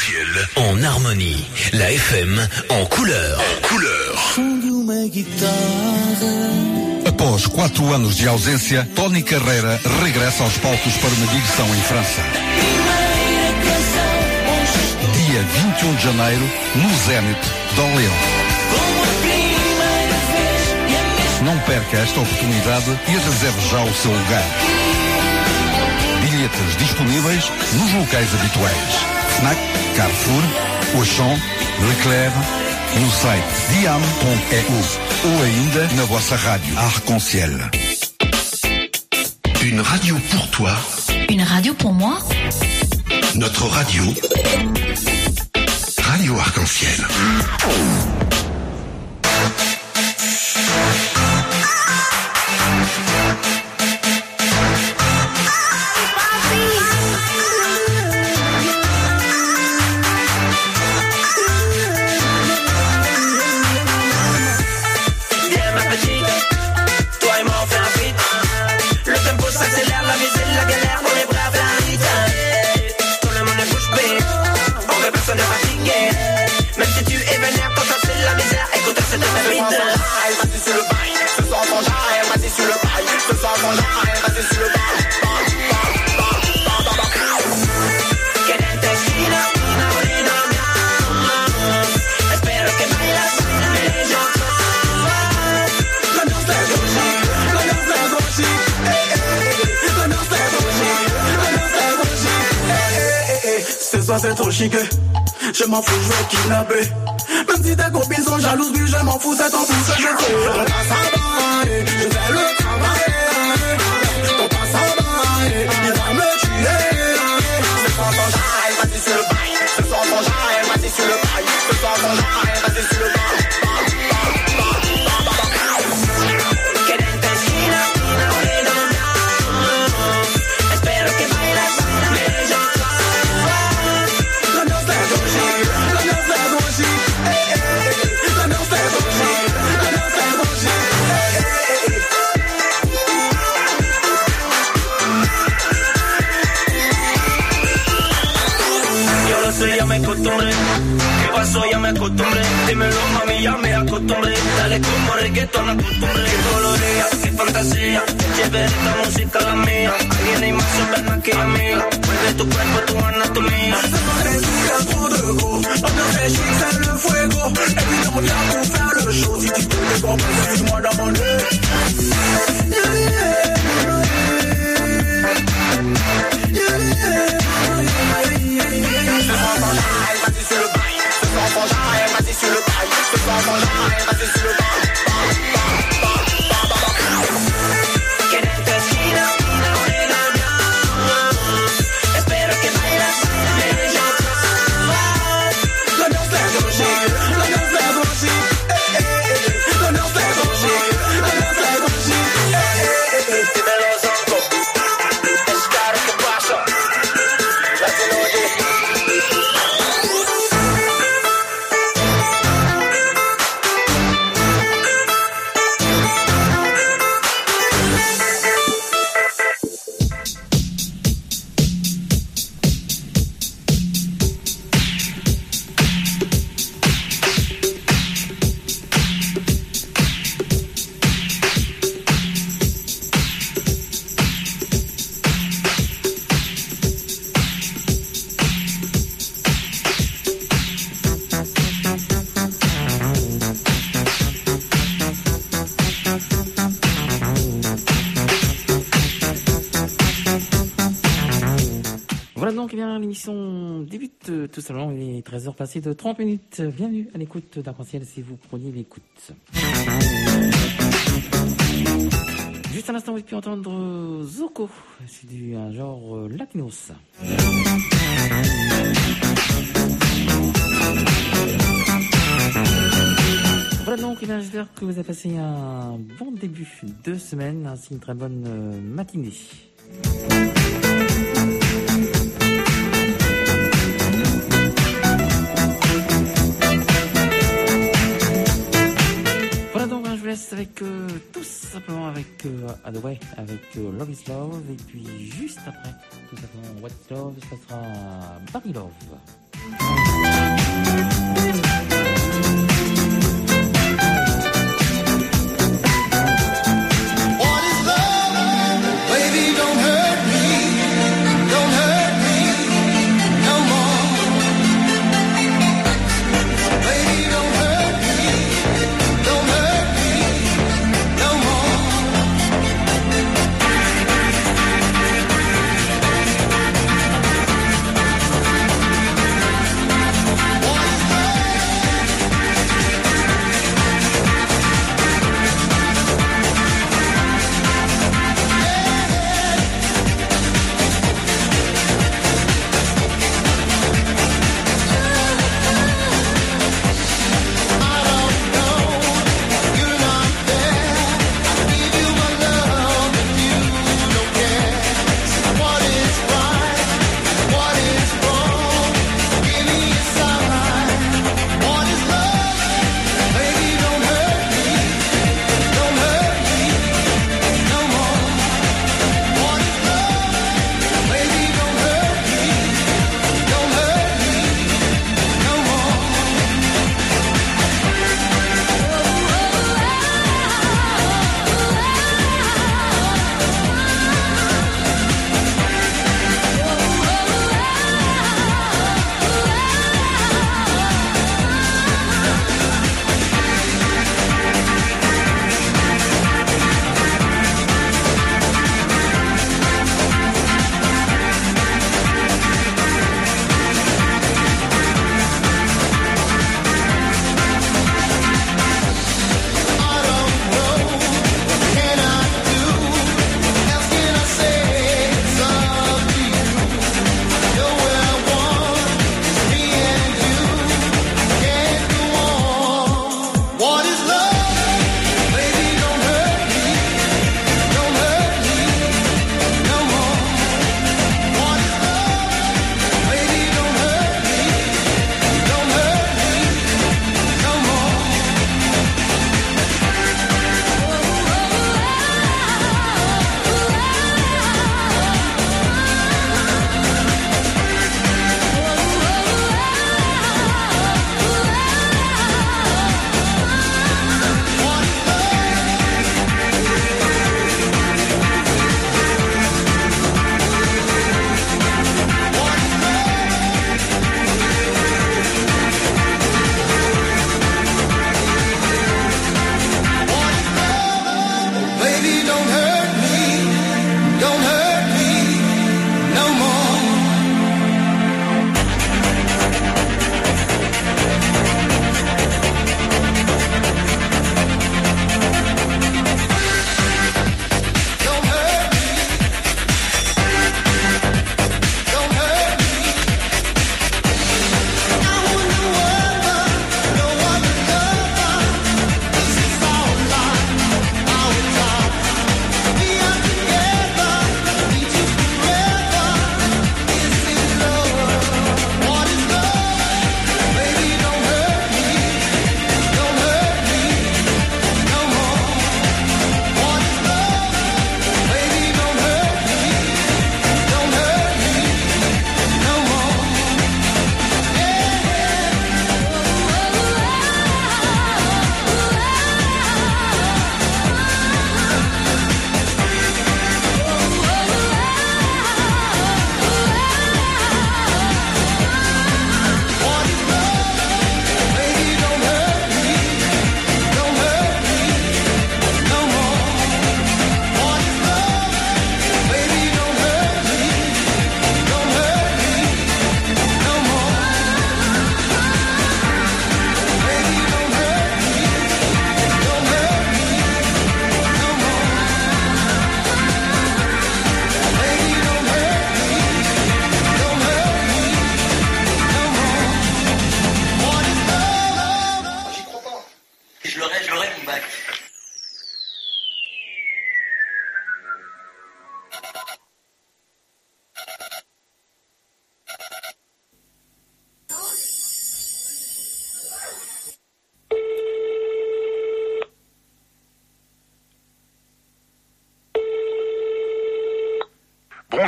Arc-en-ciel en harmonie. La FM en couleur. Após 4 anos de ausência, Tony Carreira regressa aos palcos para uma digressão em França. Dia 21 de janeiro, no Zénith d'Orléans. Não perca esta oportunidade e reserve já o seu lugar. Bilhetes disponíveis nos locais habituais. Fnac, Carrefour, Auchan, Leclerc, no site diam.eu ou ainda na vossa rádio Arc-en-ciel. Une radio pour toi. Une radio pour moi. Notre radio. Radio Arc-en-ciel. C'est trop chic, je m'en fous, je vais kidnapper. Même si tes copines sont jalouses, puis je m'en fous, c'est ton fou, je fais. On passe à bailler, je fais le travail. On passe à bailler, il va me tuer. Ce soir ton jail, vas-y sur le bail. Ce soir ton jail, vas-y sur le bail. Ce soir ton jail, vas-y sur le bail. Ya me acostumbré, ¿qué pasó? Ya me acostumbré, dímelo mami, ya me acostumbré, dale como reggaetón acostumbré, qué coloría, qué fantasía, chévere esta música la mía, alguien hay más sobre aquella amiga, mueve tu cuerpo, tu anatomía. Trop de go, l'ambiance chic, c'est le fuego, évidemment bien pour faire le show, si tu peux les voir, excuse-moi d'abonner. L'émission débute tout simplement, il est 13h passées de 30 minutes. Bienvenue à l'écoute d'Arc-en-ciel si vous preniez l'écoute. Juste à l'instant, vous avez pu entendre Zoko, c'est un genre latinos. Voilà donc, j'espère que vous avez passé un bon début de semaine ainsi une très bonne matinée. Avec tout simplement avec Adway, avec Love is Love, et puis juste après, tout simplement What's Love, ça sera Barry Love.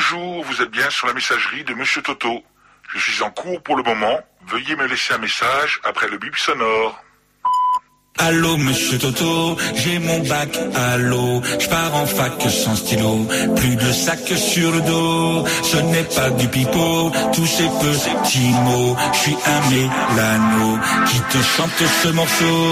Bonjour, vous êtes bien sur la messagerie de Monsieur Toto. Je suis en cours pour le moment. Veuillez me laisser un message après le bip sonore. Allô monsieur Toto, j'ai mon bac, allô, je pars en fac sans stylo, plus de sac sur le dos, ce n'est pas du pipeau, tous ces petits mots, je suis un mélano qui te chante ce morceau.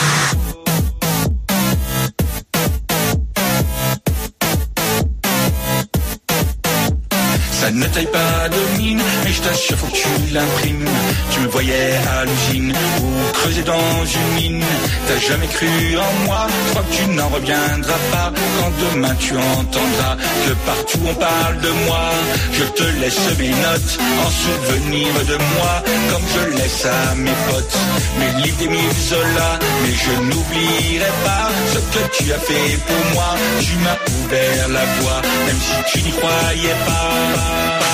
Ça ne taille pas de mine, mais je t'assure faut que tu l'imprimes. Tu me voyais à l'usine ou creuser dans une mine. T'as jamais cru en moi, je crois que tu n'en reviendras pas. Quand demain tu entendras que partout on parle de moi, je te laisse mes notes en souvenir de moi, comme je laisse à mes potes mes livres d'Émile Zola. Mais je n'oublierai pas ce que tu as fait pour moi. Tu m'as ouvert la voie, même si tu n'y croyais pas.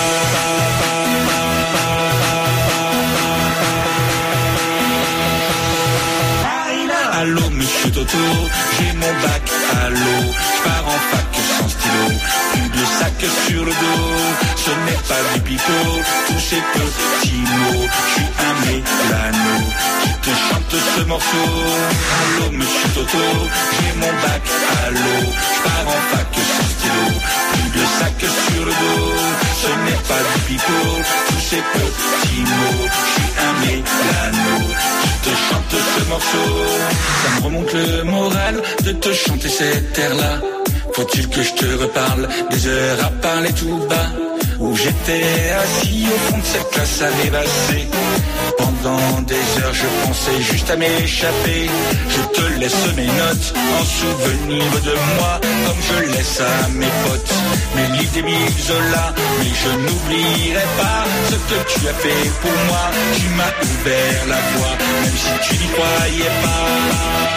Allô monsieur Toto, j'ai mon bac, allô, je pars en fac sans stylo, plus de sac sur le dos, ce n'est pas du pipeau, tous ces petits mots, je suis un mélano qui te chante ce morceau. Allô monsieur Toto, j'ai mon bac, allô, je pars en fac sans stylo, plus de sac sur le dos, ce n'est pas du pipeau, tous ces petits mots, je suis un mélano qui te chante ce morceau. Ça me remonte le moral de te chanter cette air-là. Faut-il que je te reparle des heures à parler tout bas, où j'étais assis au fond de cette classe à rêvasser. Pendant des heures je pensais juste à m'échapper. Je te laisse mes notes en souvenir de moi, comme je laisse à mes potes mes livres d'Émile Zola. Mais je n'oublierai pas ce que tu as fait pour moi. Tu m'as ouvert la voie, même si tu n'y croyais pas.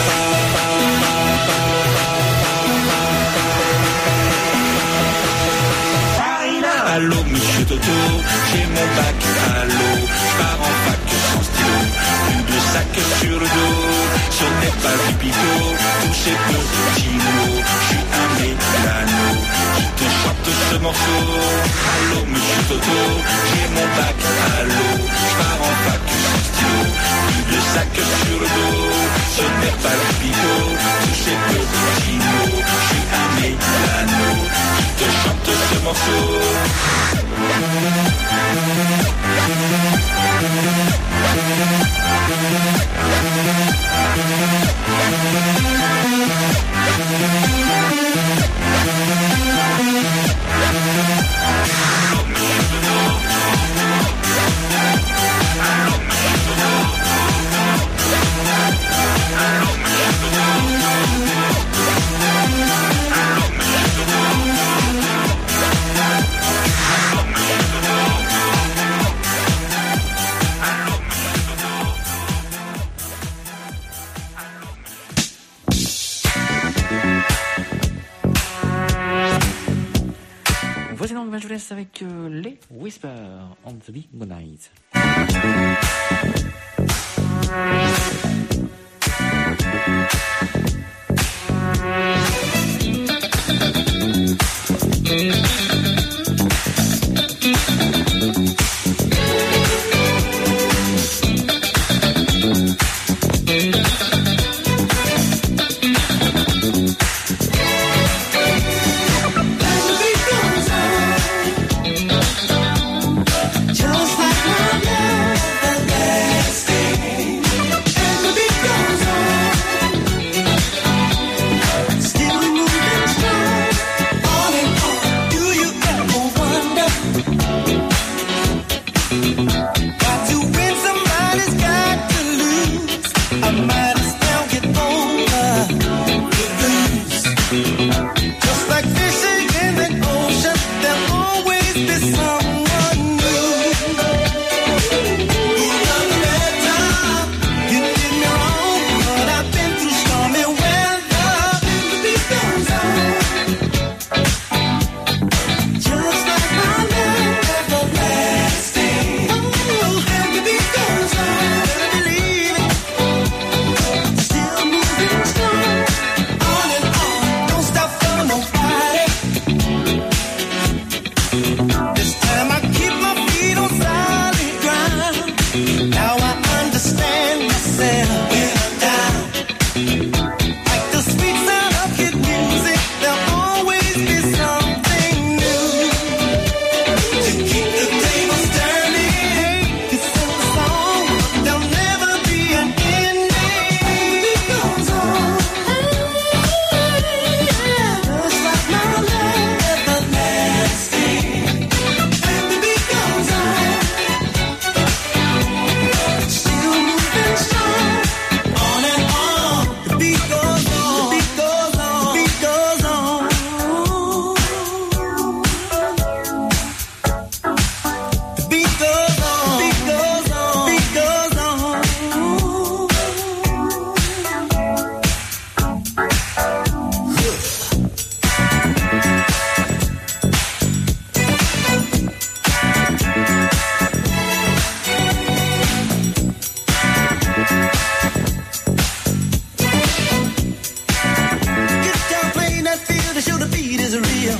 Allô monsieur Toto, j'ai mon bac, allô, je pars en fac sans stylo, plus de sac sur le dos, ce n'est pas du pipeau, tous ces petits mots, je suis un mélano qui te chante ce morceau. Allô monsieur Toto, j'ai mon bac, allô, je pars en fac sans stylo, plus de sac sur le dos, ce n'est pas du pipeau, tous ces petits mots, je suis un mélano qui te chante ce morceau. Voici donc, je vous laisse avec les Whispers on the Big Night. Just like my love, the last thing. Now I understand myself. When I'm down, like the sweet sound of hit music, there'll always be something new to keep the tables turning. It's a song, there'll never be an ending. It goes on, just like my love, everlasting. And the beat goes on, still moving strong, on and on. The beat goes on, the beat goes on, the beat goes on. The beat goes on, the beat goes on, the beat goes on. Guitar playing that feel to show the beat is real.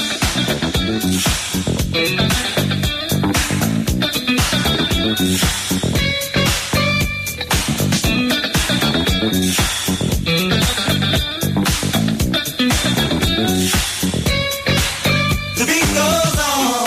The beat goes on.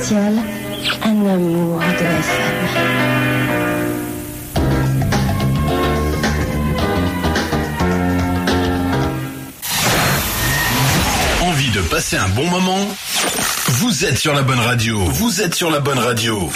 Arc-en-Ciel, un amour de FM. Envie de passer un bon moment? Vous êtes sur la bonne radio. Vous êtes sur la bonne radio.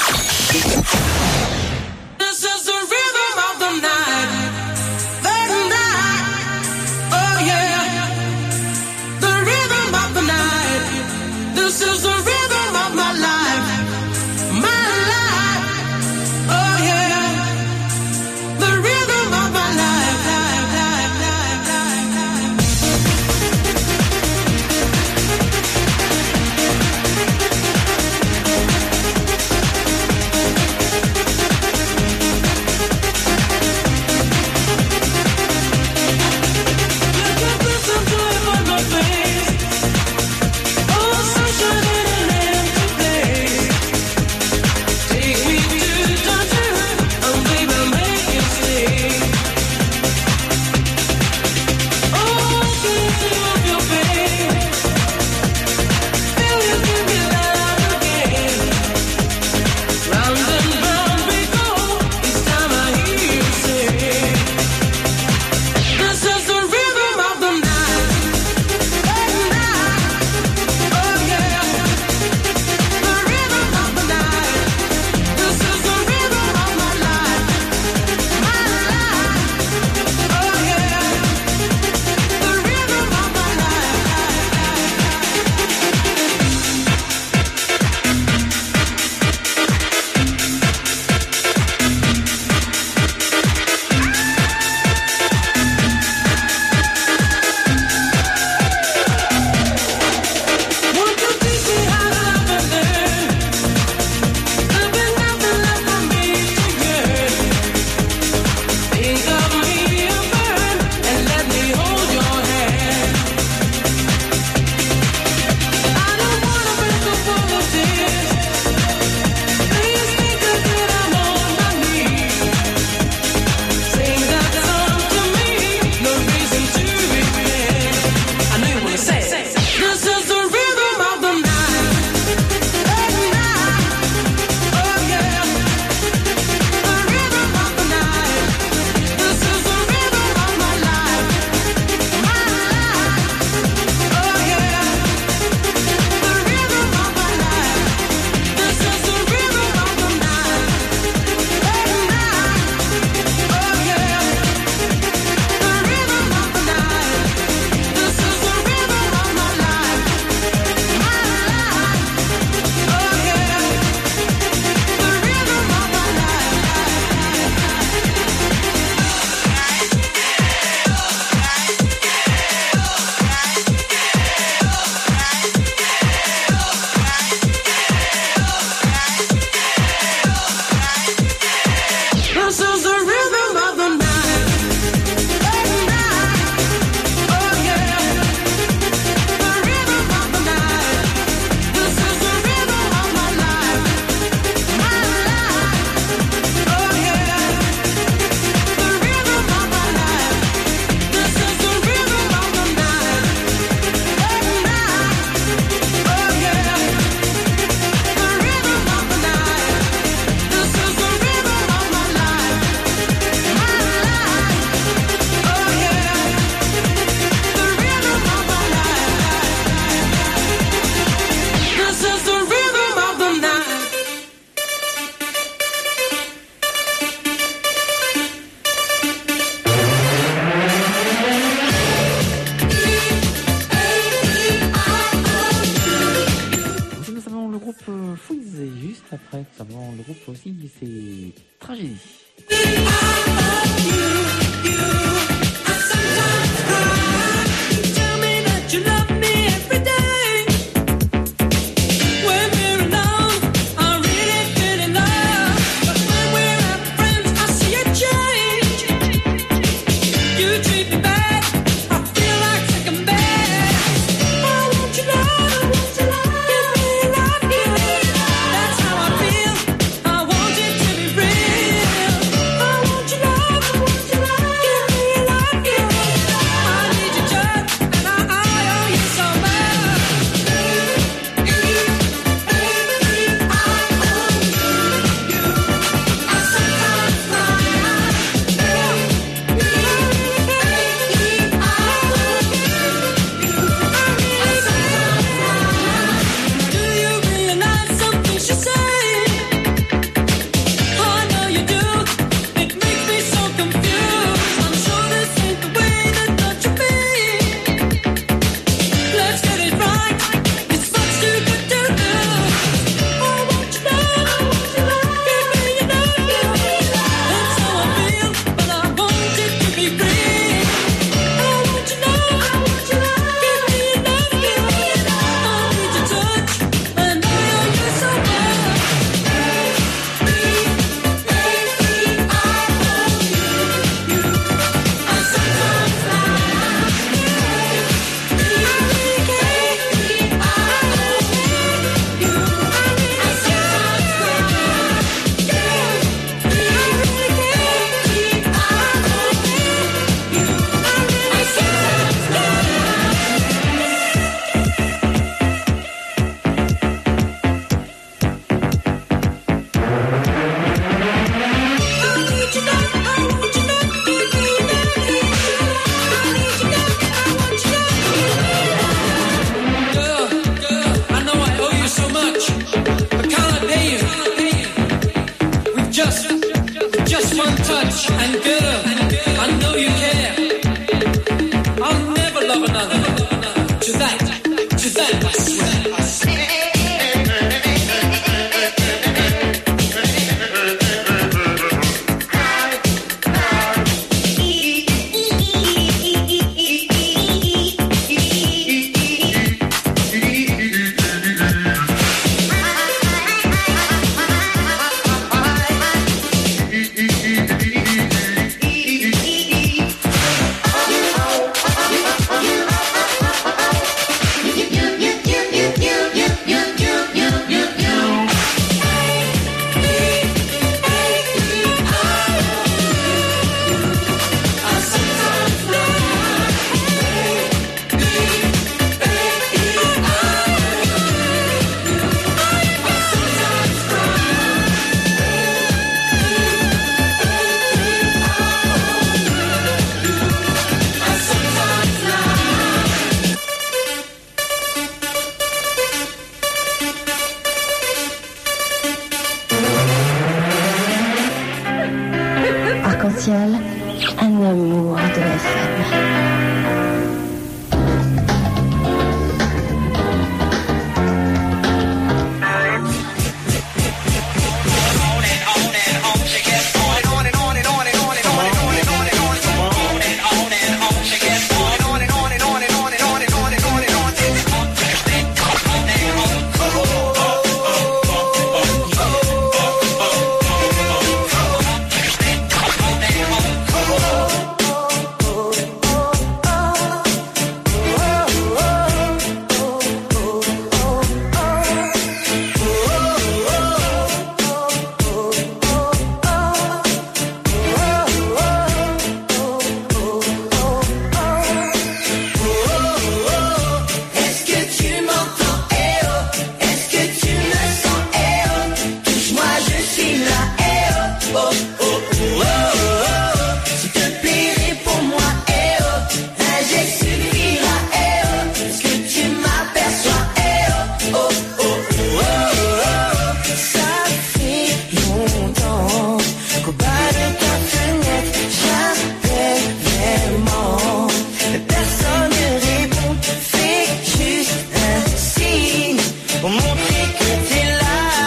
pour montrer que t'es là.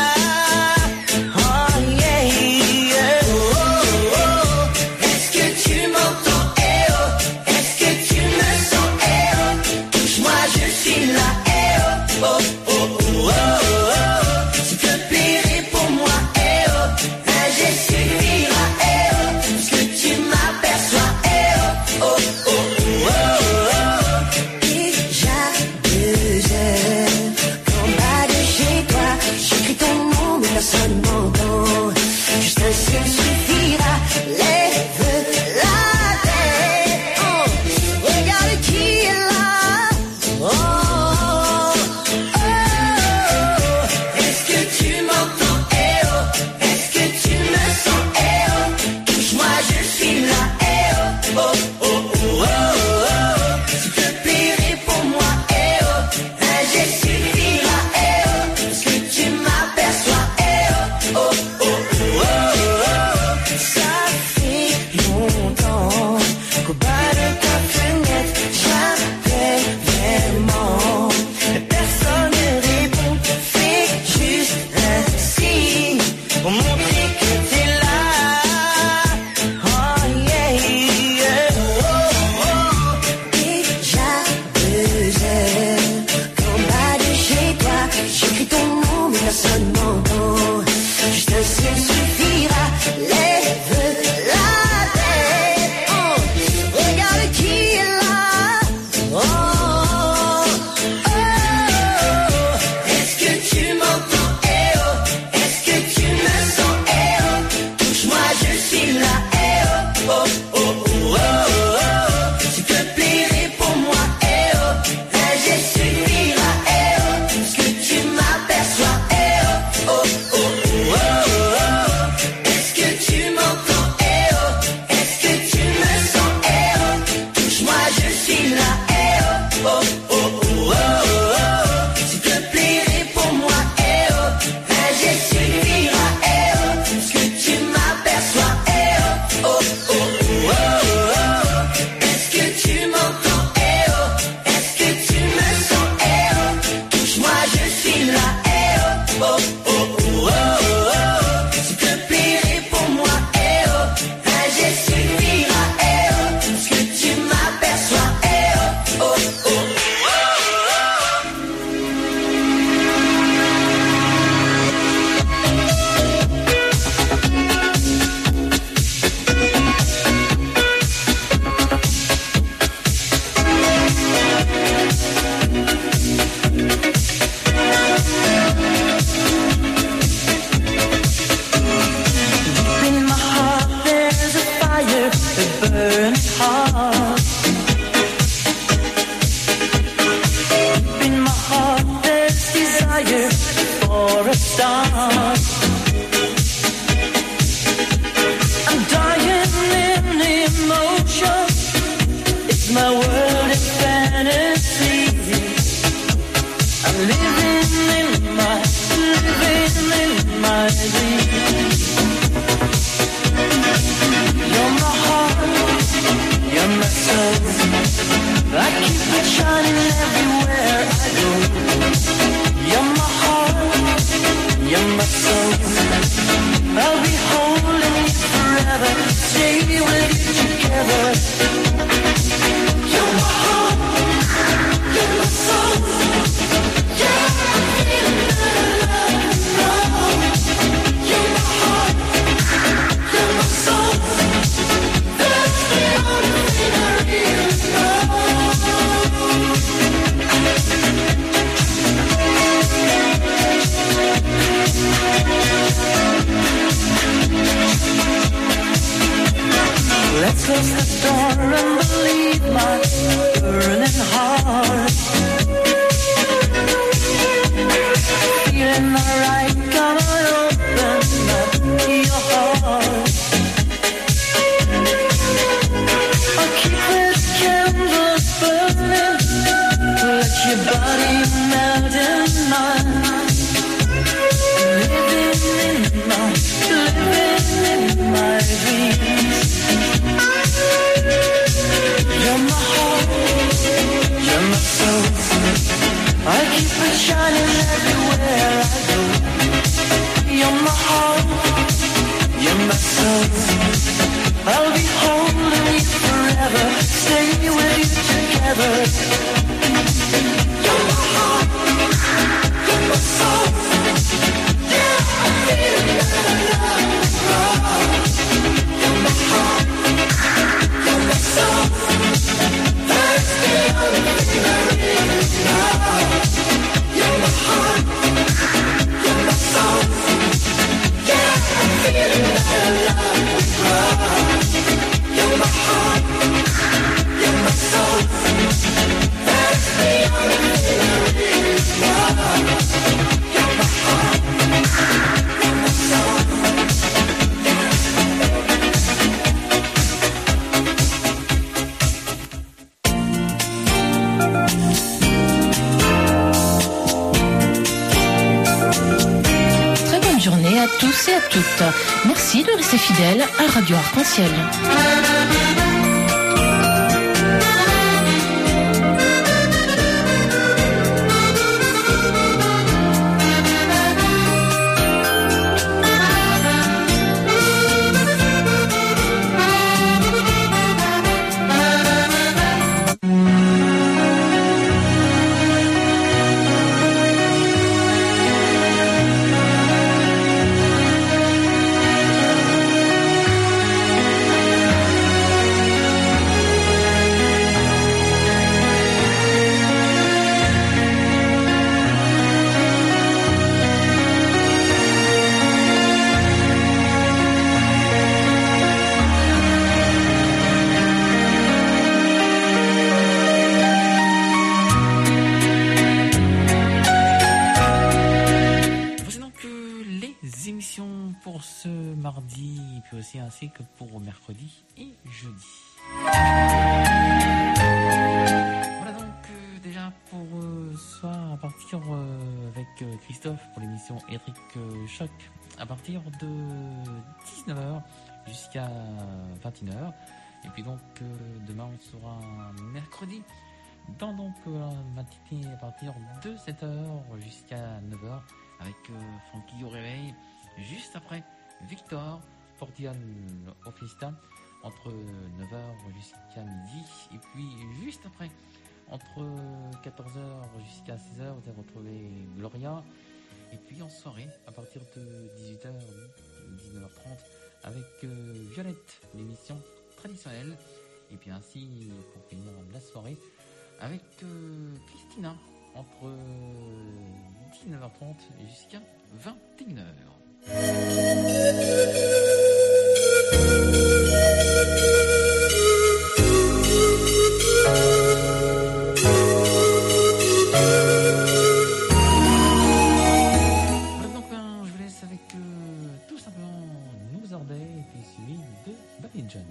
Oh yeah, yeah. Oh, oh, oh. Est-ce que tu m'entends? Eh oh. Est-ce que tu me sens? Eh oh. Touche-moi, je suis là. Eh oh. Oh, oh, oh, oh, oh. Tu te plairais pour moi. Eh oh. Un geste suffira. Eh oh. Parce que tu m'aperçois. Eh oh. Oh, oh, oh, oh, oh. Déjà 2 heures qu'en bas de chez toi, j'écris ton nom mais personne m'entend. Juste un ciel suffira. Lève la tête. Oh, regarde qui est là. Oh, oh, oh. Est-ce que tu m'entends? Eh oh. Est-ce que tu me sens? Eh oh. Touche-moi, je suis là. Eh oh. Oh, oh, oh, oh, oh. Tu te plairais pour moi. Eh oh. Un geste suffira. Eh oh. Parce que tu m'aperçois. Eh oh. Oh, oh, oh, oh, oh. Ça fait longtemps qu'au bas de ta fenêtre, j'appelle vraiment. Mais personne ne répond. Fais juste un signe pour montrer que t'es là. Oh yeah, yeah. Oh, oh, oh. Déjà 2 heures qu'en bas de chez toi, j'écris ton nom mais personne m'entend. Juste un ciel suffira. Lève la tête. Oh, regarde qui est là. Oh, oh, oh. Est-ce que tu m'entends? Eh oh. Est-ce que tu me sens? Eh oh. Touche-moi, je suis là. Eh oh. Oh, oh, oh, oh, oh. Tu te plairais pour moi. Eh oh. Un geste suffira. Eh oh. Parce que tu m'aperçois. Eh oh. Oh, oh, oh, oh, oh. Est-ce que tu m'entends? Eh oh. Est-ce que tu me sens? Eh oh. Touche-moi, je suis là. Eh oh. Oh, oh, oh, oh, oh. Tu te plairais pour moi. Eh oh. Un geste suffira. Eh oh. Parce que tu m'aperçois. Eh oh. Oh, oh, oh, oh, oh. Est-ce que tu m'entends? Eh oh. Est-ce que tu me sens? Eh oh. Touche-moi, je suis là. Eh oh. Oh, oh, oh, oh, oh. Tu te plairais pour moi. Eh oh. Un geste suffira. Eh oh. Parce que tu m'aperçois. Eh oh. Oh, oh, oh, oh. In my heart there's a fire that burns hard. In my heart there's desire for a star. I'm dying in emotion. It's my world of fantasy. I'm living in my dreams. You're my heart, you're my soul. I keep it shining everywhere I go. You're my heart, you're my soul. I'll be holding you forever, stay with you together. You're my heart, you're my soul. Yeah, I'm feeling love. You're my heart, you're my soul. That's the only thing I really know. Let's close the door and believe my burning heart. Feeling alright, come on, open up your heart. I'll keep this candle burning. Let your body melt in mine. Living in my dreams. You're my heart, you're my soul. I keep it shining everywhere I go. You're my heart, you're my soul. I'll be holding you forever, stay with you together. You're my heart, you're my soul. Yeah, I'm feeling that I love you. You're my heart, you're my soul. That's the only thing I really know. You're my heart, you're my soul. Yeah, I'm feeling that I love you. You're my heart, you're my soul. That's the only thing I really know. You're my heart, you're my soul. Très bonne journée à tous et à toutes. Merci de rester fidèles à Radio Arc-en-Ciel. Ainsi que pour mercredi et jeudi. Voilà donc déjà pour ce soir à partir avec Christophe pour l'émission Eric Choc à partir de 19h jusqu'à 21h. Et puis donc demain on sera mercredi dans donc la matinée à partir de 7h jusqu'à 9h avec Francky au réveil. Juste après Victor Portian Office entre 9h jusqu'à midi et puis juste après entre 14h jusqu'à 16h vous allez retrouver Gloria et puis en soirée à partir de 18h 19h30 avec Violette l'émission traditionnelle et puis ainsi pour finir la soirée avec Christina entre 19h30 jusqu'à 21h. Donc je vous laisse avec tout simplement Nous Ordais et puis suivi de Baby John.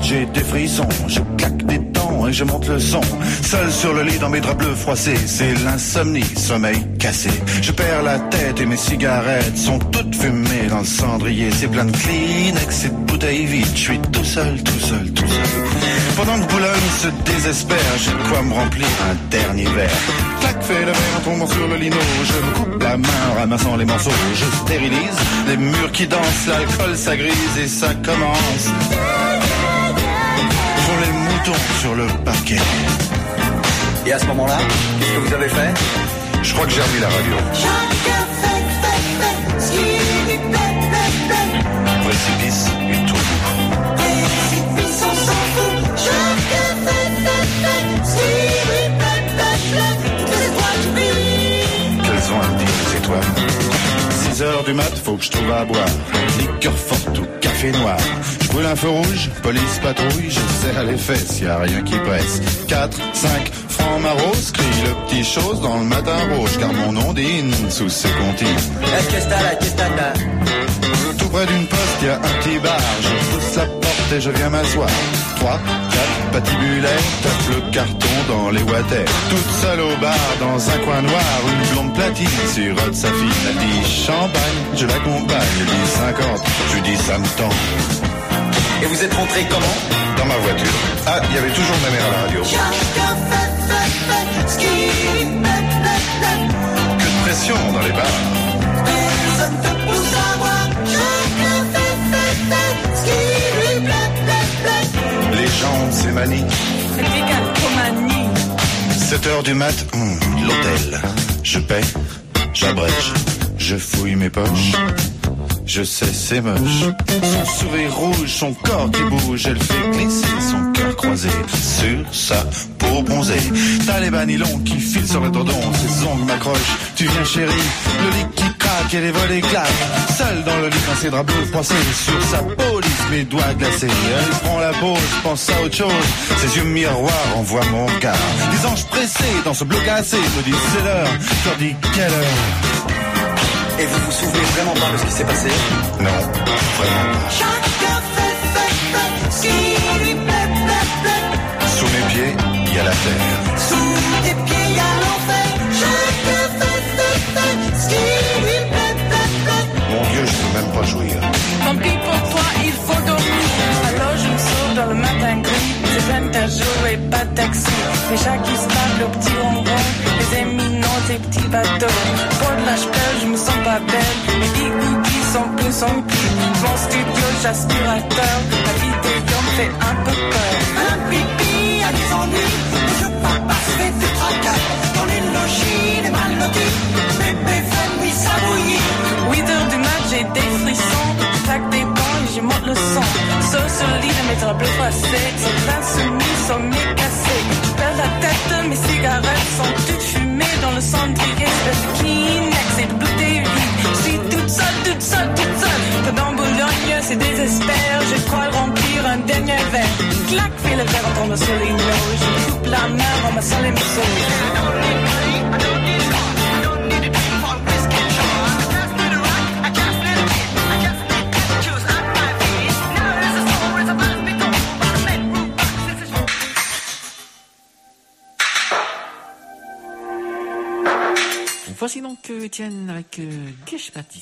j'ai des frissons, je claque des dents et je monte le son. Seul sur le lit dans mes draps bleus froissés, c'est l'insomnie, sommeil cassé. Je perds la tête et mes cigarettes sont toutes fumées dans le cendrier. C'est plein de Kleenex et de bouteilles vides, je suis tout seul, tout seul, tout seul. Pendant que Boulogne se désespère, j'ai de quoi me remplir un dernier verre. Clac, fait le verre en tombant sur le lino. Je me coupe la main en ramassant les morceaux. Je stérilise les murs qui dansent, l'alcool ça grise et ça commence. Font les moutons sur le parquet. Et à ce moment-là, qu'est-ce que vous avez fait? Je crois que j'ai remis la radio. Précipice et tout. Précipice, on s'en fout. Chacun fait, Qu'elles ont à me dire, les étoiles. 6 heures du mat, faut que je trouve à boire. Liqueur forte ou café noir. Je brûle un feu rouge, police patrouille, je serre les fesses, y a rien qui presse. 4, 5 francs Maro, crie le petit chose dans le matin rouge, car mon nom dîne sous ses comptines. Tout près d'une poste, y a un petit bar, je pousse la porte et je viens m'asseoir. 3, 4 patibulaires, tape le carton dans les water. Toute seule au bar, dans un coin noir, une blonde platine sirote sa fille. Elle dit champagne, je l'accompagne, elle dit 50, je lui dis ça me tend. Et vous êtes rentré comment? Dans ma voiture. Ah, il y avait toujours ma mère à la radio. Que de pression dans les bars. Les jambes, c'est manie. 7h du mat, l'hôtel. Je paie, j'abrège, je fouille mes poches. Je sais, c'est moche. Son sourire rouge, son corps qui bouge, elle fait glisser son cœur croisé sur sa peau bronzée. T'as les bas nylons qui filent sur le tendon, ses ongles m'accrochent. Tu viens chérie, le lit qui craque et les volets claquent. Seule dans le lit dans ses draps bleus froissés, sur sa peau lisse, mes doigts glacés. Elle prend la pause, pense à autre chose. Ses yeux miroirs envoient mon regard. Des anges pressés dans ce bloc cassé me disent c'est l'heure. Je leur dis quelle heure. Et vous vous souvenez vraiment pas de ce qui s'est passé? Non, vraiment pas. Chacun fait ce qui lui plaît. Sous mes pieds, il y a la terre. Sous tes pieds, il y a l'enfer. Chacun fait ce qui lui plaît. Mon Dieu, je peux même pas jouir. Tant pis pour toi, il faut dormir. Alors je me sauve dans le matin gris. C'est peine à jour et pas de taxi. Les chats qui se parlent au petit rond-rond. Les éminents, des petits bateaux. Pour de l'âge je me sens pas belle. Les bigous qui sont plus en plus. Mon studio, j'aspirateur. La vidéo me fait un peu peur. Un pipi à des ennuis. Je peux pas se fait du tracas. Dans les logis, les mal lotis. Bébé fait nuit s'abouillir. 8h du mat, j'ai des frissons. Je claque des dents et je monte le son. Sauf sur le lit de mes draps bleus froissés. C'est insoumis, sommier cassé. Je perds la tête, mes cigarettes sont toutes fumées dans le cendrier. Le Kleenex et de bouteilles vides. Je suis toute seule. Pendant Boulogne, c'est désespère. Je crois remplir un dernier verre. Clac, fait le verre en tombant sur les noix. Je coupe la main en massant les morceaux. Voici donc Étienne avec Geshpati.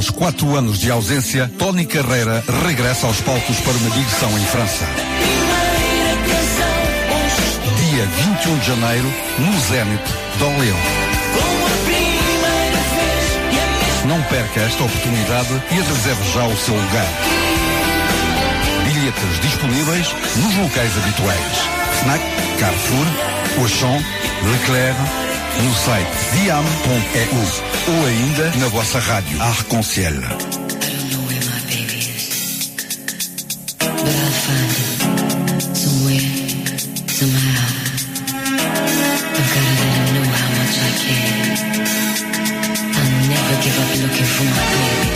Após 4 anos de ausência, Tony Carreira regressa aos palcos para uma digressão em França. Dia 21 de janeiro, no Zénith de Orléans. Não perca esta oportunidade e reserve já o seu lugar. Bilhetes disponíveis nos locais habituais: Fnac, Carrefour, Auchan, Leclerc, no site diam.eu ou ainda na vossa rádio Arc-en-Ciel. Give up looking for my baby.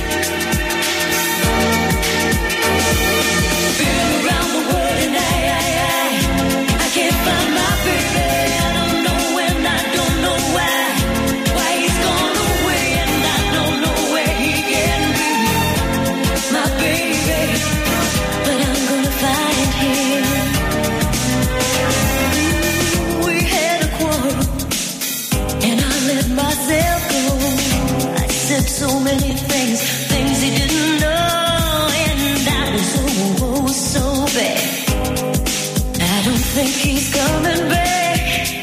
Been around the world and I can't find my baby. I don't know when, I don't know why he's gone away, and I don't know where he can be. My baby, but I'm gonna find him. We had a quarrel and I let myself go. Said so many things he didn't know, and I was so bad. I don't think he's coming back.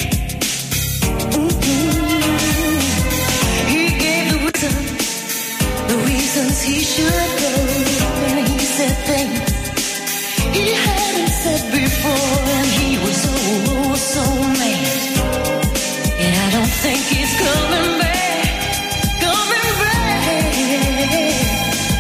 He gave the reasons he should go, and he said things he hadn't said before, and he was so mad. And I don't think he's coming back.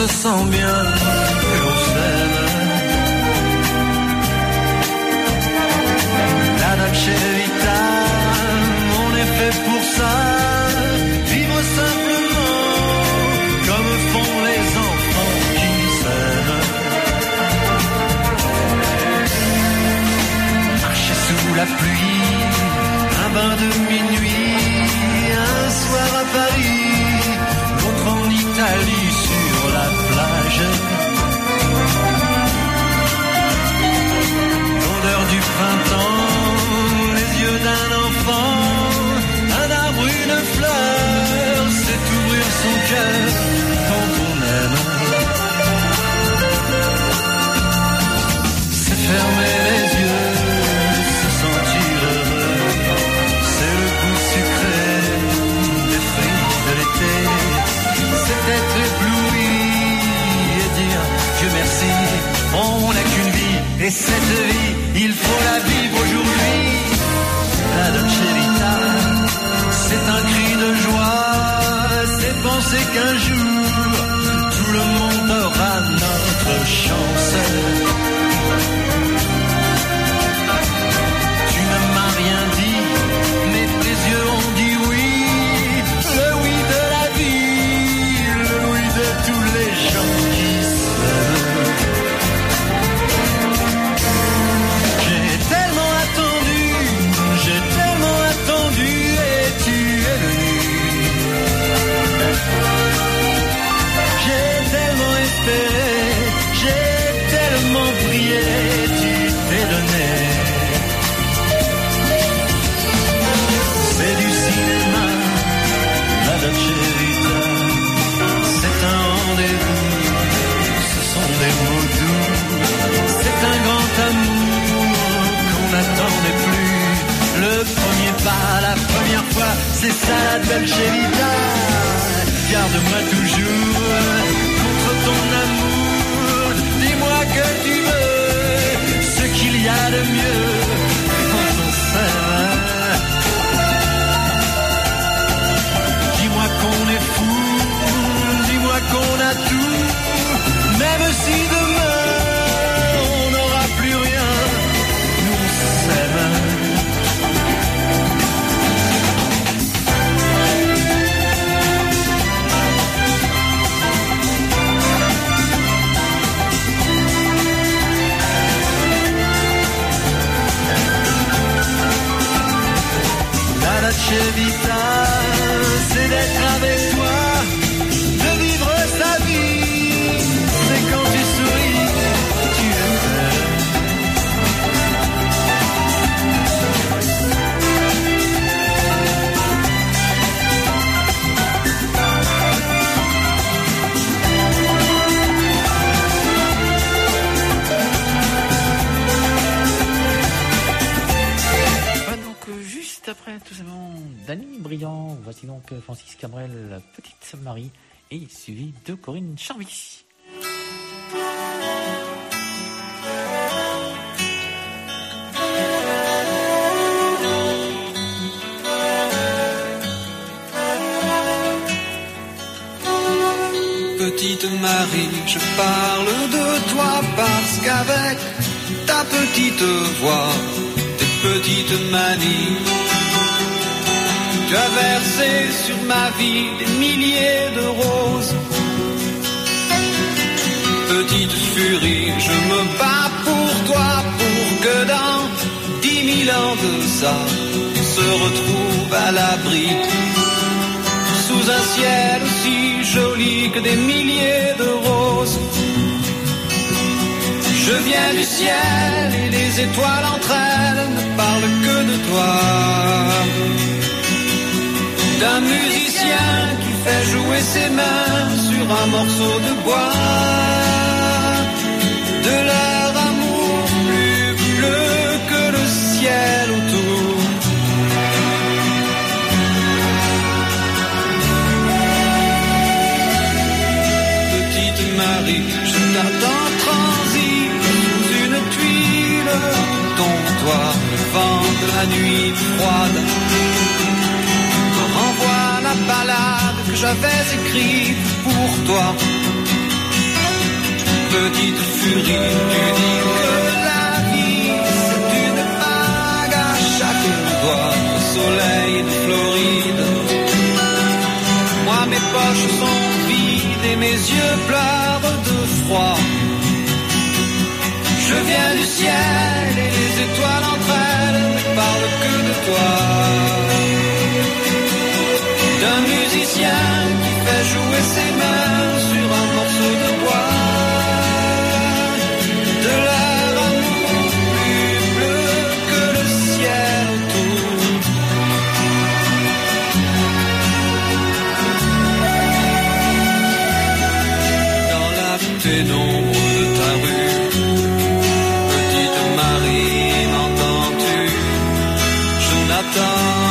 me sens bien que l'on s'aime. La Dolce Vita, on est fait pour ça. Vivre simplement comme font les enfants qui s'aiment. Marcher sous la pluie, un bain de minuit, un soir à Paris, l'autre en Italie sur la plage. L'odeur du printemps, les yeux d'un enfant, un arbre, une fleur, c'est ouvrir son cœur quand on aime. C'est fermer les yeux, se sentir heureux, c'est le goût sucré des fruits de l'été. C'est être ébloui et dire Dieu merci, on n'a qu'une vie et cette vie, il faut la vivre aujourd'hui. La Dolce Vita, c'est un cri de joie, c'est penser qu'un jour tout le monde aura notre chance. Tu ne m'as rien dit, mais tes yeux ont dit oui, le oui de la vie, le oui de tous les gens qui s'aiment. J'ai tellement attendu et tu es venu. J'ai tellement espéré, j'ai tellement prié, tu t'es donné. C'est du cinéma, la Dolce Vita, c'est un rendez-vous, ce sont des mots doux, c'est un grand amour qu'on n'attendait plus. Le premier pas, la première fois, c'est ça la Dolce Vita. Garde-moi toujours contre ton amour, dis-moi que tu veux ce qu'il y a de mieux quand on s'aime. Dis-moi qu'on est fou, dis-moi qu'on a tout, même si demain on n'aura plus rien, nous on s'aime. La Dolce Vita, c'est d'être avec toi, de vivre sa vie. C'est quand tu souris, tu aimes. Juste après, tout simplement, Dany Briand. Voici donc Francis Cabrel, Petite Marie, et suivi de Corinne Charvis. Petite Marie, je parle de toi parce qu'avec ta petite voix, tes petites manies, tu as versé sur ma vie des milliers de roses. Petite furie, je me bats pour toi, pour que dans 10 000 ans de ça, on se retrouve à l'abri, sous un ciel aussi joli que des milliers de roses. Je viens du ciel et les étoiles entre elles ne parlent que de toi. D'un musicien qui fait jouer ses mains sur un morceau de bois, de leur amour plus bleu que le ciel autour. Petite Marie, je t'attends transi sous une tuile du comptoir, le vent de la nuit froide me renvoie la ballade que j'avais écrite pour toi. petite furie, tu dis que la vie c'est une bague à chaque doigt au soleil de Floride. Moi mes poches sont vides et mes yeux pleurent de froid. Je viens du ciel et les étoiles entre elles ne parlent que de toi. D'un musicien qui fait jouer ses mains sur un morceau de bois. De leur amour plus bleu que le ciel autour. Dans la pénombre de ta rue, petite Marie, m'entends-tu? Je n'attends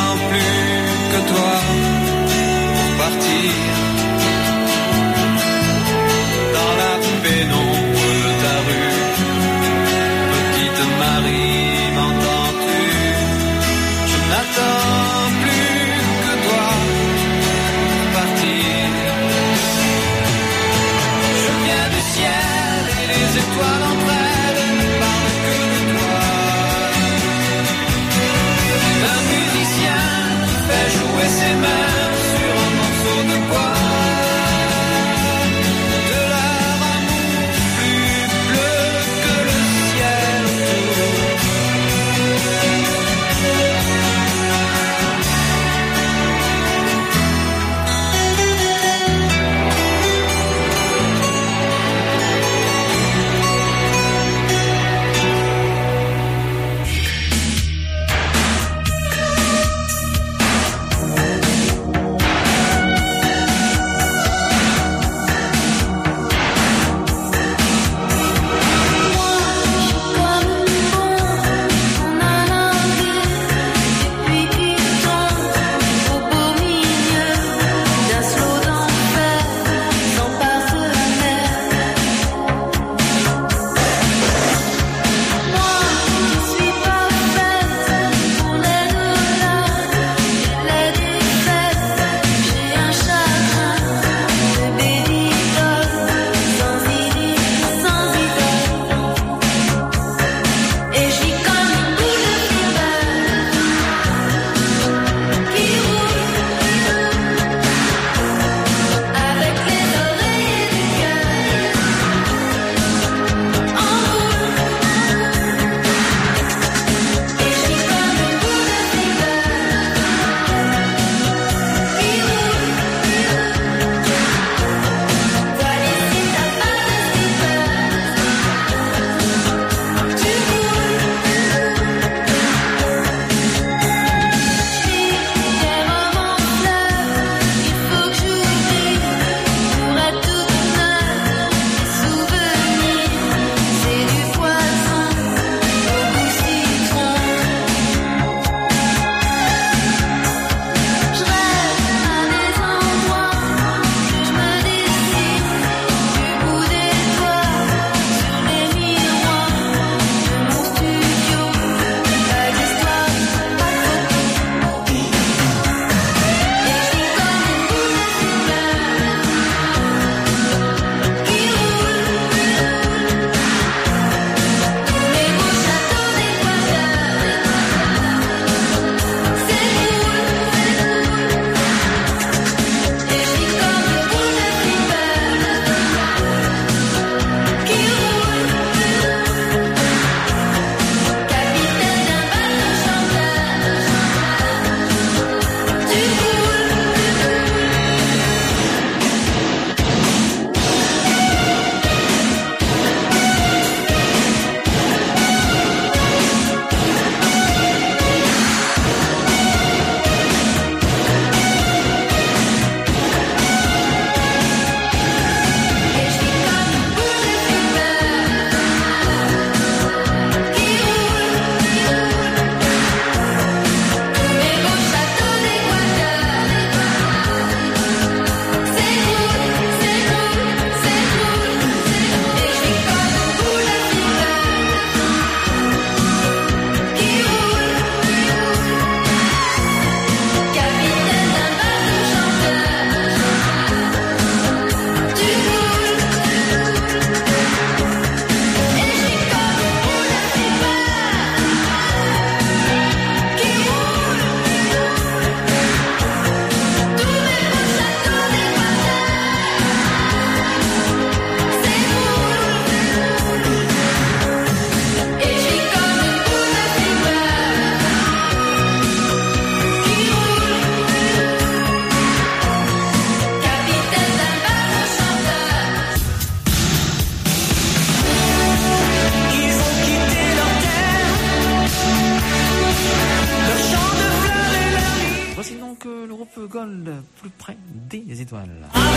Google plus près des étoiles.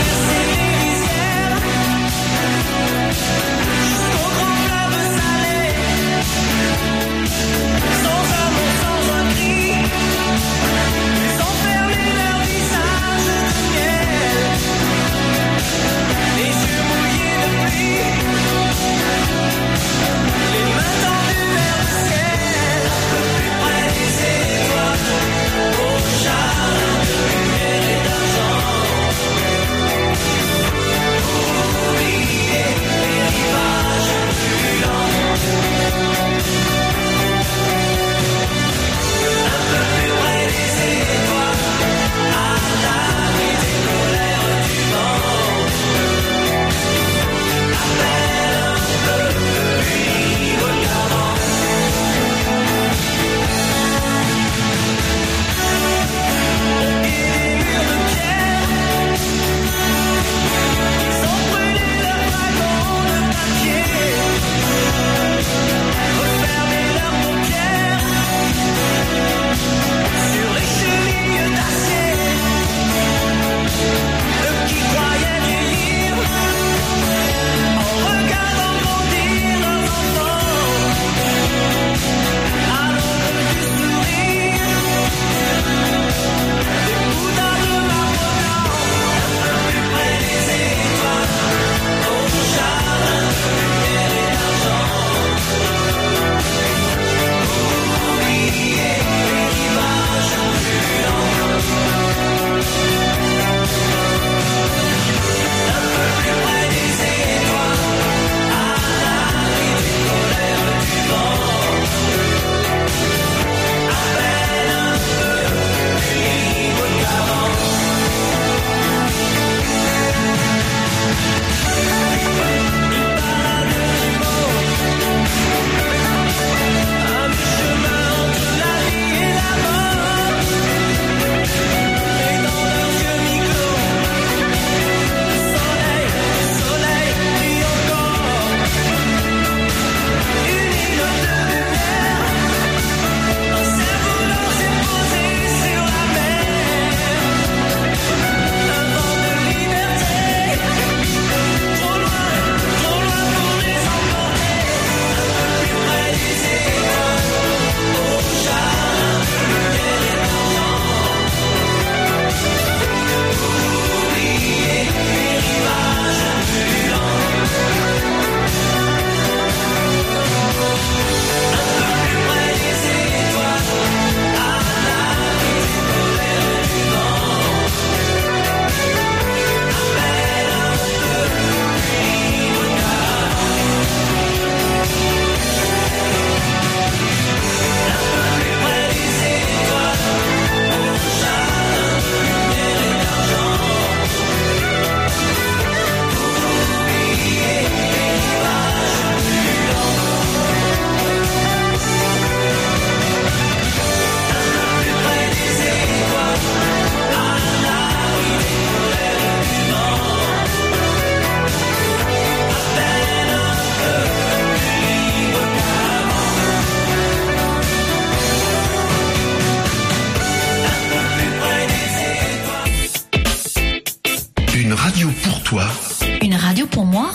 Une radio pour toi. Une radio pour moi.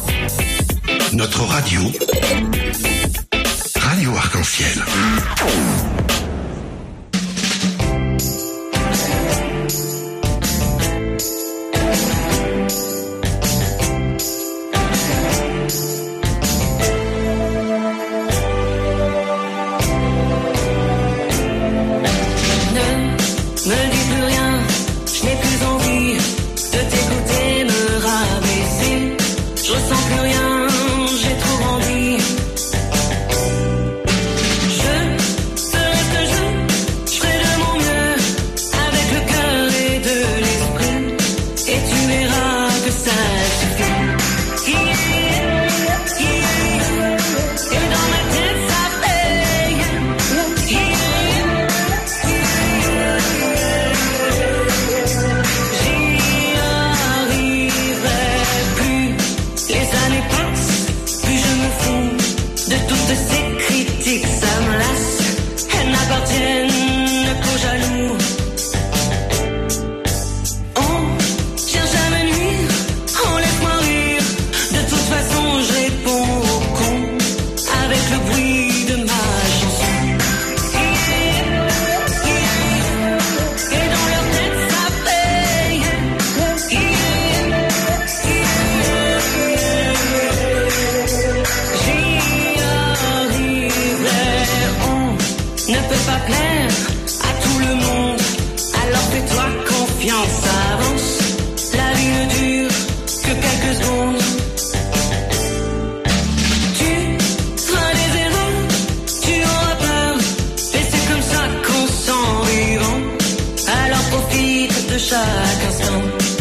Notre radio. Radio Arc-en-Ciel. Je ne peut pas plaire à tout le monde. Alors fais-toi confiance, avance. La vie ne dure que quelques secondes. Tu feras des erreurs, tu auras peur, et c'est comme ça qu'on s'en vivant. Alors profite de chaque instant.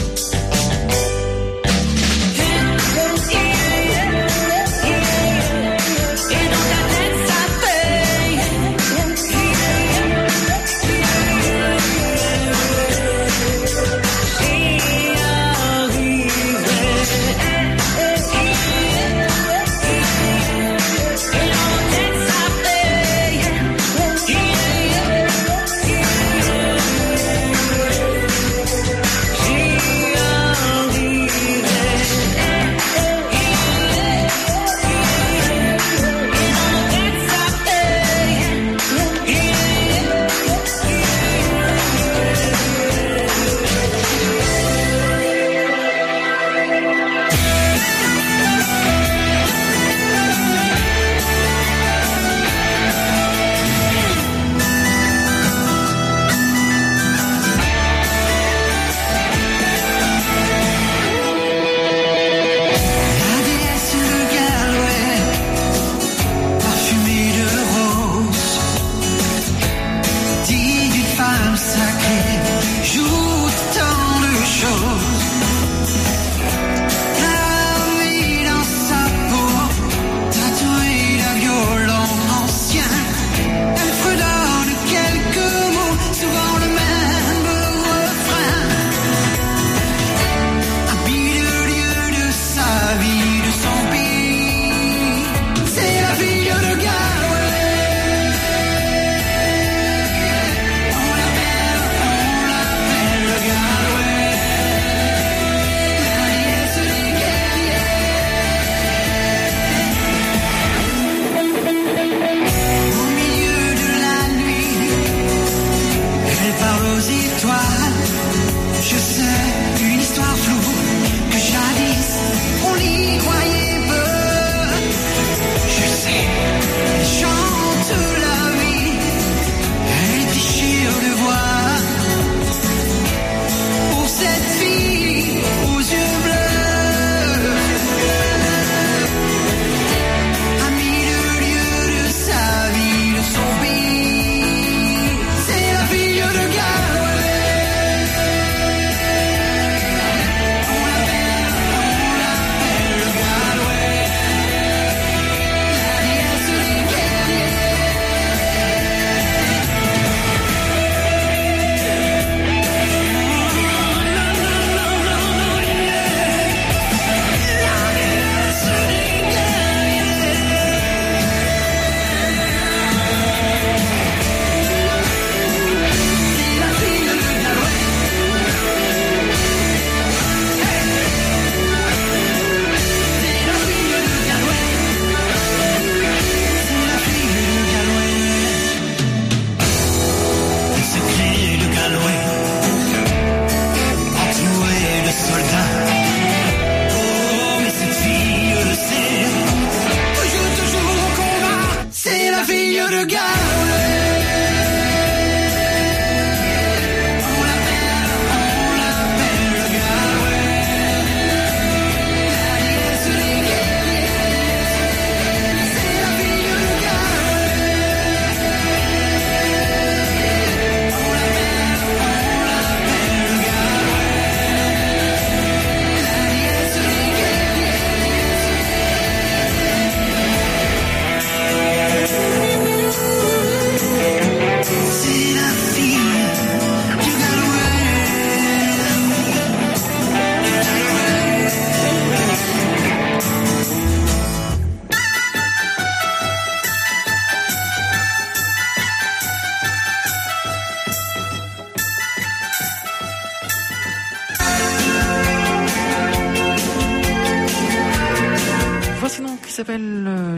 s'appelle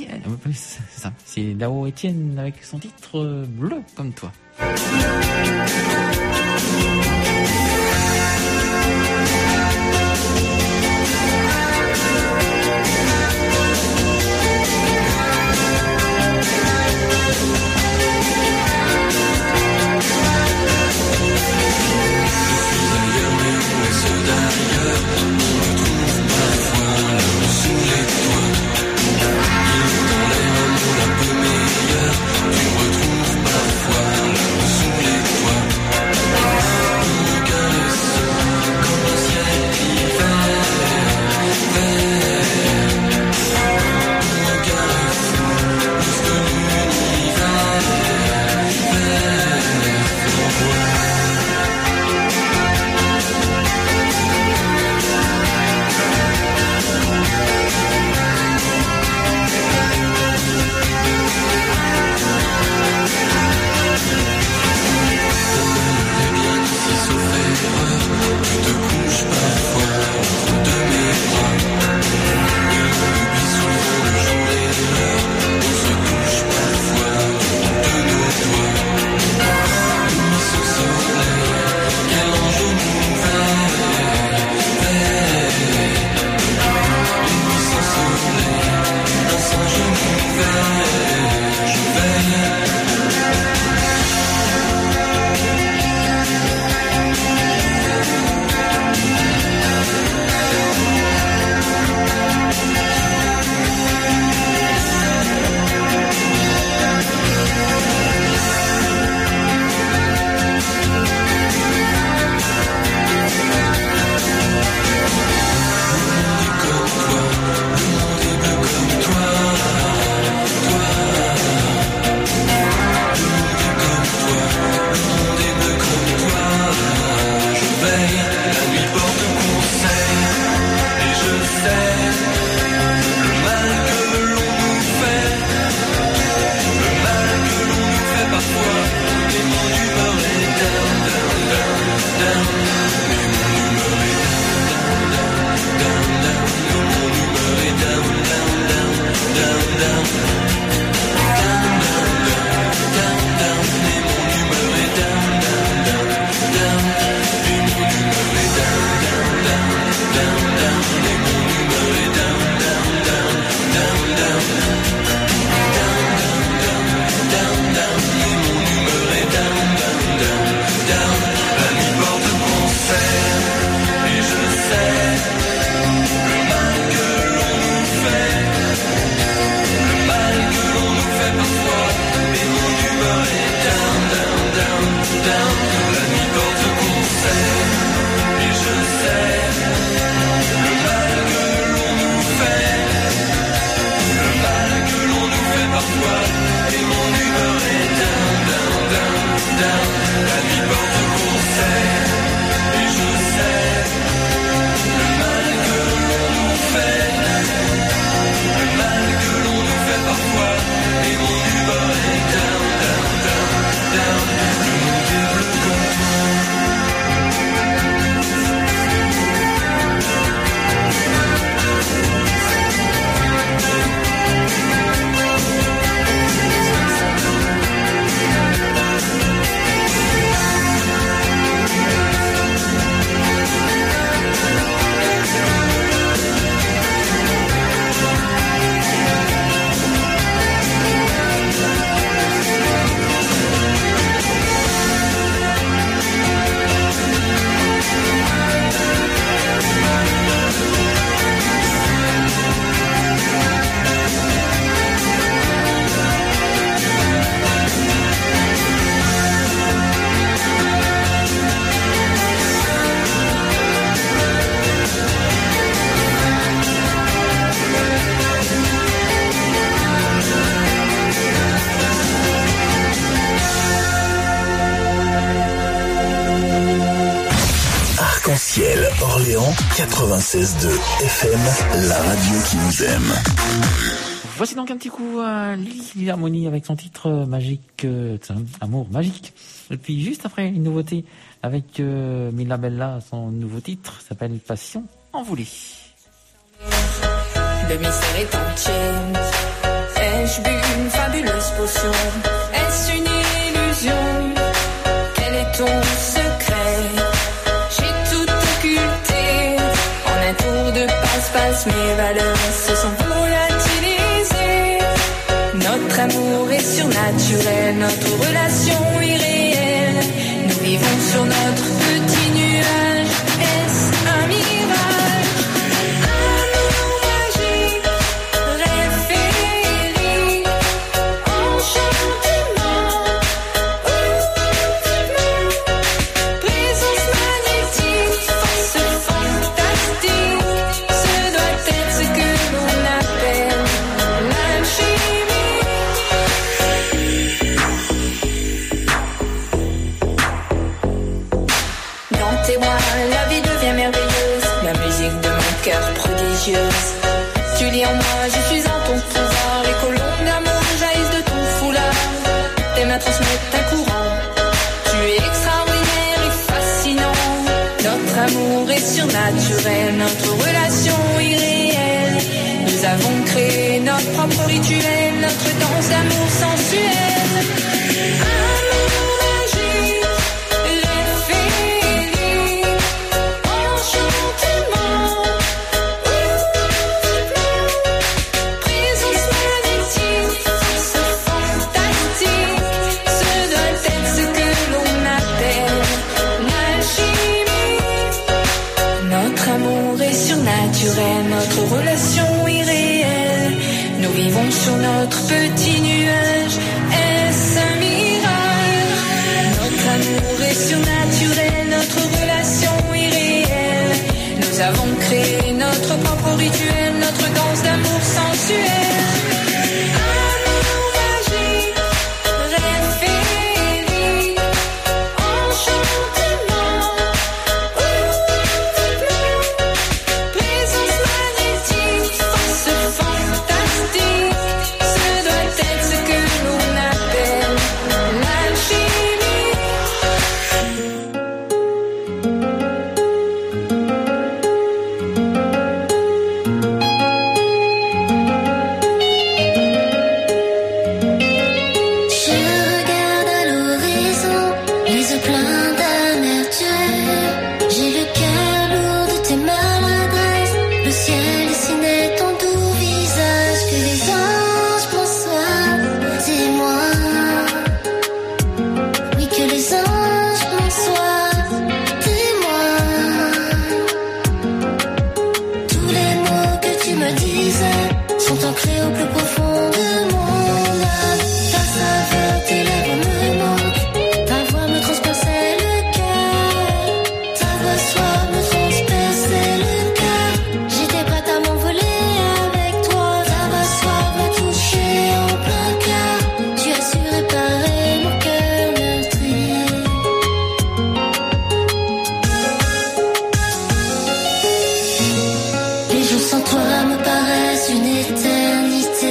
c'est ça, c'est Dao Etienne avec son titre Bleu comme toi. Orléans 96.2 FM, la radio qui vous aime. Voici donc un petit coup à Lily Harmonie avec son titre magique, Amour magique. Et puis juste après, une nouveauté avec Mila Bella, son nouveau titre s'appelle Passion envolée. Le mystère est entier. Ai-je bu une fabuleuse potion? Est-ce une illusion? Quel est ton secret? J'ai tout occulté. En un tour de passe-passe, mes valeurs se sont volatilisées. Notre amour est surnaturel, notre relation irréelle. Nous vivons sur notre petit nuage. Est-ce un mirage? Amour magique, rêve féerique, enchantement, présence magnétique, force fantastique. Ce doit être ce que l'on appelle l'alchimie. Dans tes bras, la vie devient merveilleuse, la musique de mon cœur prodigieuse. Tu lis en moi, je suis en ton pouvoir, les colombes d'amour jaillissent de ton foulard. Tes mains transmettent un courant, tu es extraordinaire et fascinant. Notre amour est surnaturel, notre relation irréelle. Nous avons créé notre propre rituel, notre danse d'amour sensuelle. Amour magique, rêve féerique, enchantement, présence magnétique, force fantastique. Ce doit être ce que l'on appelle l'alchimie. Notre amour est surnaturel, notre relation irréelle. Nous vivons sur notre petit nuage. Est-ce un mirage? Notre amour est surnaturel, notre relation irréelle. Nous avons créé notre propre rituel, notre danse d'amour sensuelle. Amour magique, rêve féerique, enchantement, présence magnétique, force fantastique. Ce doit être ce que l'on appelle l'alchimie. Je regarde à l'horizon, les yeux pleins d'amertume. J'ai le cœur lourd de tes maladresses. Le ciel dessinait ton doux visage. Que les anges m'en soient témoins. Oui, que les anges m'en soient témoins. Tous les mots que tu me disais sont ancrés au plus profond de mon âme. Ta saveur, tes lèvres me manquent. Ta voix me transperçait le cœur. Ta voix soif me transperçait le cœur. J'étais prête à m'envoler avec toi. Ta voix soif m'a touché en plein cœur. Tu as su réparer mon cœur meurtri. Les jours sans toi me paraissent une éternité.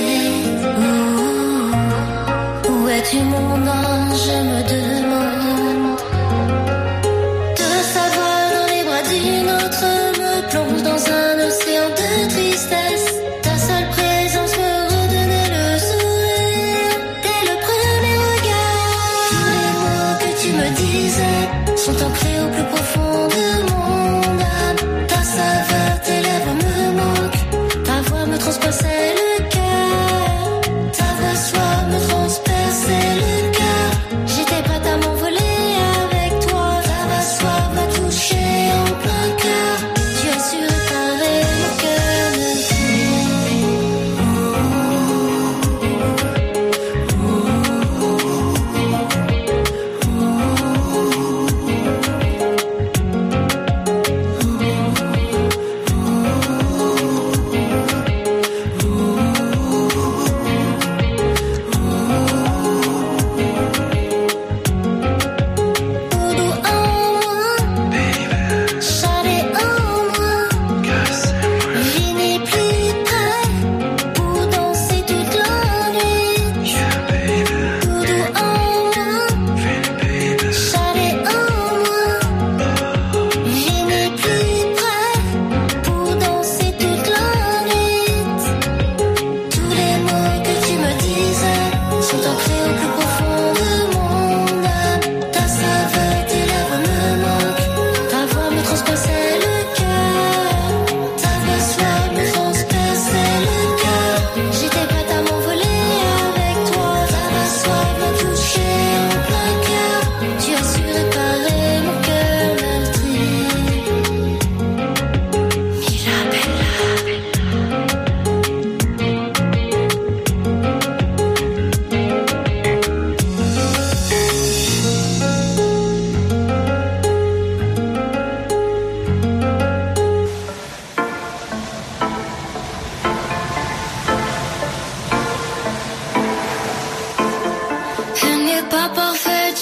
Où es-tu mon ange, je me demande. Te savoir dans les bras d'une autre me plonge dans un océan de tristesse. Ta seule présence me redonnait le sourire. Dès le premier regard, tous les mots que tu me disais sont ancrés au plus profond de mon âme. Ta saveur, tes lèvres me manquent. Ta voix me transperçait le cœur. Ta voix soif me transperçait le cœur.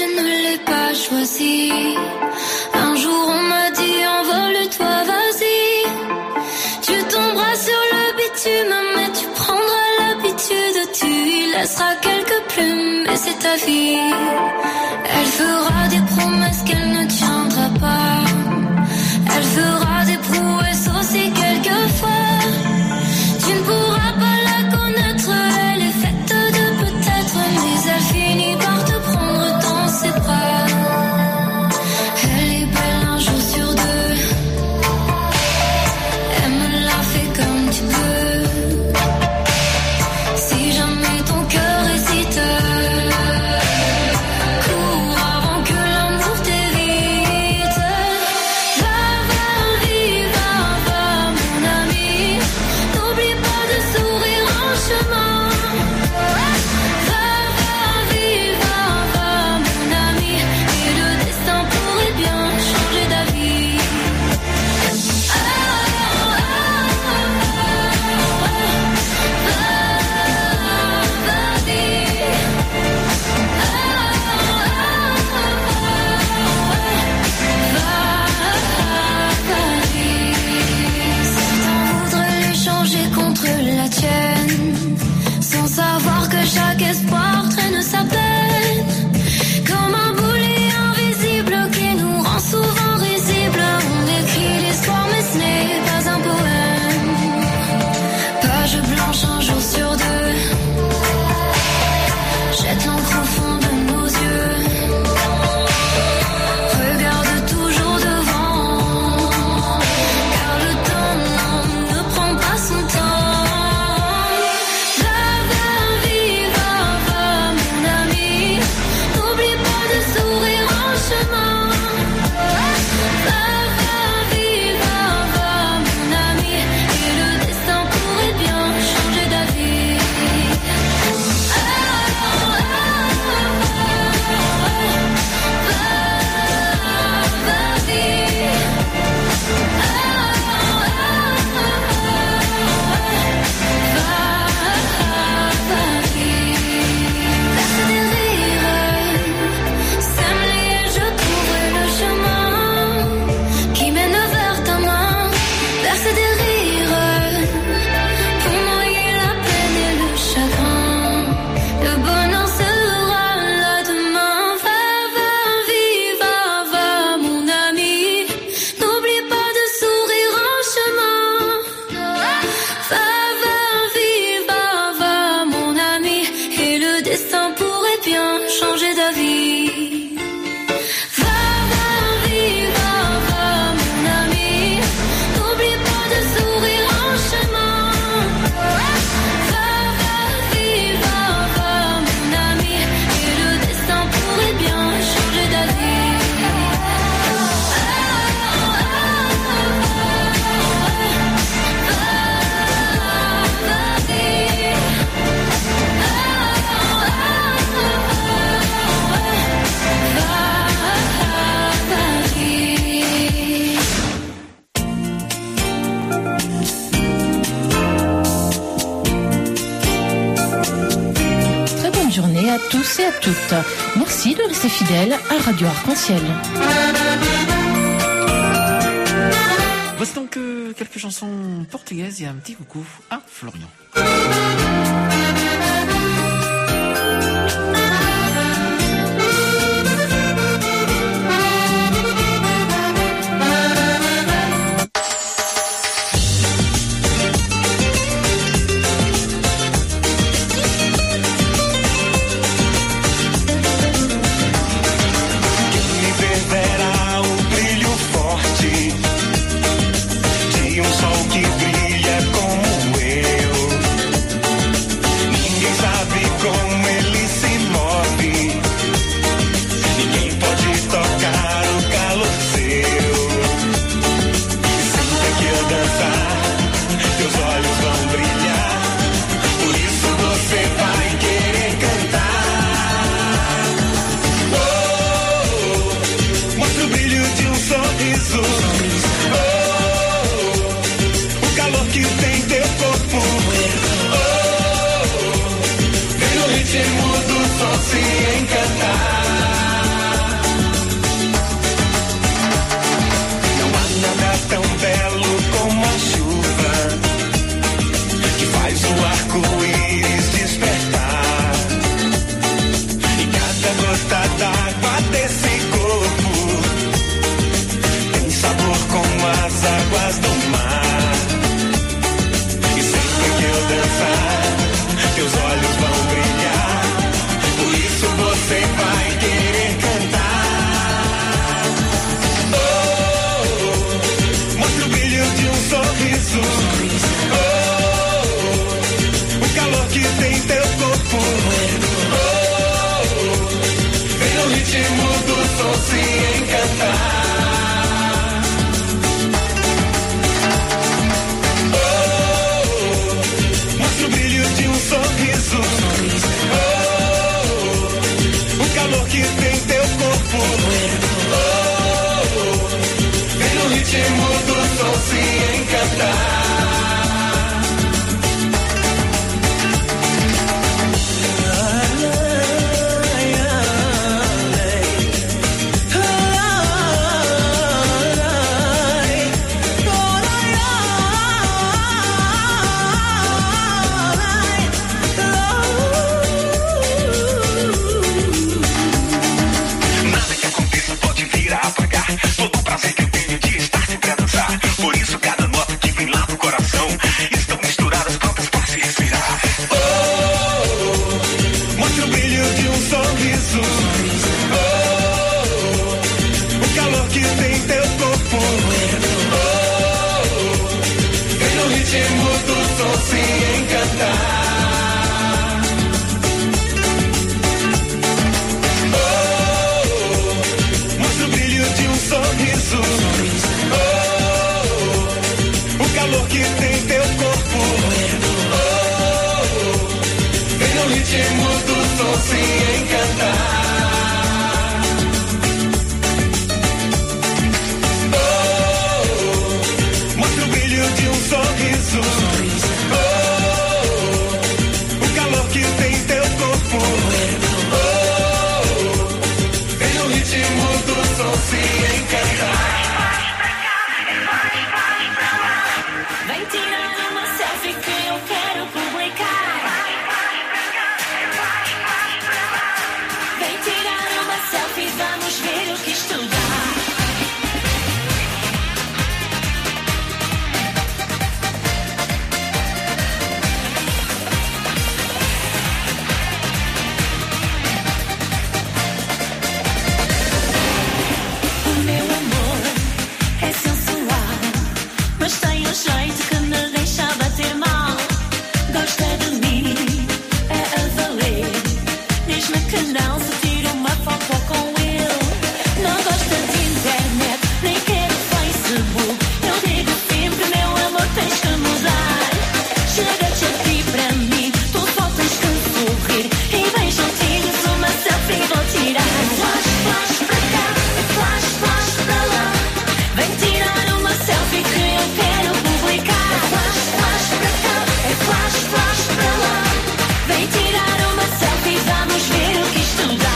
je ne l'ai pas choisi. Un jour on m'a dit envole-toi, vas-y. Tu tomberas sur le bitume, mais tu prendras l'habitude. Tu y laisseras quelques plumes, et c'est ta vie. Elle fera des promesses qu'elle ne tiendra pas. Elle fera des prouesses aussi quelquefois. Tu ne pourras pas la connaître, elle est faite de peut-être, mais elle finit par te prendre dans ses bras. Elle est belle un jour sur deux. Aime-la, fais comme tu peux. Si jamais ton cœur hésite, cours avant que l'amour t'évite. Va, va, vive, va, mon ami. N'oublie pas de sourire en chemin. Va, va, vive, va, mon ami. Et le destin pourrait bien changer d'avis. Certains voudraient l'échanger contre la tienne, sans savoir que chaque espoir traîne sa peine. Comme un boulet invisible qui nous rend souvent risibles. On écrit l'histoire mais ce n'est pas un poème. Page blanche un jour sur deux. Jette l'encre au fond de nos yeux. Regarde toujours devant, car le temps ne prend pas son temps. Va, va, vive, va, mon ami. N'oublie pas de sourire en chemin. Va, va, vive, va, mon ami. Et le destin pourrait bien changer d'avis. Changer d'avis. Va, va, vive, va, mon ami. N'oublie pas de sourire en chemin. Va, va, vive, va, mon ami. Et le destin pourrait bien changer d'avis. Journée à tous et à toutes. Merci de rester fidèles à Radio Arc-en-Ciel. Voici donc quelques chansons portugaises et un petit coucou à Florian. ritmo do som se encantar. som se encantar. Mostra o brilho de um sorriso. O calor que tem teu corpo. Vem no ritmo do som se encantar. Todo o prazer que eu tenho de estar sempre a dançar. Por isso cada nota que vem lá do coração estão misturadas, prontas para se respirar. Mostra o brilho de um sorriso. O calor que tem teu corpo. Vem no ritmo do som se encantar. Sorriso. O calor que tem teu corpo. Vem no ritmo do som se encantar. Mostra o brilho de um sorriso. O calor que tem teu corpo. Vem no ritmo do som se encantar. Vem tirar uma selfie que eu quero publicar. Vem tirar uma selfie, vamos ver o que isto dá. O meu amor é sensual, mas tem um jeito que me deixa bater mal. Gosta de mim, é a valer. Diz-me que não se tira uma foto com ele. Não gosta de internet, nem quer o Facebook. Eu digo sempre, meu amor, tens que mudar. Chega-te aqui para mim, tu só tens que sorrir. E bem juntinhos uma selfie vou tirar. Flash, flash para cá, flash, flash para lá. Vem tirar uma selfie que eu quero publicar. Flash, flash para cá, flash, flash para lá. Vem tirar uma selfie, vamos ver o que isto dá.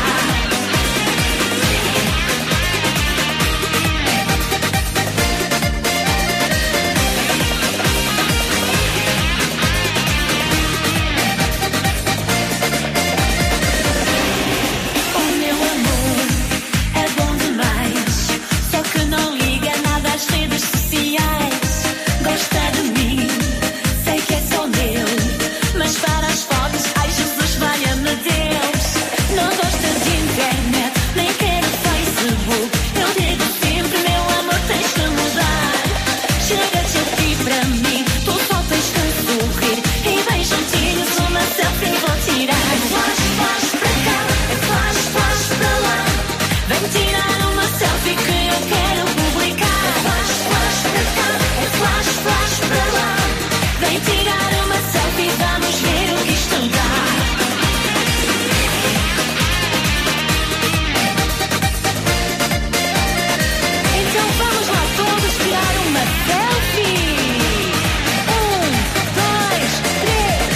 O meu amor é bom demais, só que não liga nada às redes sociais. Gosta de mim, sei que é só meu, mas para as fotos, ai Jesus, valha-me Deus. Não gosta de internet, nem quer o Facebook. Eu digo sempre, meu amor, tens que mudar. Chega-te aqui para mim, tu só tens que sorrir. E bem juntinhos uma selfie vou tirar. Flash, flash para cá, flash, flash para lá. Vem tirar uma selfie que eu quero publicar. Flash, flash para cá, flash, flash para lá. Vem tirar uma selfie, vamos ver o que isto dá. Então vamos lá todos tirar uma selfie. 1, 2, 3.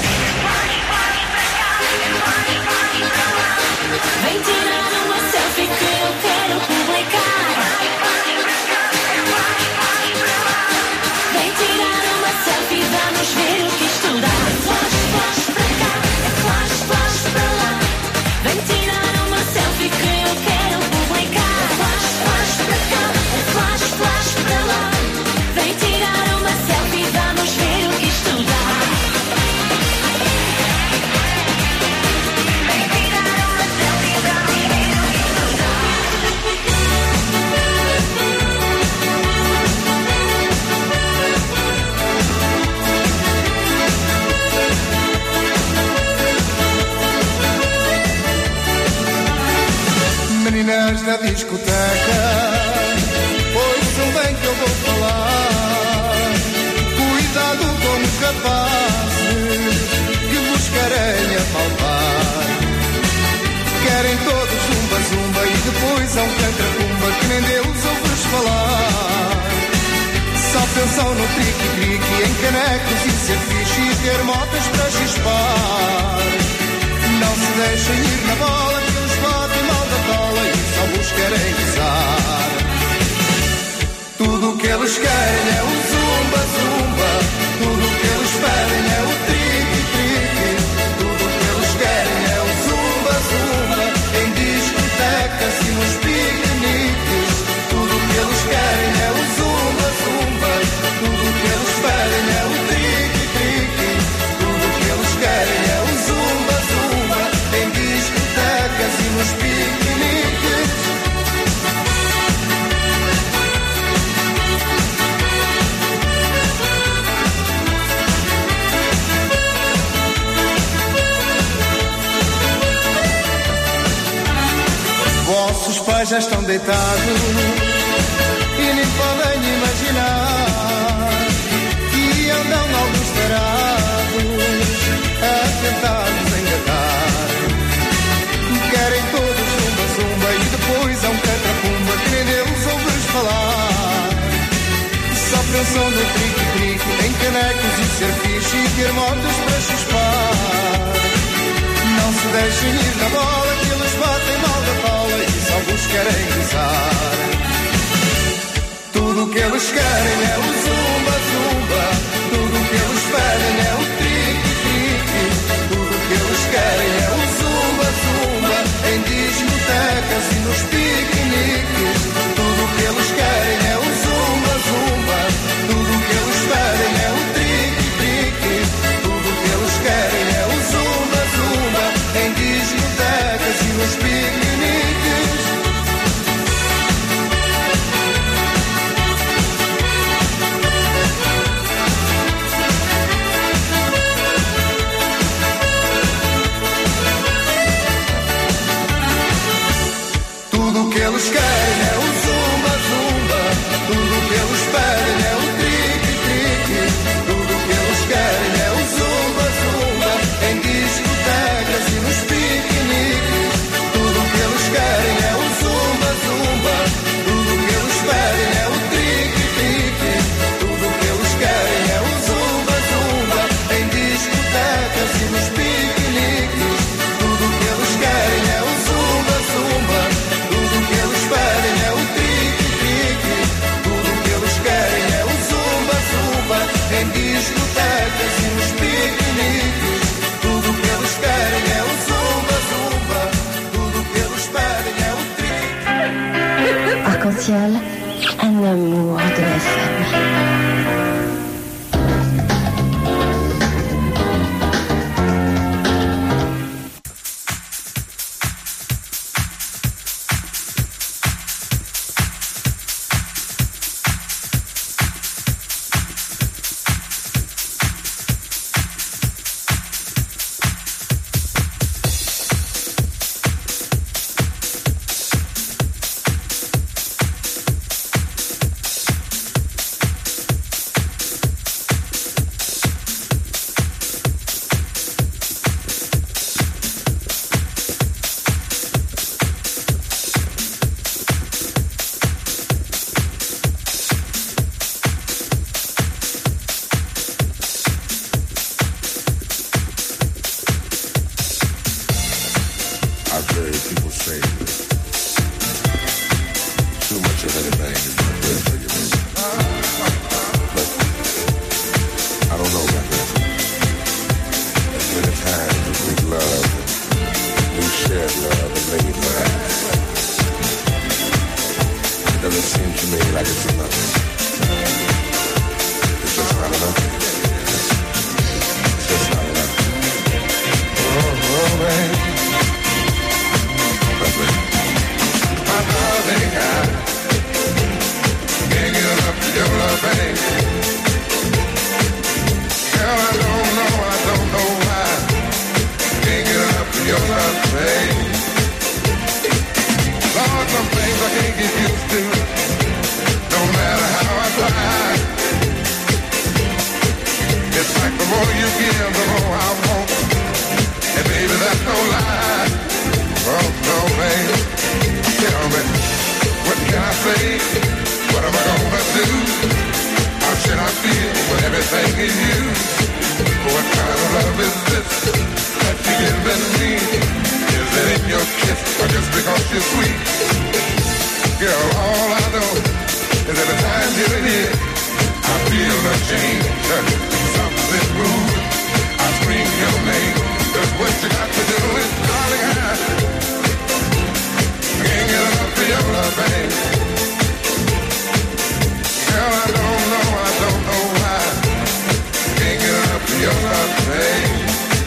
Vem tirar uma selfie que eu quero publicar. Vem tirar uma selfie, vamos ver o que isto dá. Flash, flash para cá, flash, flash para lá. Vem tirar uma selfie que eu quero publicar. Flash, flash para cá, flash, flash para lá. Vem tirar uma selfie, vamos ver o que isto dá. Vem tirar uma selfie, vamos ver o que isto dá. mulheres na discoteca, ouçam bem que eu vou falar. Cuidado com os rapazes que vos querem apalpar. Querem todos zumba zumba e depois há um cantra-pumba que nem Deus ouve-os falar. Só pensam no trique-trique, em canecos e ser fixe e ter motas para chispar. Não se deixem ir na bola que eles batem mal da bola e só vos querem gozar. Tudo o que eles querem é o zumba zumba, tudo o que eles pedem é o trique-trique, tudo o que eles querem é o zumba zumba, em discotecas e nos piqueniques. Tudo o que eles querem é o zumba zumba, tudo o que eles pedem é o trique-trique, tudo o que eles querem é o zumba zumba, em discotecas e nos piqueniques. Vossos pais já estão deitados e nem podem imaginar que andam alguns tarados a tentar nos engatar. Querem todos zumba zumba e depois há um cantra-pumba que nem Deus ouve-os falar. Só pensam no trique-trique, em canecos e ser fixe e ter motos para chispar. Não se deixem ir na bola que eles batem mal da bola e só vos querem gozar. Tudo o que eles querem é o zumba zumba, tudo o que eles pedem é o trique-trique, tudo o que eles querem é o zumba zumba, em discotecas e nos piqueniques. Tudo o que eles querem é o zumba zumba, tudo o que eles pedem é o trique-trique, tudo o que eles querem é o zumba zumba, em discotecas e nos piqueniques. Tudo o que eles querem é o zumba zumba, tudo o que eles pedem é o trique-trique, tudo o que eles querem é o zumba zumba, em discotecas e nos piqueniques. Tudo o que eles querem é o zumba zumba, tudo o que eles pedem é o trique-trique, tudo o que eles querem é o zumba zumba, em discotecas e nos piqueniques. Tudo o que eles querem é o zumba zumba, tudo o que eles pedem é o trique-trique, tudo o que eles querem é o zumba zumba, em discotecas e nos piqueniques. Tudo o que eles querem é o zumba zumba, tudo o que eles pedem é o trique. Arc-en-ciel, un amour de FM. your love, babe. I can't get used to. No matter how I try. It's like the more you give, the more I want. And baby, that's no lie. Oh, no, baby. Tell me, what can I say? What am I gonna do? How should I feel when everything is you? What kind of love is this that you're giving me? Is it in your kiss or just because you're sweet? Girl, all I know is every time you're here, I feel a change. Something moves. I scream your name. Just what you got to do is, darling, I can't get enough of your love, babe. Girl, I don't know why. Can't get enough of your love, babe.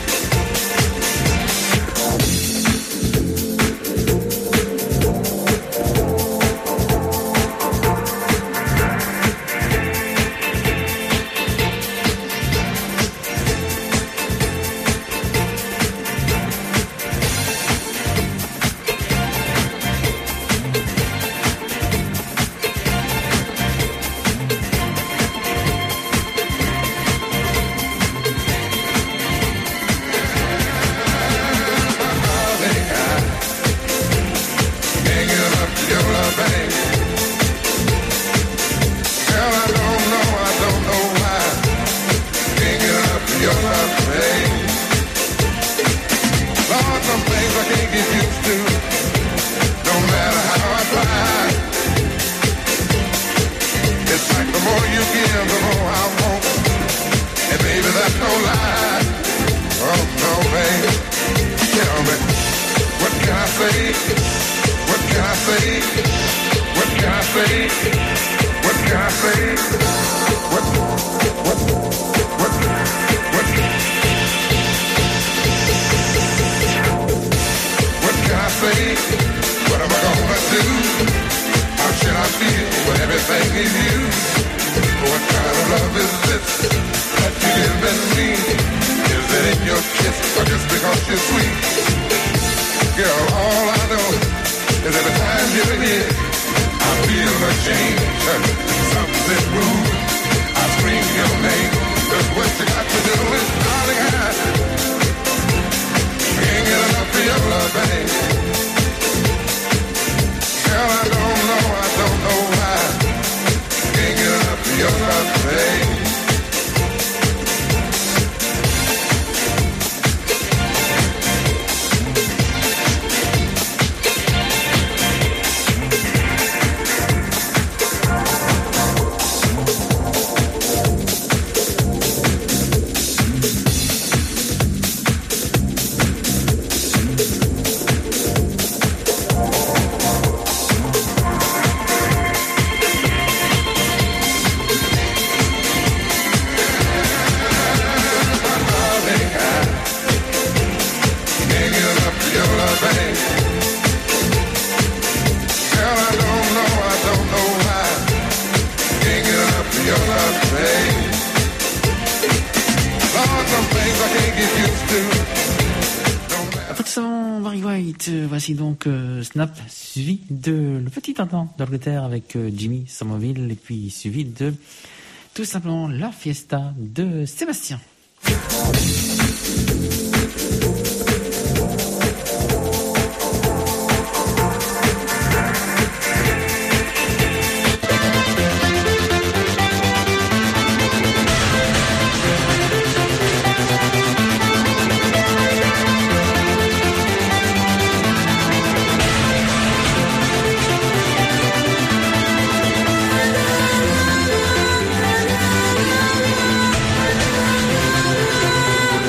Voici donc Snap, suivi de Le Petit Tintin d'Angleterre avec Jimmy Somerville, et puis suivi de tout simplement La Fiesta de Sébastien. We'll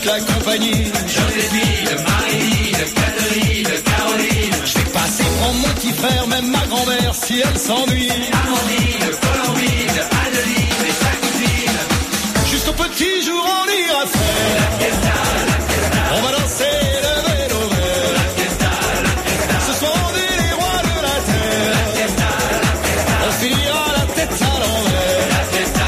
la compagnie. Joséphine, Marie-Line, Catherine, Caroline. Je vais passer prendre mon petit frère, même ma grand-mère si elle s'ennuie. Amandine, Colombine, Adeline et sa cousine. Juste au petit jour on ira faire la fiesta, on va danser le vélo vert. La fiesta, ce soir on est les rois de la terre. La fiesta, on finira la tête à l'envers. La fiesta,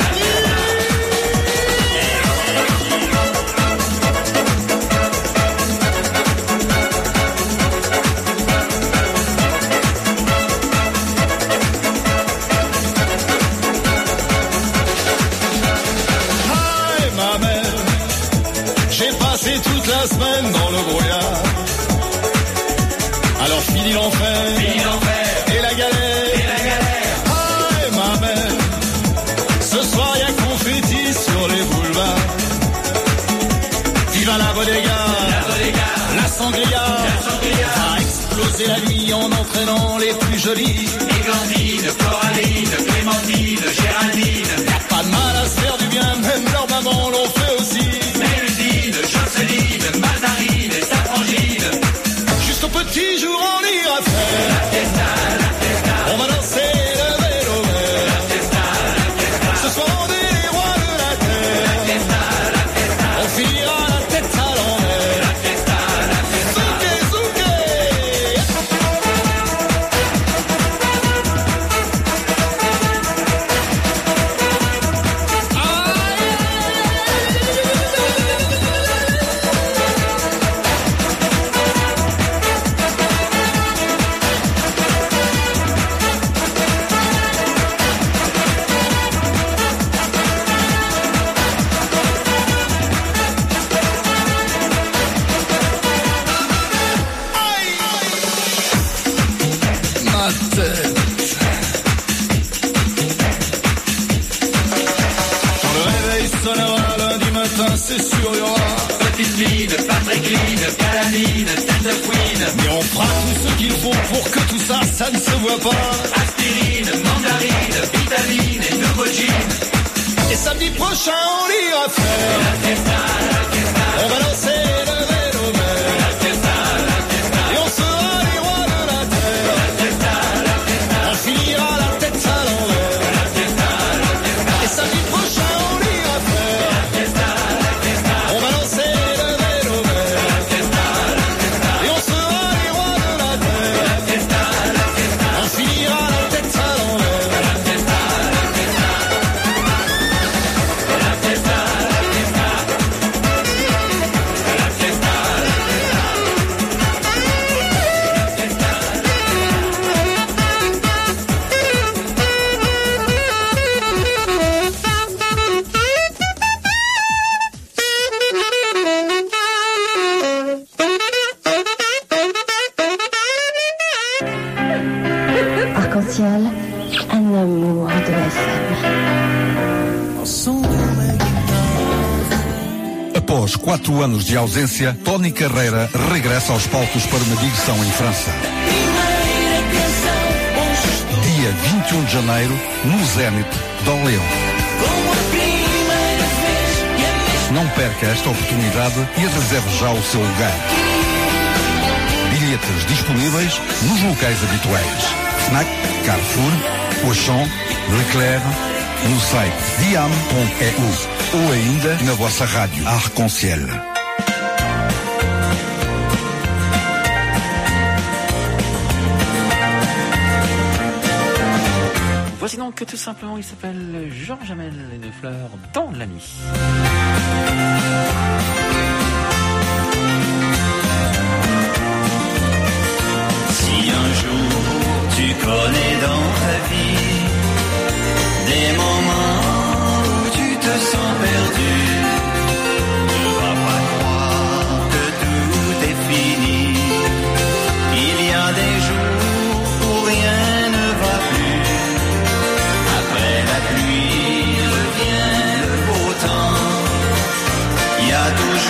toute la semaine dans le brouillard. Alors fini l'enfer, et la galère, Ah, et ma mère, ce soir y'a confetti sur les boulevards. Viva la bodega, la sangria, va exploser la nuit en entraînant les plus jolies. Églantine, Coraline, Clémentine, Géraldine. Y'a pas de mal à se faire du bien, même leurs mamans l'ont fait aussi. Jocelyne, Mazarine et sa frangine. Juste au petit jour on ira faire la fiesta, on va danser le vélo vert. La fiesta, ce soir on est les rois de la terre. La fiesta, on finira la tête à l'envers. La fiesta, Zouké, Zouké. C'est sûr, il y aura Petite Line, Patrickline, Calamine, tête de queen. Mais on fera tout ce qu'il faut pour que tout ça, ça ne se voit pas. Aspirine, mandarine, vitamine et nouveau jean. Et samedi prochain, on ira faire la fiesta, on va lancer le vélo vert. La fiesta, et on sera les rois de la terre. La fiesta, on finira la tête à l'envers. La fiesta, et samedi prochain, on ira faire la fiesta. On va lancer le vélo vert. La fiesta, et on sera les rois de la terre. La fiesta, on finira la tête à l'envers. La fiesta, la fiesta, la fiesta, la fiesta, Arc-en-ciel, un amour de FM. Após 4 anos de ausência, Tony Carreira regressa aos palcos para uma digressão em França. Dia 21 de janeiro, no Zénith d'Orléans. Não perca esta oportunidade e reserve já o seu lugar. Bilhetes disponíveis nos locais habituais. Fnac, Carrefour, Auchan, Leclerc, no site diam.eu ou ainda na vossa rádio Arc-en-Ciel. Voici donc tout simplement, il s'appelle Georges Hamel et de Fleurs dans la nuit. Si un jour tu connais dans ta vie des moments où tu te sens perdu, ne vas pas croire que tout est fini. Il y a des jours où rien ne va plus. Après la pluie revient le beau temps. Il y a toujours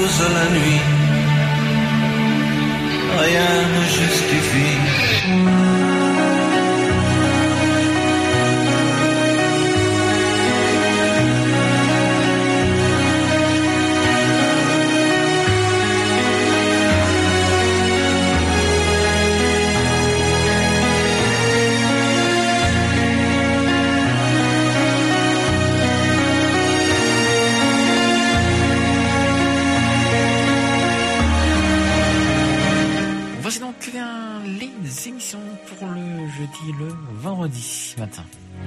cause de la nuit. Rien ne justifie. Les émissions pour le jeudi et le vendredi matin.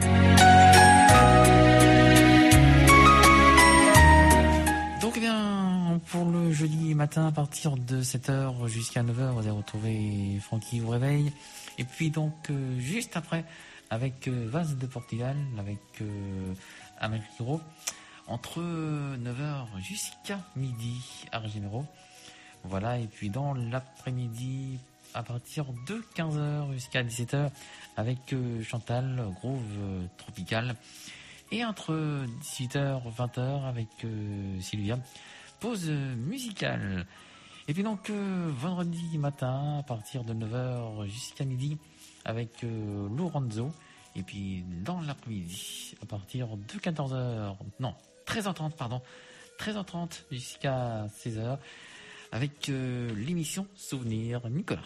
Donc eh bien, pour le jeudi matin à partir de 7h jusqu'à 9h, vous allez retrouver Francky au réveil. Et puis donc juste après avec Vaz de Portugal, avec Américo, entre 9h jusqu'à midi à Régénéro. Voilà, et puis dans l'après-midi, à partir de 15h jusqu'à 17h, avec Chantal, Groove Tropical. Et entre 18h et 20h, avec Sylvia, pause musicale. Et puis donc, vendredi matin, à partir de 9h jusqu'à midi, avec Lorenzo. Et puis dans l'après-midi, à partir de 13h30, pardon, 13h30 jusqu'à 16h, avec l'émission Souvenir Nicolas.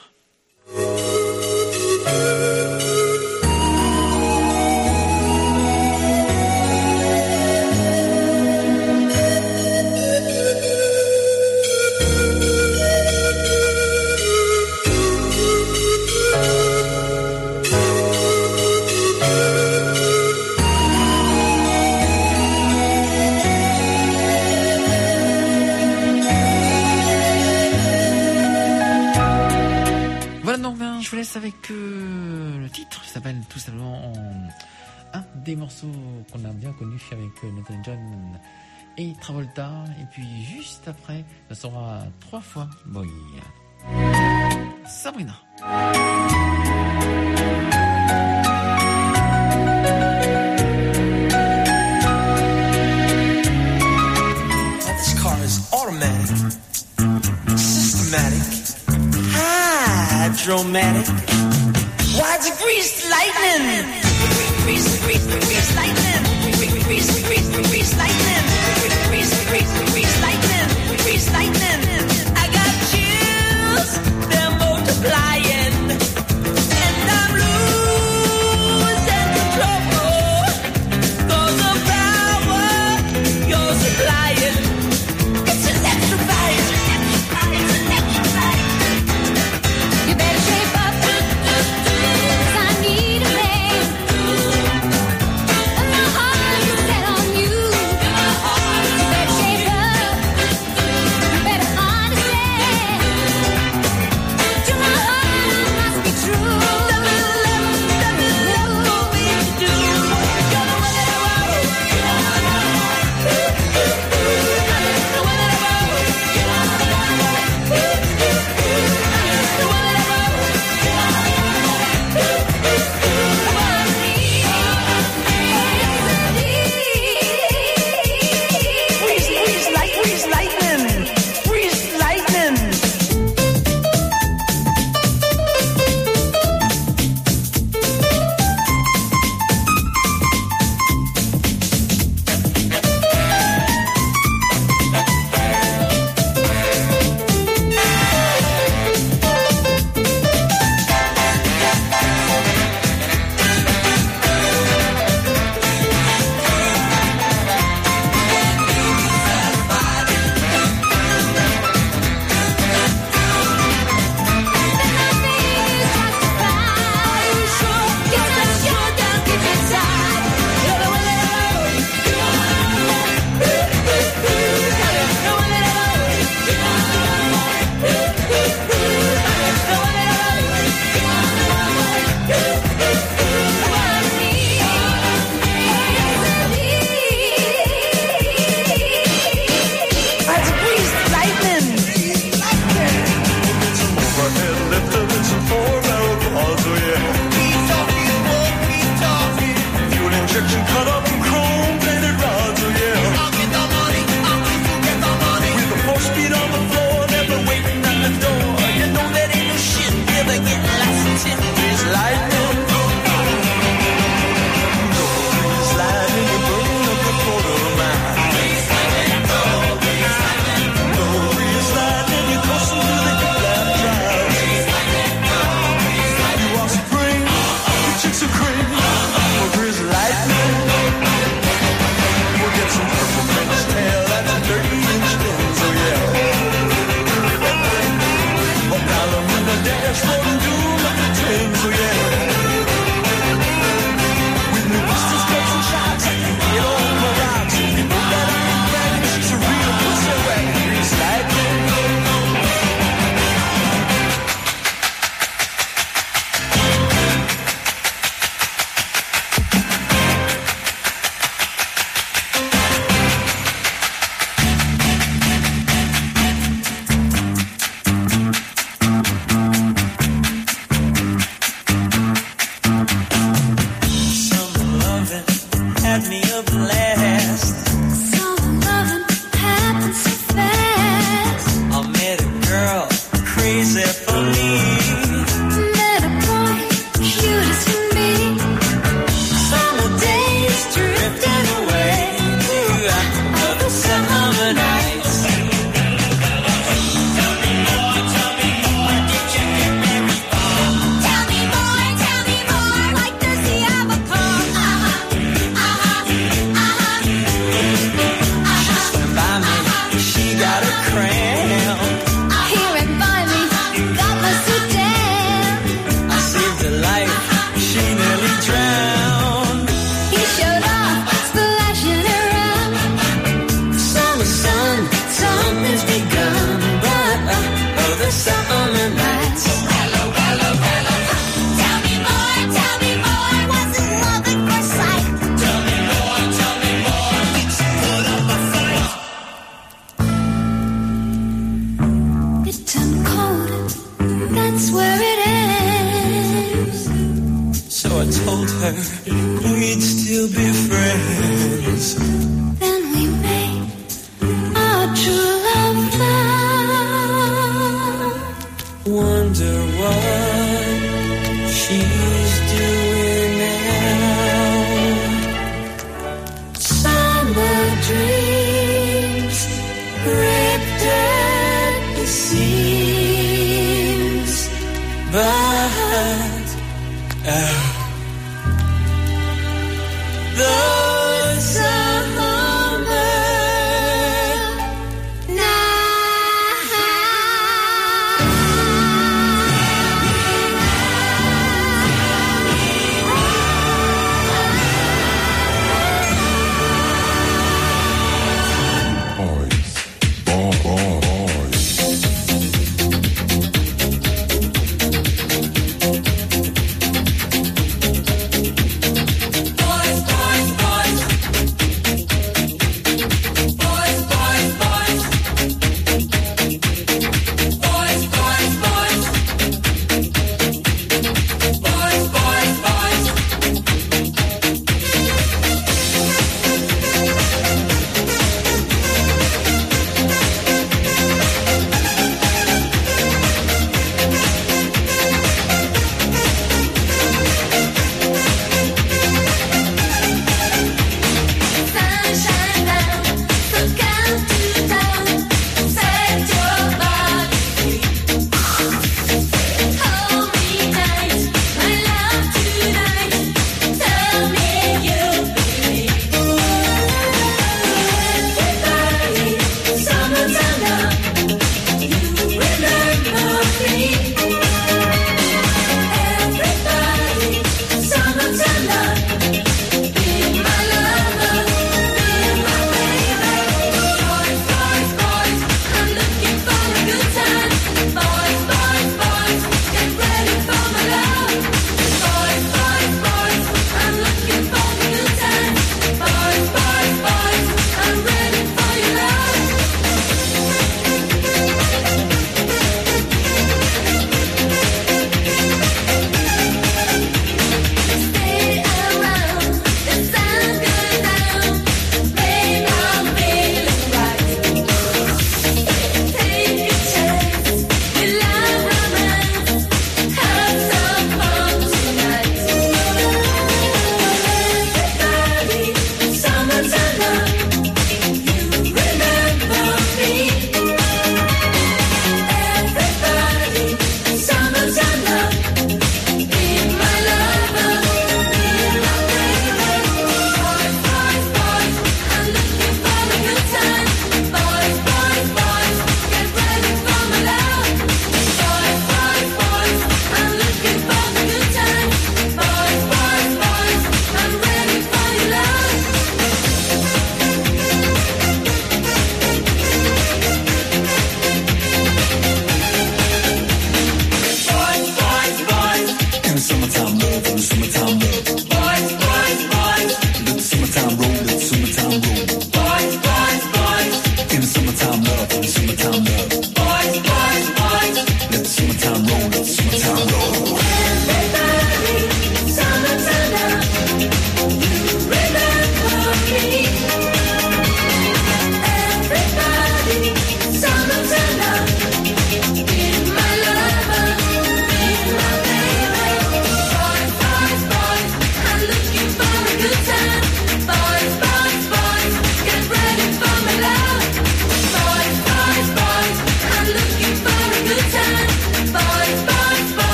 Je vous laisse avec le titre, ça s'appelle tout simplement un des morceaux qu'on a bien connu avec Nathan John et Travolta. Et puis juste après, ça sera 3 fois Boy. Sabrina. This car is automatic, systematic, hydromatic. Why it's greased lightning? Grease lightning. Grease lightning. Grease lightning. I got chills, they're multiplying, and I'm losing control. 'Cause the power you're supplying, it's electrifying. You better shape up, 'cause I need a man. My heart is set on you. You better shape up, you better understand. To my heart. we'd still be friends. Then we made our true love vow. Wonder what she's doing now. Summer dreams ripped at the seams, but the summer boys, boys, boys.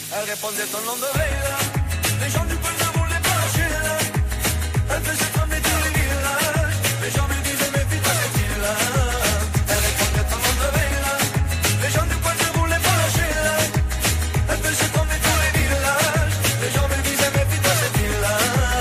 Elle répondait ton nom de veille là. Les gens du coin ne voulaient pas lâcher là. Elle faisait trembler tous les villages. Les gens lui disaient méfie-toi cette fille-là. Elle répondait ton nom de veille là. Les gens du coin ne voulaient pas lâcher là. Elle faisait trembler tous les villages. Les gens lui disaient méfie-toi cette fille-là.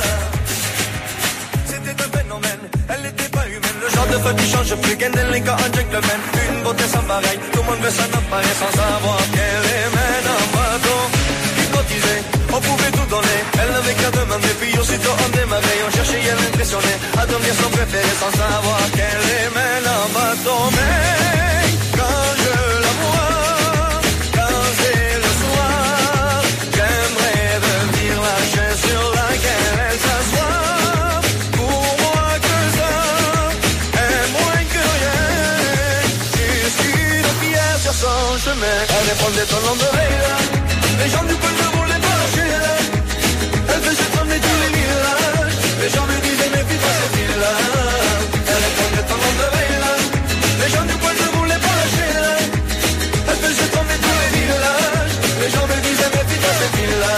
C'était un phénomène, elle n'était pas humaine. Le genre de femme qui change plus qu'un délinquant, un gentleman. Une beauté sans pareil, tout le monde veut s'en emparer sans savoir qu'elle est mène en bateau. Hypnotisée, on pouvait tout donner. Elle n'avait qu'à demander, puis aussitôt on démarrait. On cherchait, elle impressionnait, à devenir son préféré sans savoir qu'elle est mène en bateau. Mais quand je la vois, quand c'est le soir, j'aimerais devenir la chaise sur laquelle elle s'assoit. Pour moi que ça est moins que rien. Juste une pierre sur son chemin. Elle répondait ton nom de veille là. Les gens du coin ne voulaient pas lâcher là. Elle faisait trembler tous les villages. Les gens lui disaient méfie-toi cette fille-là. Elle répondait ton nom de veille là. Les gens du coin ne voulaient pas lâcher là. Elle faisait trembler tous les villages. Les gens lui disaient méfie-toi cette fille-là.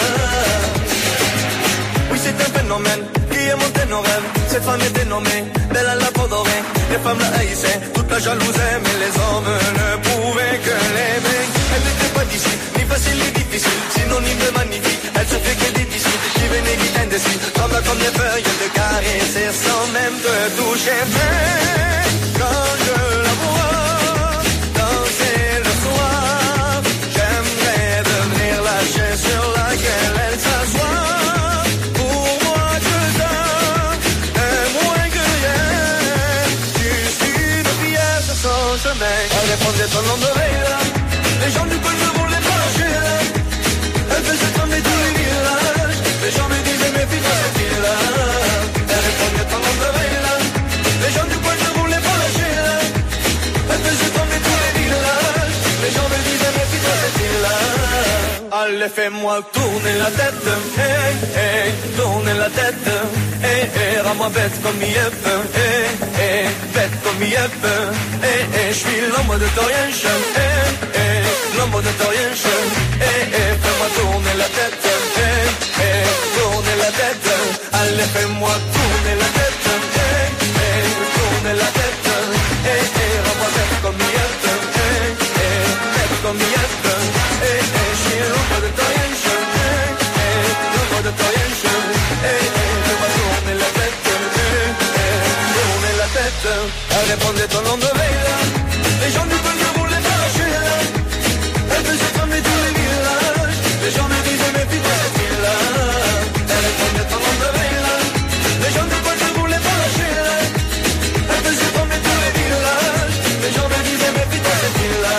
Oui, c'est un phénomène qui a monté nos rêves. Cette femme était nommée belle à la peau dorée. Les femmes la haïssaient, toute la jalousaient, mais les hommes ne pouvaient que l'aimer. Elle n'était pas d'ici, ni facile ni difficile, synonyme de magnifique. Elle se fait que difficile, qui venait vite indécis, trembla comme des feuilles de caresser sans même te toucher. Mais quand je la vois, danser le soir, j'aimerais devenir la chaise sur laquelle elle s'assoit. Pour moi que ça est moins que rien, juste une pierre sur son chemin. Elle répondait ton nom de veille là. Les gens du coin ne voulaient pas lâcher là. Elle faisait trembler tous les villages. Les gens lui disaient méfie-toi cette fille-là. Elle répondait ton nom de veille là. Les gens du coin ne voulaient pas lâcher là. Elle faisait trembler tous les villages. Les gens lui disaient méfie-toi cette fille-là. Allez, fais-moi tourner la tête, hey, hey, tourner la tête, hey, hey, rends-moi bête comme Yep, hey, hey, bête comme Yep, hey, hey, j'suis l'homme de Torienche, hey, hey, l'homme de Torienche, hey, hey, fais-moi tourner la tête, hey, hey, tourner la tête, allez, fais-moi tourner la tête, hey, hey, tourner la tête, hey, hey, rends-moi bête comme Yep, hey, hey, bête comme Yep, hey, hey, j'suis l'homme de Torienche, hey, hey, l'homme de Torienche, hey, hey, fais-moi tourner la tête, hey, hey, tourner la tête. Elle répondait ton nom de veille là. Les gens du coin ne voulaient pas lâcher là. Elle faisait trembler tous les villages. Les gens me disaient méfie-toi cette fille-là. Elle répondait ton nom de veille là. Les gens du coin ne voulaient pas lâcher là. Elle faisait trembler tous les villages. Les gens me disaient méfie-toi cette fille-là.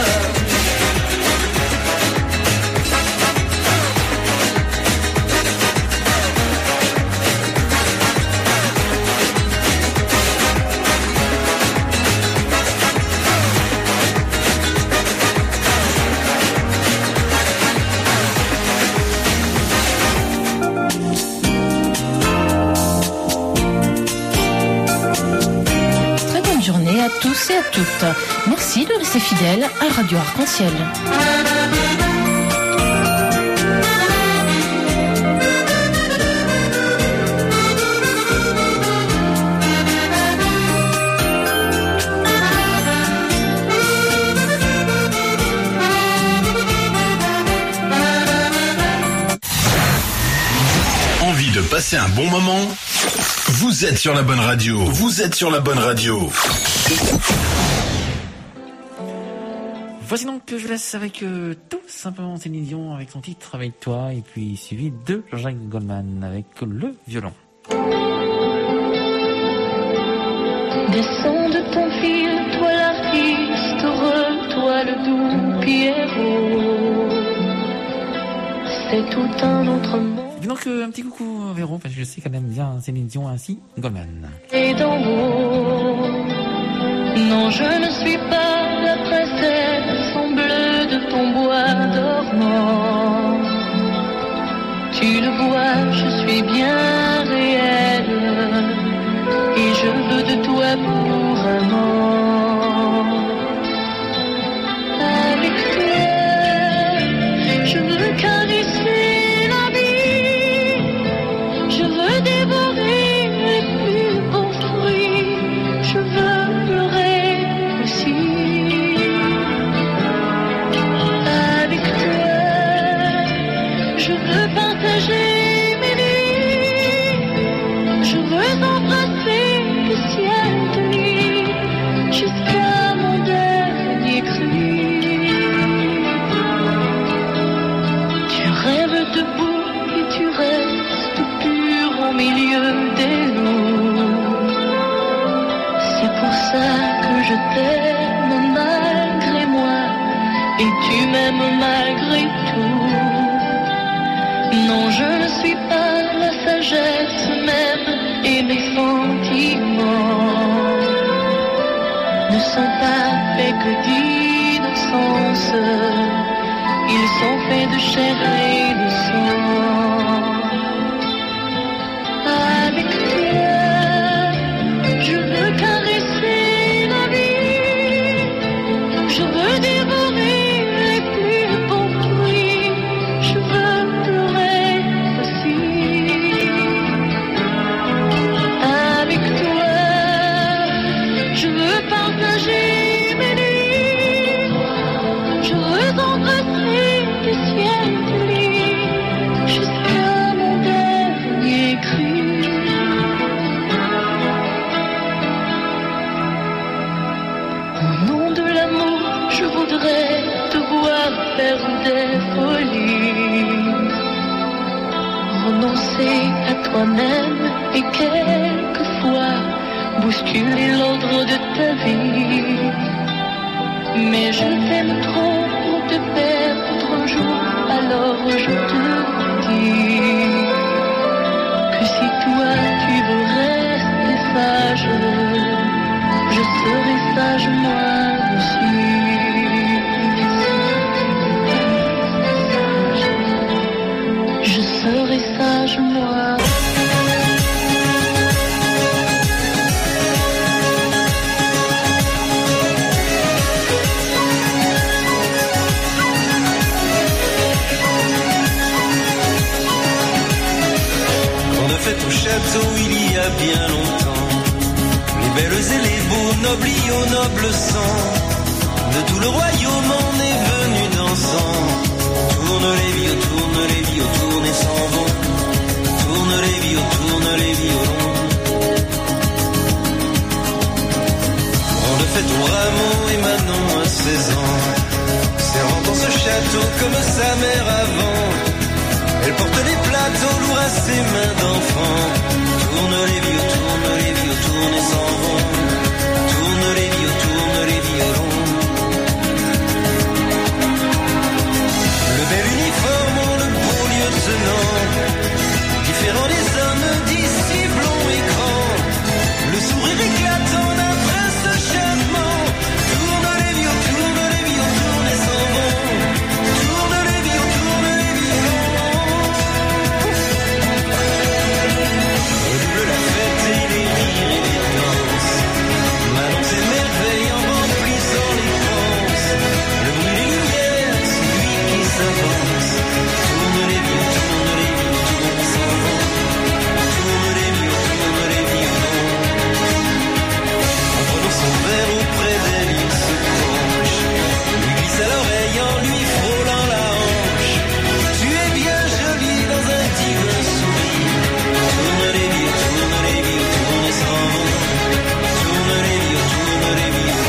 Journée à tous et à toutes. Merci de rester fidèles à Radio Arc-en-Ciel. Envie de passer un bon moment? Vous êtes sur la bonne radio. Vous êtes sur la bonne radio. Voici donc que je laisse avec tout simplement Céline Dion avec son titre Avec toi, et puis suivi de Jean-Jacques Goldman avec le violon. Descends de ton fil, toi l'artiste heureux, toi le doux Pierrot. C'est tout un autre monde. Donc un petit coucou à Véro, parce que je sais qu'elle aime bien Céline Dion ainsi Goldman. Et d'en haut, non je ne suis pas la princesse en bleu de ton bois dormant. Tu le vois, je suis bien réelle, et je veux de toi pour amant. Avec toi, je veux qu'un pour ça que je t'aime malgré moi et tu m'aimes malgré tout. Non, je ne suis pas la sagesse même et mes sentiments ne sont pas faits que d'innocence. Ils sont faits de chair et de sang. Avec toi, je veux caresser la vie. Je veux dévorer les plus beaux fruits. Je veux pleurer aussi. Avec toi, je veux partager mes nuits. Je veux embrasser tes ciels gris jusqu'à mon dernier cri. Au nom de l'amour, je voudrais te voir faire des folies, renoncer à toi-même et quelquefois bousculer l'ordre de ta vie. Mais je t'aime trop pour te perdre un jour, alors je te dis que si toi tu veux rester sage, je serai sage moi aussi. Je serai sage moi. Au château il y a bien longtemps, les belles et les beaux, nobles au noble sang, de tout le royaume en est venu dansant. Tourne les violons, tourne les violons, tourne et s'en vont. Tourne les violons, tourne les violons. On le fait au rameau et Manon à 16 ans, servant dans ce château comme sa mère avant. Elle porte les plateaux lourds à ses mains d'enfant. Tourne les violons, tourne et s'en vont. Tourne les violons. Le bel uniforme, le beau lieutenant, différent des hommes d'ici blonds et grands. Le sourire éclatant d'un prince charmant. Tourne les violons, tourne et s'en vont. Tourne les violons, tourne les violons. La fête et les rires et les danses, Manon ses merveilles en remplissant les penses. Le bruit des lumières, celui qui s'avance. Tourne les violons, tourne s'en vont. Tourne les violons. En prenant son verre auprès d'elle, il se penche, lui glisse à l'oreille en lui frôlant la hanche. Tu es bien jolie dans un divin sourire. Tourne les violons. Tourne et s'en vont. Tourne les violons.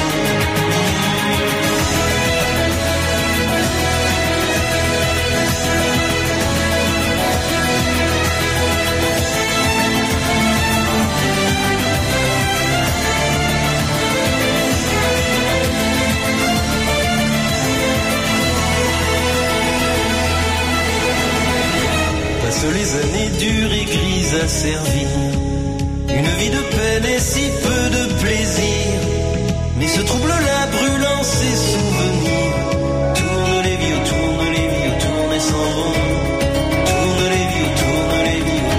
Passent les années dures et grises asservies. Une vie de peine et si peu de plaisir. Mais ce trouble-là brûlant ses souvenirs. Tourne les violons, tourne et s'en vont. Tourne les violons.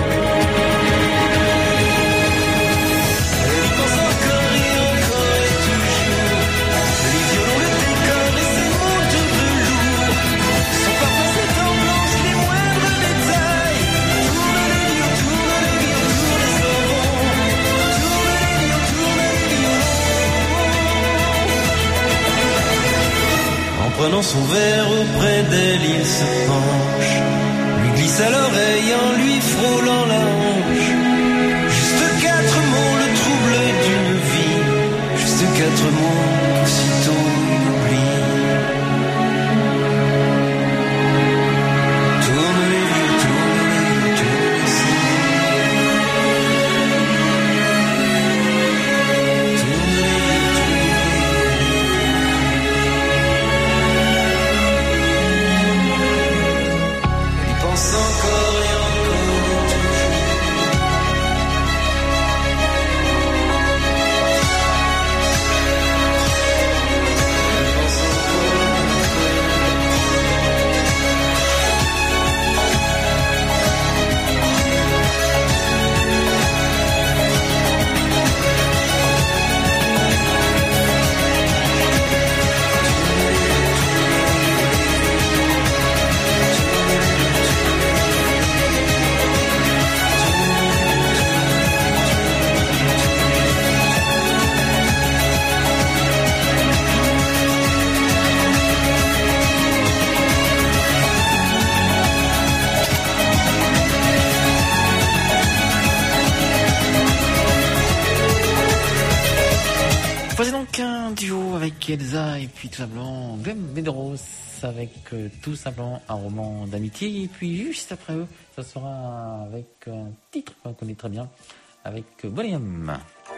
Elle y pense encore et toujours. Les violons, le décor et ses mots de velours. Son parfum, ses dents blanches, les moindres détails. Tourne les violons, tourne et s'en vont. Tourne les violons. En prenant son verre auprès d'elle, il se penche, lui glisse à l'oreille en lui frôlant la hanche. Juste 4 mots, le trouble d'une vie. Juste 4 mots, qu'aussitôt il oublie. Tourne les violons, tourne Voici donc un duo avec Elsa et puis tout simplement Glenn Medeiros avec tout simplement un roman d'amitié. Et puis juste après eux, ça sera avec un titre qu'on connaît très bien, avec William.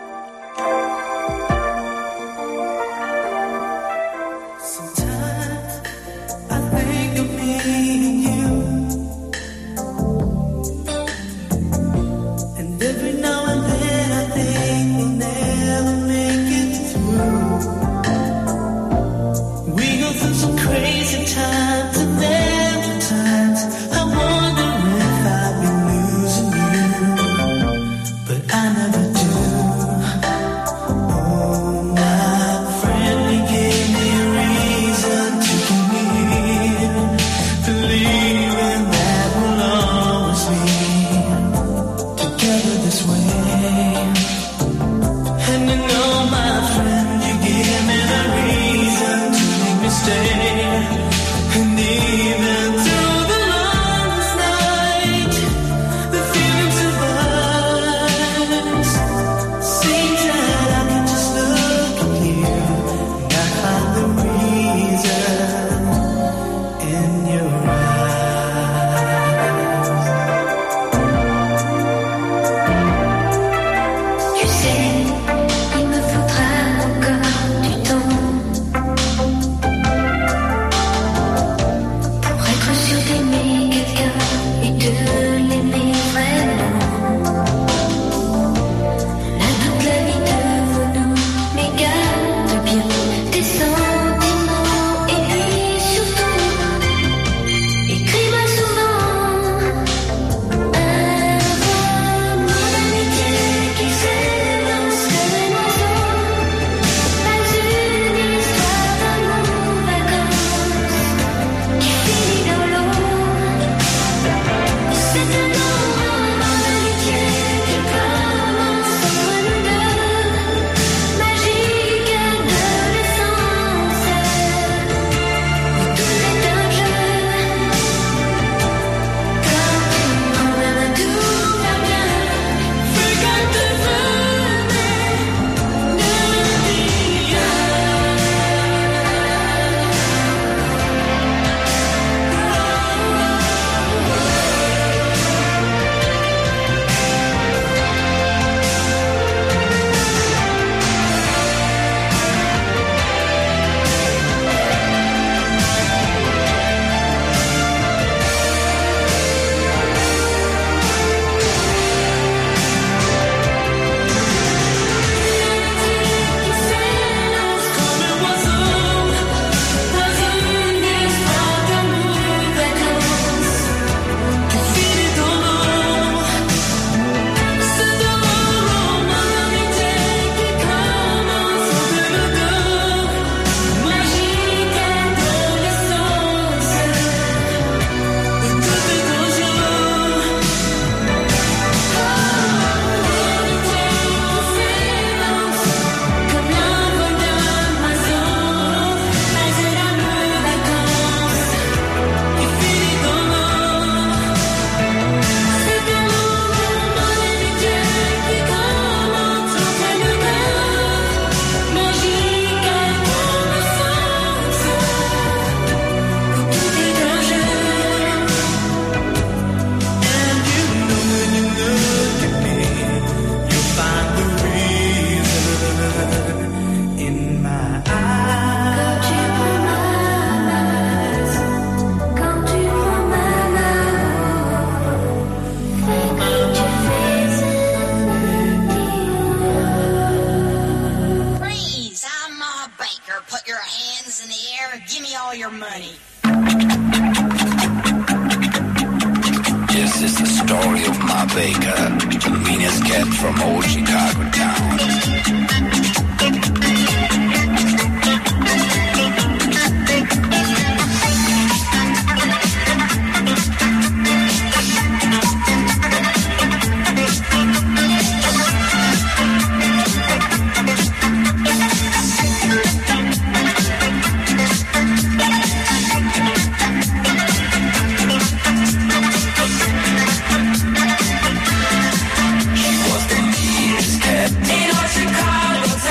Sometimes I think of me and you, and every now and then I think we'll never make it through. We go through some crazy times and there are times I wonder if I've been losing you, but I never do. Oh, my friend, you gave me a reason to believe, believing that we'll always be together this way. And you know, my friend, you gave me the reason to make me stay. And even through the longest night, the feeling survives. Seems that I can just look at you and I find the reason in your eyes. Tu sais, il me faudra encore du temps pour être sûr d'aimer quelqu'un et de l'aimer vraiment. Là, toute la vie devant nous, mais garde bien tes sentiments et puis surtout, écris-moi souvent un roman d'amitié qui s'élance comme un oiseau. Pas une histoire d'amour vacances qui finit dans l'eau. C'est un roman d'amitié qui commence entre nous deux. Magique adolescence où tout est un jeu. Quand on aime, tout va bien. Regarde venez, ne dis rien. Qui s'élance comme un oiseau, pas une histoire d'amour vacances qui finit dans l'eau. C'est un roman d'amitié qui commence entre nous deux. Magique adolescence où tout est en jeu. L'amitié qui s'élance comme l'envol d'un oiseau. Mais c'est l'amour vacances qui finit dans l'eau. C'est un roman d'amitié qui commence entre nous deux. Magique adolescence où tout est un jeu. And you know when you look at me, you'll find the reason in my eyes. Quand tu prends ma main, fais comme tu fais Freeze! I'm Ma Baker. Put your hands in the air and give me all your money. This is the story of Ma Baker, the meanest cat from old Chicago town. She was the meanest cat in our Chicago town.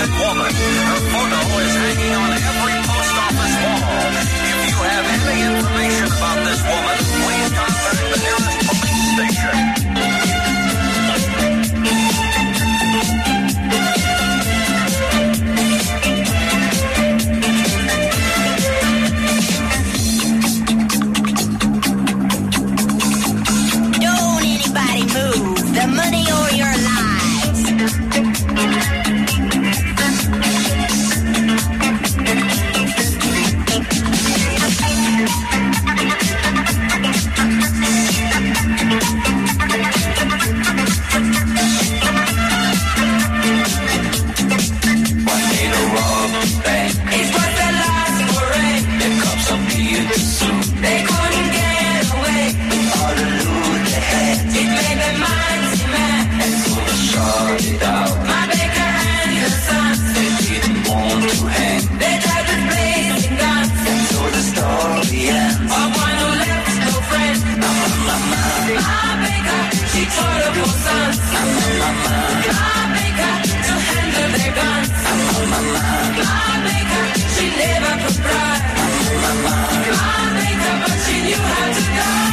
perfect woman. Her photo is hanging on every post office wall. If you have any information about this woman, please contact the nearest police station. Don't anybody move. The money or your lives. One day to rob the bank. It's what the last foray. The cops are being pursued. They couldn't get away. All the loot they had. It made their minds mad. And so they shot it out. My baker and her sons, They didn't want to hang. they died with blazing guns. And so the story ends. Of one who left no friend. My baker, she taught her four sons. My baker, to handle their guns. My baker, she never could cry. My baker, but she knew how to die.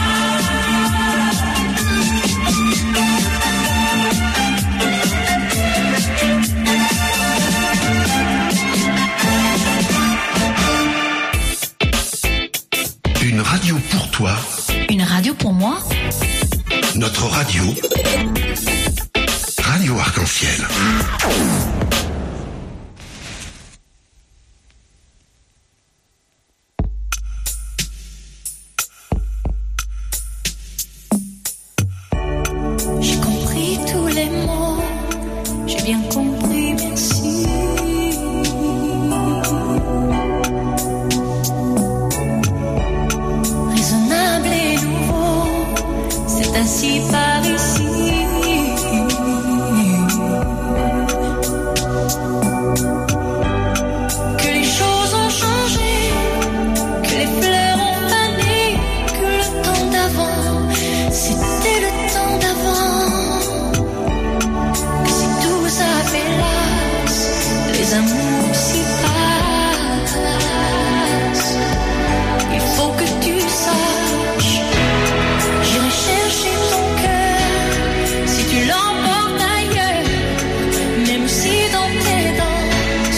Une radio pour toi, Une radio pour moi. notre radio, Radio Arc-en-Ciel. J'ai compris tous les mots, j'ai bien compris, merci. Raisonnable et nouveau, c'est ainsi par ici. Que les choses ont changé, que les fleurs ont fané, que le temps d'avant, c'était le temps d'avant. Que si tout s'appelasse, les amours s'y passent. Il faut que tu saches, j'irai chercher ton cœur si tu l'emportes ailleurs. Même si dans tes dents,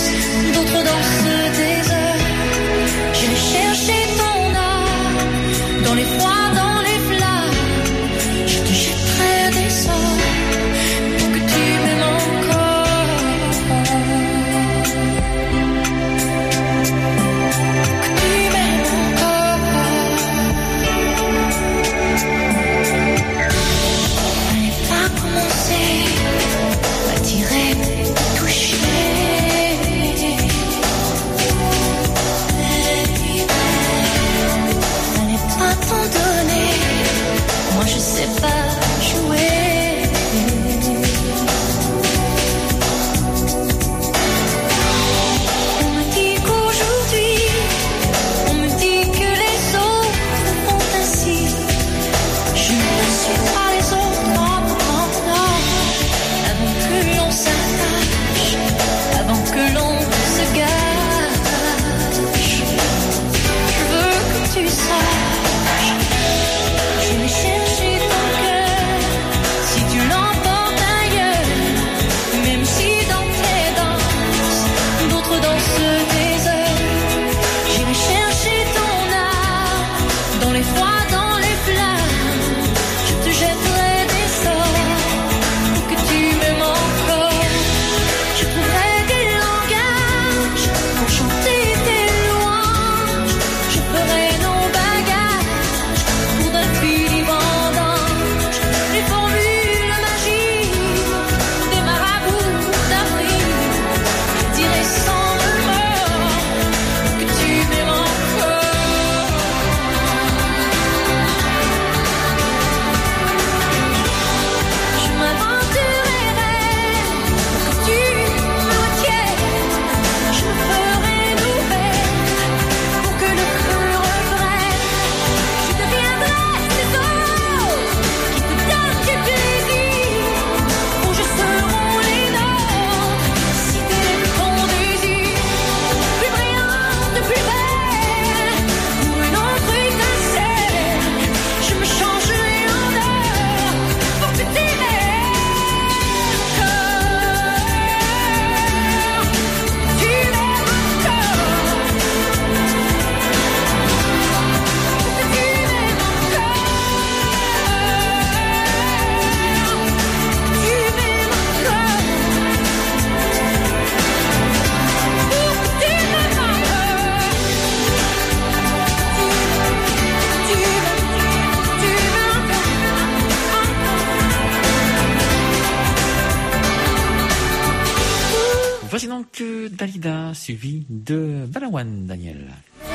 Voici donc Dalida, suivi de Balawan Daniel.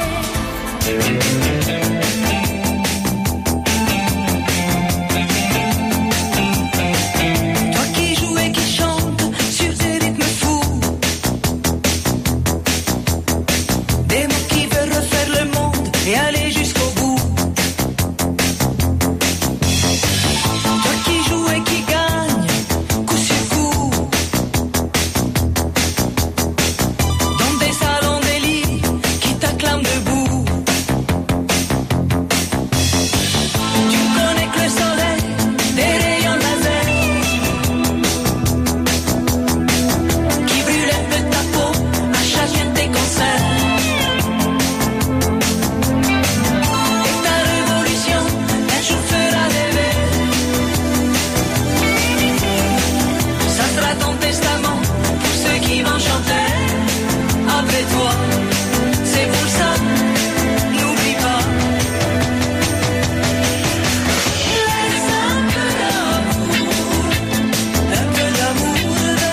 Toi qui joues et qui chantes sur des rythmes fous, des mots qui veulent refaire le monde et aller jusqu'au bout. Toi qui joues et qui gagne coup sur coup, dans des salons, des lits qui t'acclament debout. Tu connais que le soleil, des rayons laser qui brûlent un peu ta peau à chacun de tes concerts. Et ta révolution un jour fera rêver. Ça sera ton testament pour ceux qui vont chanter après toi. C'est pour ça, n'oublie pas. Laisse un peu d'amour, un peu d'amour,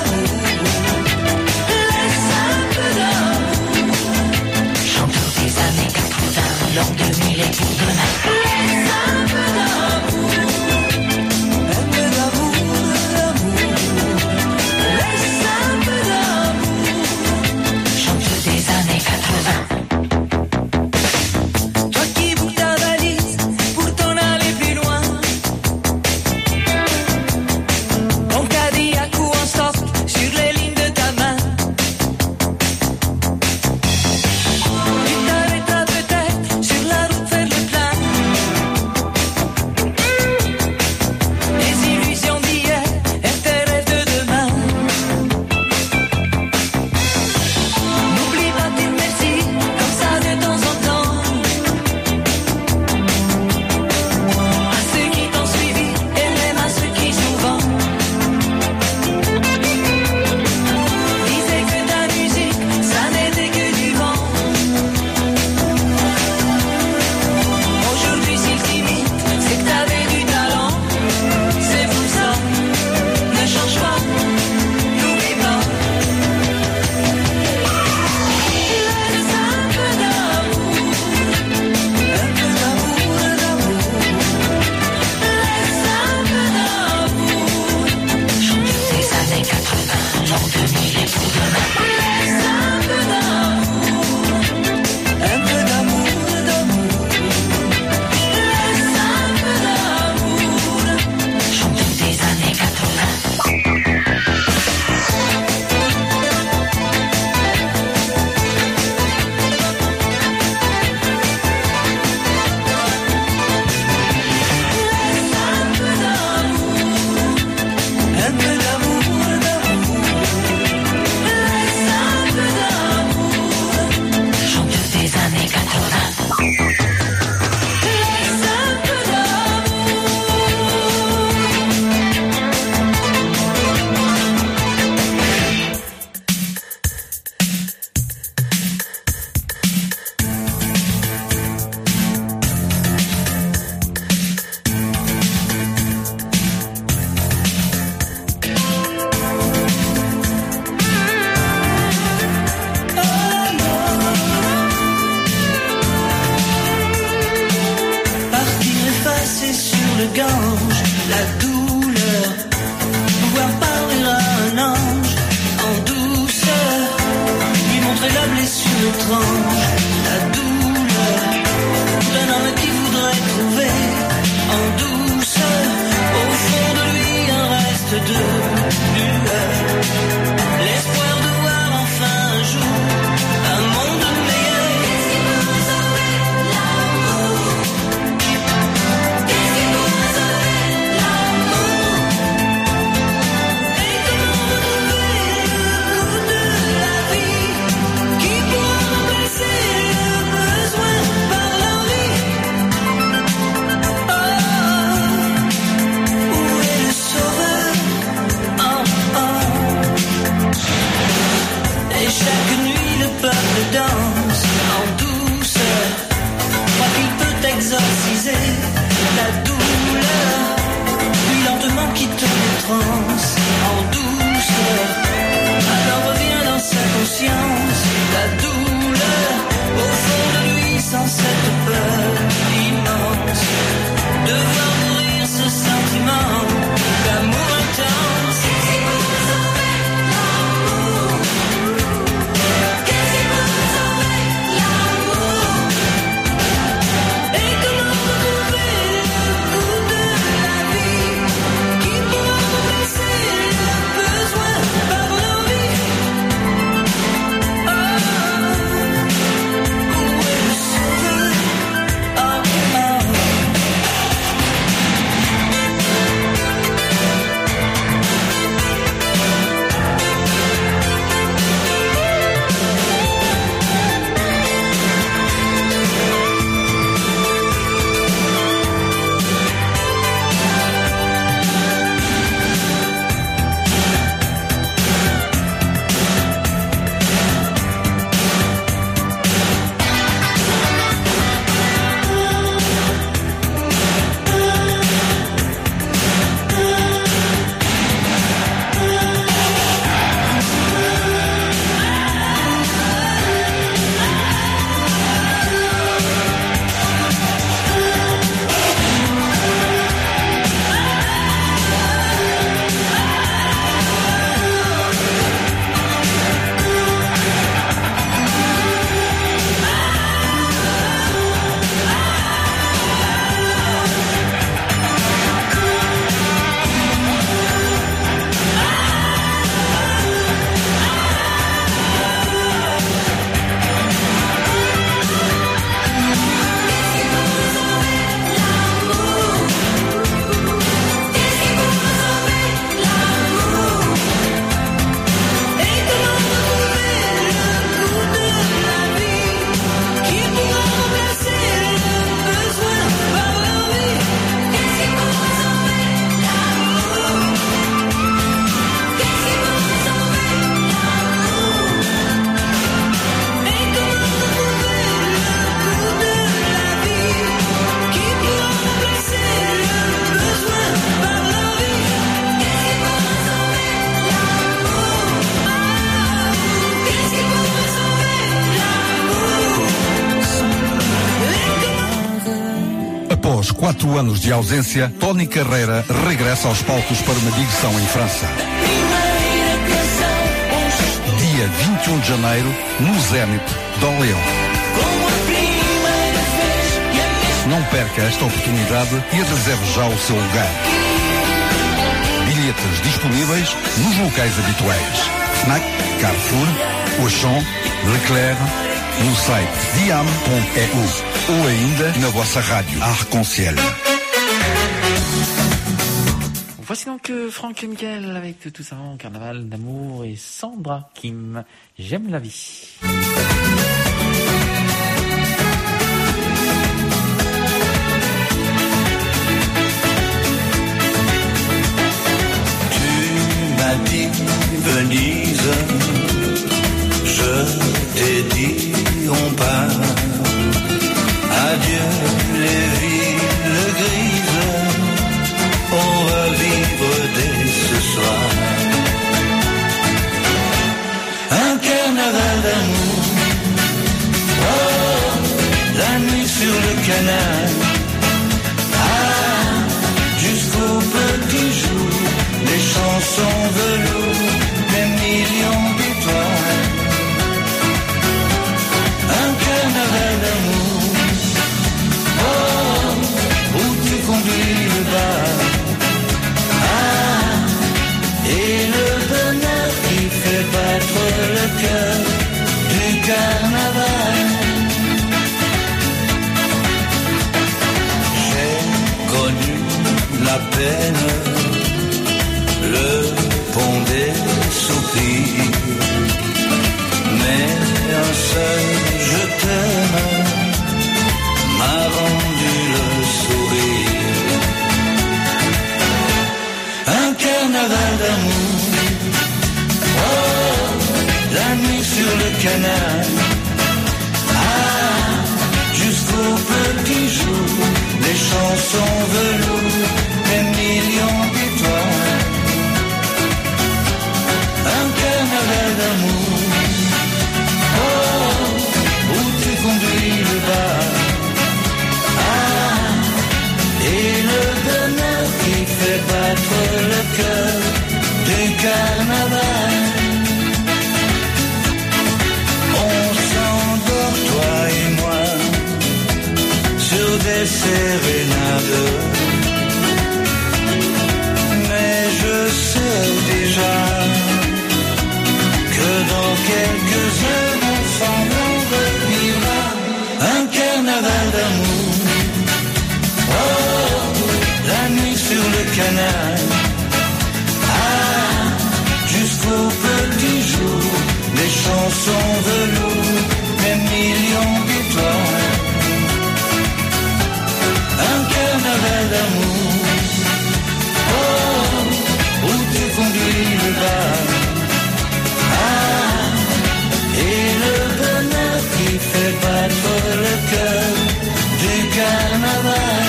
laisse un peu d'amour. Chanteur des années 80, l'an 2000 et pour demain. Laisse un peu d'amour, un peu d'amour, laisse un peu d'amour. Chanteur des années 80. Toi qui bouges ta valise pour t'en aller plus loin, ton Cadillac ou en stop sur les lignes de ta main. Tu t'arrêteras peut-être sur la route vers le plein. Les illusions d'hier et tes rêves de demain. N'oublie pas de dire merci comme ça de temps en temps à ceux qui t'ont suivi et même à ceux qui souvent disaient que ta musique ça n'était que du vent. Aujourd'hui s'ils t'imitent c'est que t'avais du talent. C'est pour ça, ne change pas, n'oublie pas. Laisse un peu d'amour, un peu d'amour, laisse un peu d'amour. Chanteur des années 80, l'an 2000 et pour demain. Laisse un peu d'amour, un peu d'amour, laisse un peu d'amour. Chanteur des années 80. Un peu d'amour, laisse un peu d'amour. Chanteur des années 80. Laisse un peu Partir effacer sur le Gange la douleur, pouvoir parler à un ange en douceur, lui montrer la blessure étrange, la douleur d'un homme qui voudrait trouver en douceur au fond de lui un reste de lueur, l'espoir de voir enfin un jour un monde meilleur. Qui pourra remplacer le besoin par l'envie? Où est le sauveur? Et chaque nuit le peuple danse en douceur, croit qu'il peut exorciser la douleur, puis lentement quitte les transes en douceur. Alors reviens dans 4 anos de ausência, Tony Carreira regressa aos palcos para uma digressão em França. Dia 21 de janeiro, no Zénith d'Orléans. Não perca esta oportunidade e reserve já o seu lugar. Bilhetes disponíveis nos locais habituais: Fnac, Carrefour, Auchan, Leclerc, no site diam.eu ou ainda na vossa rádio Arc-en-Ciel. Voici donc Franck et Michael avec Tout savant, Carnaval d'amour et Sandra Kim, J'aime la vie. Dit Venise, je t'ai dit on part. Adieu les villes grises, on va vivre dès ce soir un carnaval d'amour. Oh, la nuit sur le canal, ah, jusqu'au petit jour. Les chansons velours, des millions d'étoiles. Un carnaval d'amour, oh, où tu conduis le bar. Ah, et le bonheur qui fait battre le cœur du carnaval. J'ai connu la peine, le pont des soupirs, mais un seul je t'aime m'a rendu le sourire. Un carnaval d'amour, oh, la nuit sur le canal, ah, jusqu'au petit jour, les chansons velours, des millions d'étoiles. Un carnaval d'amour, oh, où tu conduis le bar. Ah, et le bonheur qui fait battre le cœur du carnaval. On s'endort, toi et moi, sur des sérénades. Mais je sais déjà que dans quelques heures ensemble on revivra un carnaval d'amour. Oh, la nuit sur le canal, ah, jusqu'au petit jour, les chansons velours, des millions d'étoiles. Un carnaval d'amour, oh, où tu conduis le bar. Et le bonheur qui fait battre le cœur du carnaval.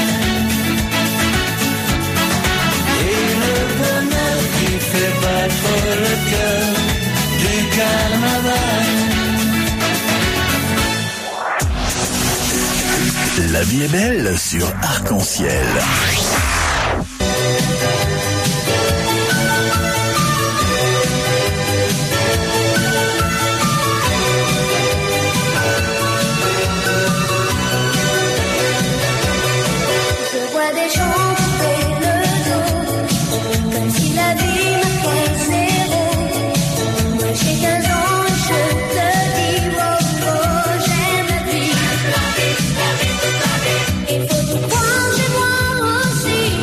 Et le bonheur qui fait battre le cœur du carnaval. La vie est belle sur Arc-en-Ciel. Il faut tout croire chez moi aussi.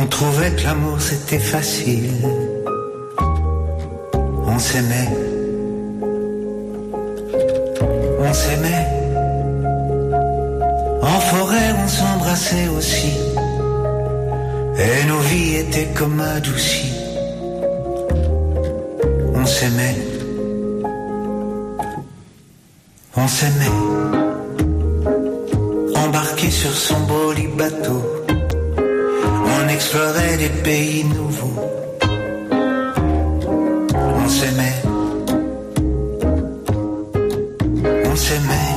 trouvait que l'amour c'était facile. On s'aimait. On s'aimait. En forêt on s'embrassait aussi. Et nos vies étaient comme adoucies. On s'aimait. On s'aimait. Embarqué sur son beau lit bateau, on explorait des pays nouveaux. On s'aimait. On s'aimait.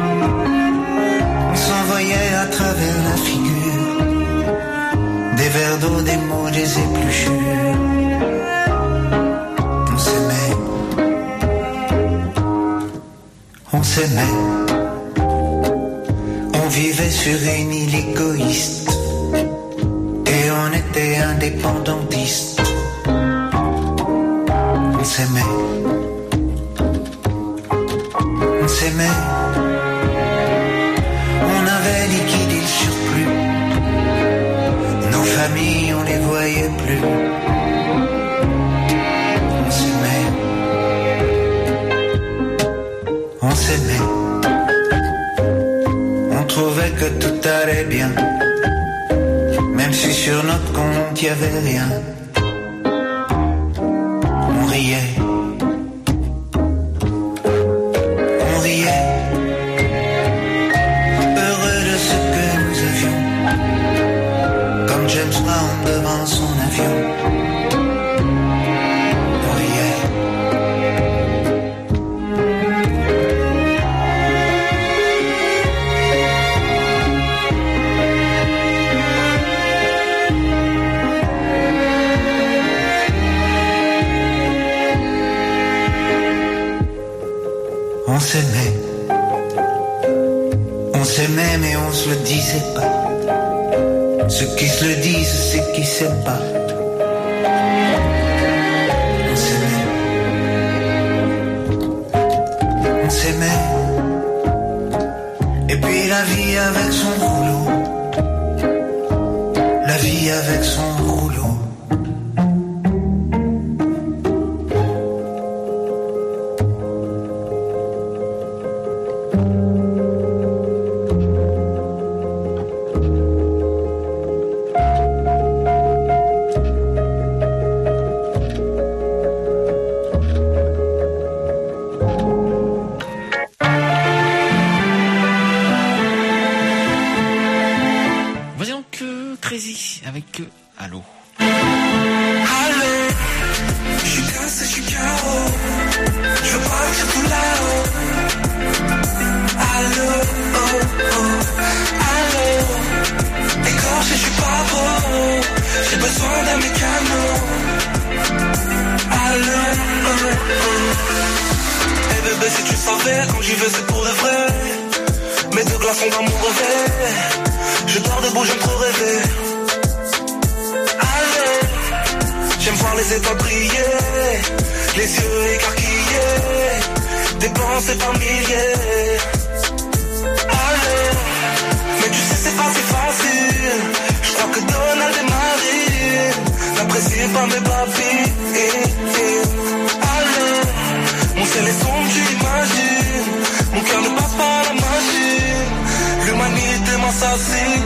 On s'envoyait à travers la figure des vers d'eau, des mots, des épluchures. On s'aimait. On s'aimait. On vivait sur une île égoïste et on était indépendantistes. On s'aimait. On s'aimait. On avait liquidé le surplus. Nos familles, on les voyait plus. On s'aimait. On s'aimait. On trouvait que tout allait bien, même si sur notre compte y avait rien. On riait. On riait. Heureux de ce que nous avions, comme James Brown devant son avion. On riait. On s'aimait. On s'aimait mais on se le disait pas. Ceux qui se le disent, c'est qui s'aiment pas. On s'aimait. On s'aimait. Et puis la vie avec son rouleau. La vie avec son rouleau. Voici donc Crazy avec Allô. Allô, je suis cassé, je suis KO. Je veux partir tout là-haut. Allô, oh, oh. Allô, écorché, je suis pas beau. J'ai besoin d'un mécano. Allô, oh, oh. Eh bébé, si tu savais, quand j'y vais, c'est pour de vrai. Mes deux glaçons dans mon revers. Je dors debout, j'aime trop rêver. Allô, j'aime voir les étoiles briller, les yeux écarquillés, dépensés par milliers. Allô, mais tu sais c'est pas si facile. Je crois que Donald et Marie n'apprécient pas mes papilles. Allô, mon ciel est sombre, tu imagines. Mon cœur ne passe pas à la machine. L'humanité m'assassine.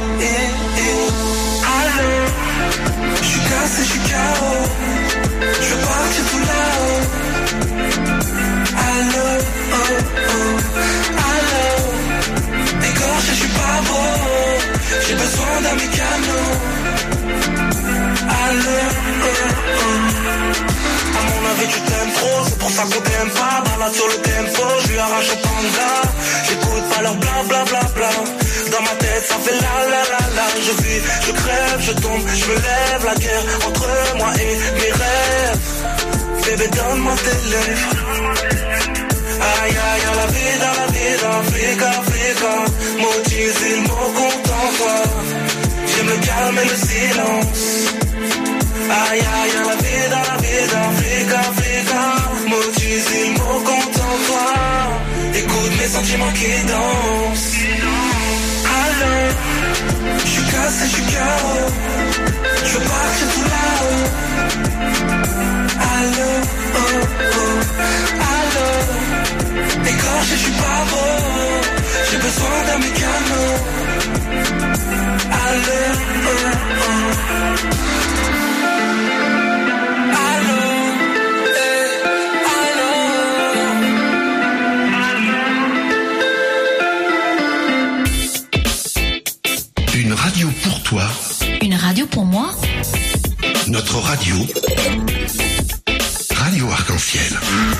Allô, je suis cassé, je suis KO. Je veux partir tout là-haut. Allô, oh, oh. Allô, écorché, je suis pas beau. J'ai besoin d'un mécano. Allô, oh, oh. À mon avis tu t'aimes trop, c'est pour ça qu'on t'aime pas. Balade sur le tempo, je lui arrache le panda. J'écoute pas leur bla bla bla bla. Dans ma tête ça fait la la la la. Je vis, je crève, je tombe, je me lève. La guerre entre moi et mes rêves. Bébé donne-moi tes lèvres. Aïe aïe la vida, Africa, Africa. Mot il mot content-toi. J'aime le calme et le silence. Aïe aïe la vida, Africa, Africa. Mot il mot content-toi. Écoute mes sentiments qui dansent. Allô, je suis cassé, je suis KO. Je veux pas Une radio pour moi. Notre radio. Radio Arc-en-Ciel.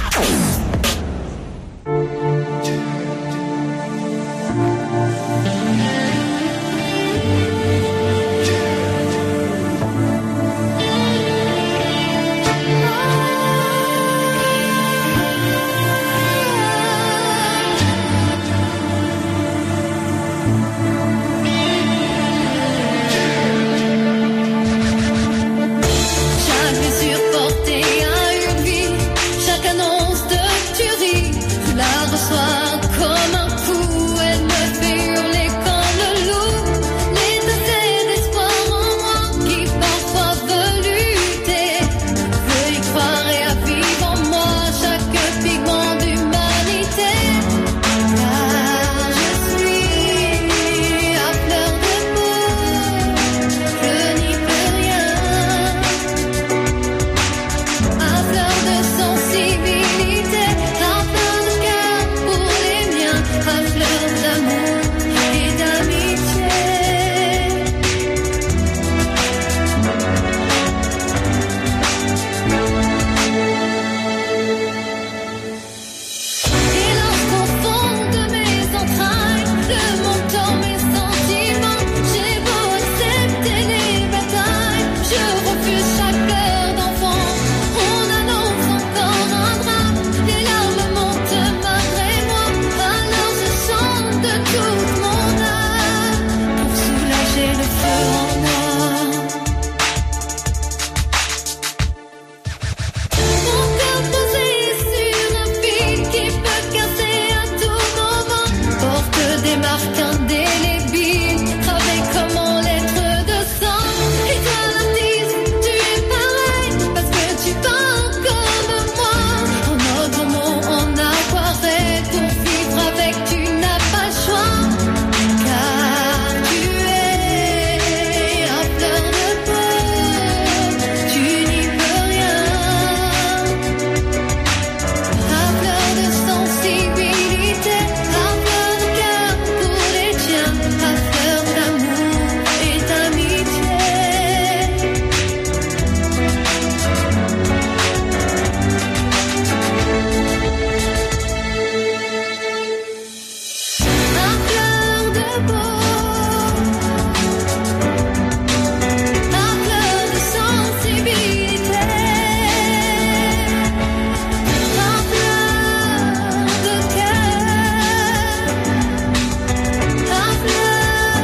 Chaque blessure portée à une vie, chaque annonce de tuerie, je la reçois comme un coup. Elle me fait hurler comme le loup. L'étincelle d'espoir en moi qui parfois veut lutter, veut y croire et à vivre en moi chaque pigment d'humanité. Car je suis à fleur de peau, je n'y peux rien. À fleur de sensibilité, à fleur de cœur pour les miens, à fleur d'amour et d'amitié. Et lorsqu'au fond de mes entrailles, le montant mes sentiments, j'ai beau accepter les batailles, je refuse chaque heure d'enfant. On annonce encore un drame, les larmes montent malgré moi, alors je chante de toute mon âme pour soulager le feu en moi. Mon cœur posé sur un fil qui peut casser à tout moment, porte des marques indélébiles, gravées comme en lettres de sang. Et toi l'artiste, tu es pareil, parce que tu parles comme moi, en mode roman, en aquarelle, pour vivre avec tu n'as pas le choix, car tu es à fleur de peau, tu n'y peux rien. À fleur de sensibilité, à fleur de cœur pour les tiens, à fleur d'amour et d'amitié. À fleur de peau, à fleur de sensibilité, à fleur de cœur, à fleur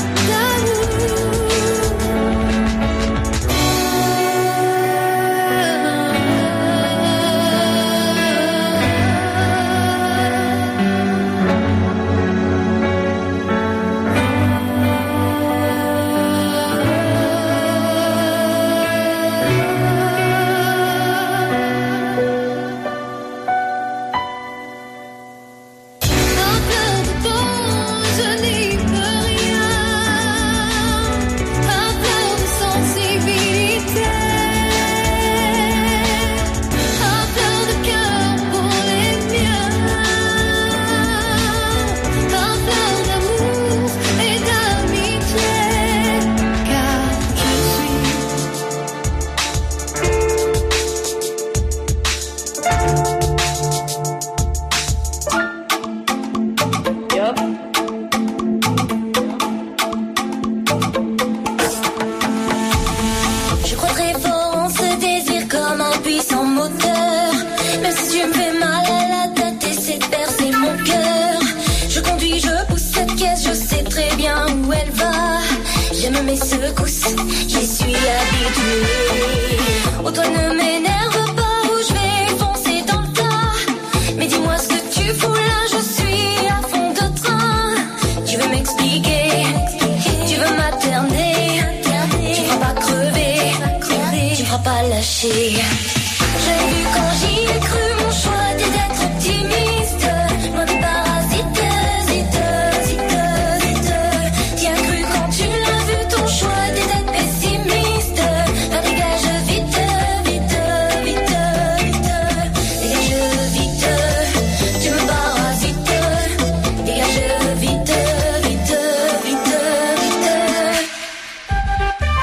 À fleur de peau, je n'y peux rien. À fleur de sensibilité, à fleur de cœur pour les miens, à fleur d'amour et d'amitié, car je Je crois très fort en ce désir comme un puissant moteur. Même si tu me fais mal à la tête, essaie de percer mon cœur. Je conduis, je pousse cette caisse, je sais très bien où elle va. J'aime mes secousses, j'y suis habituée. Oh toi ne m'énerve pas ou je vais foncer dans le tas. Mais dis-moi ce que tu fous là, je suis à fond de train. Tu veux m'expliquer, tu veux materner, tu feras pas crever, tu feras pas lâcher. J'ai vu quand j'y ai cru, mon choix était d'être optimiste, loin des parasites, t'y as cru quand tu l'as vu, ton choix était d'être pessimiste. Va dégage vite, vite, vite, vite, dégage vite, tu me parasites, dégage vite, vite, vite, vite.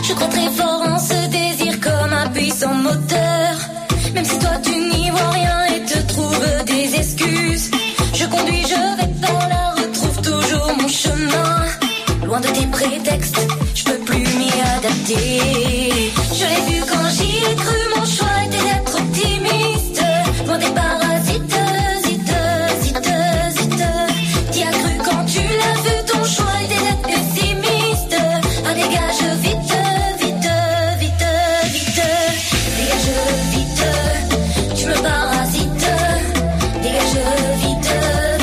Je crois très fort en ce désir comme un puissant moteur. Même si toi tu n'y vois rien et te trouves des excuses, je conduis, je vais par là, retrouve toujours mon chemin. Loin de tes prétextes, je peux plus m'y adapter. Je l'ai vu quand j'y ai cru, mon choix était d'être optimiste. Loin des parasites, t'y as cru quand tu l'as vu, ton choix était d'être pessimiste. Ah dégage vite, dégage vite, tu me parasites. Dégage vite,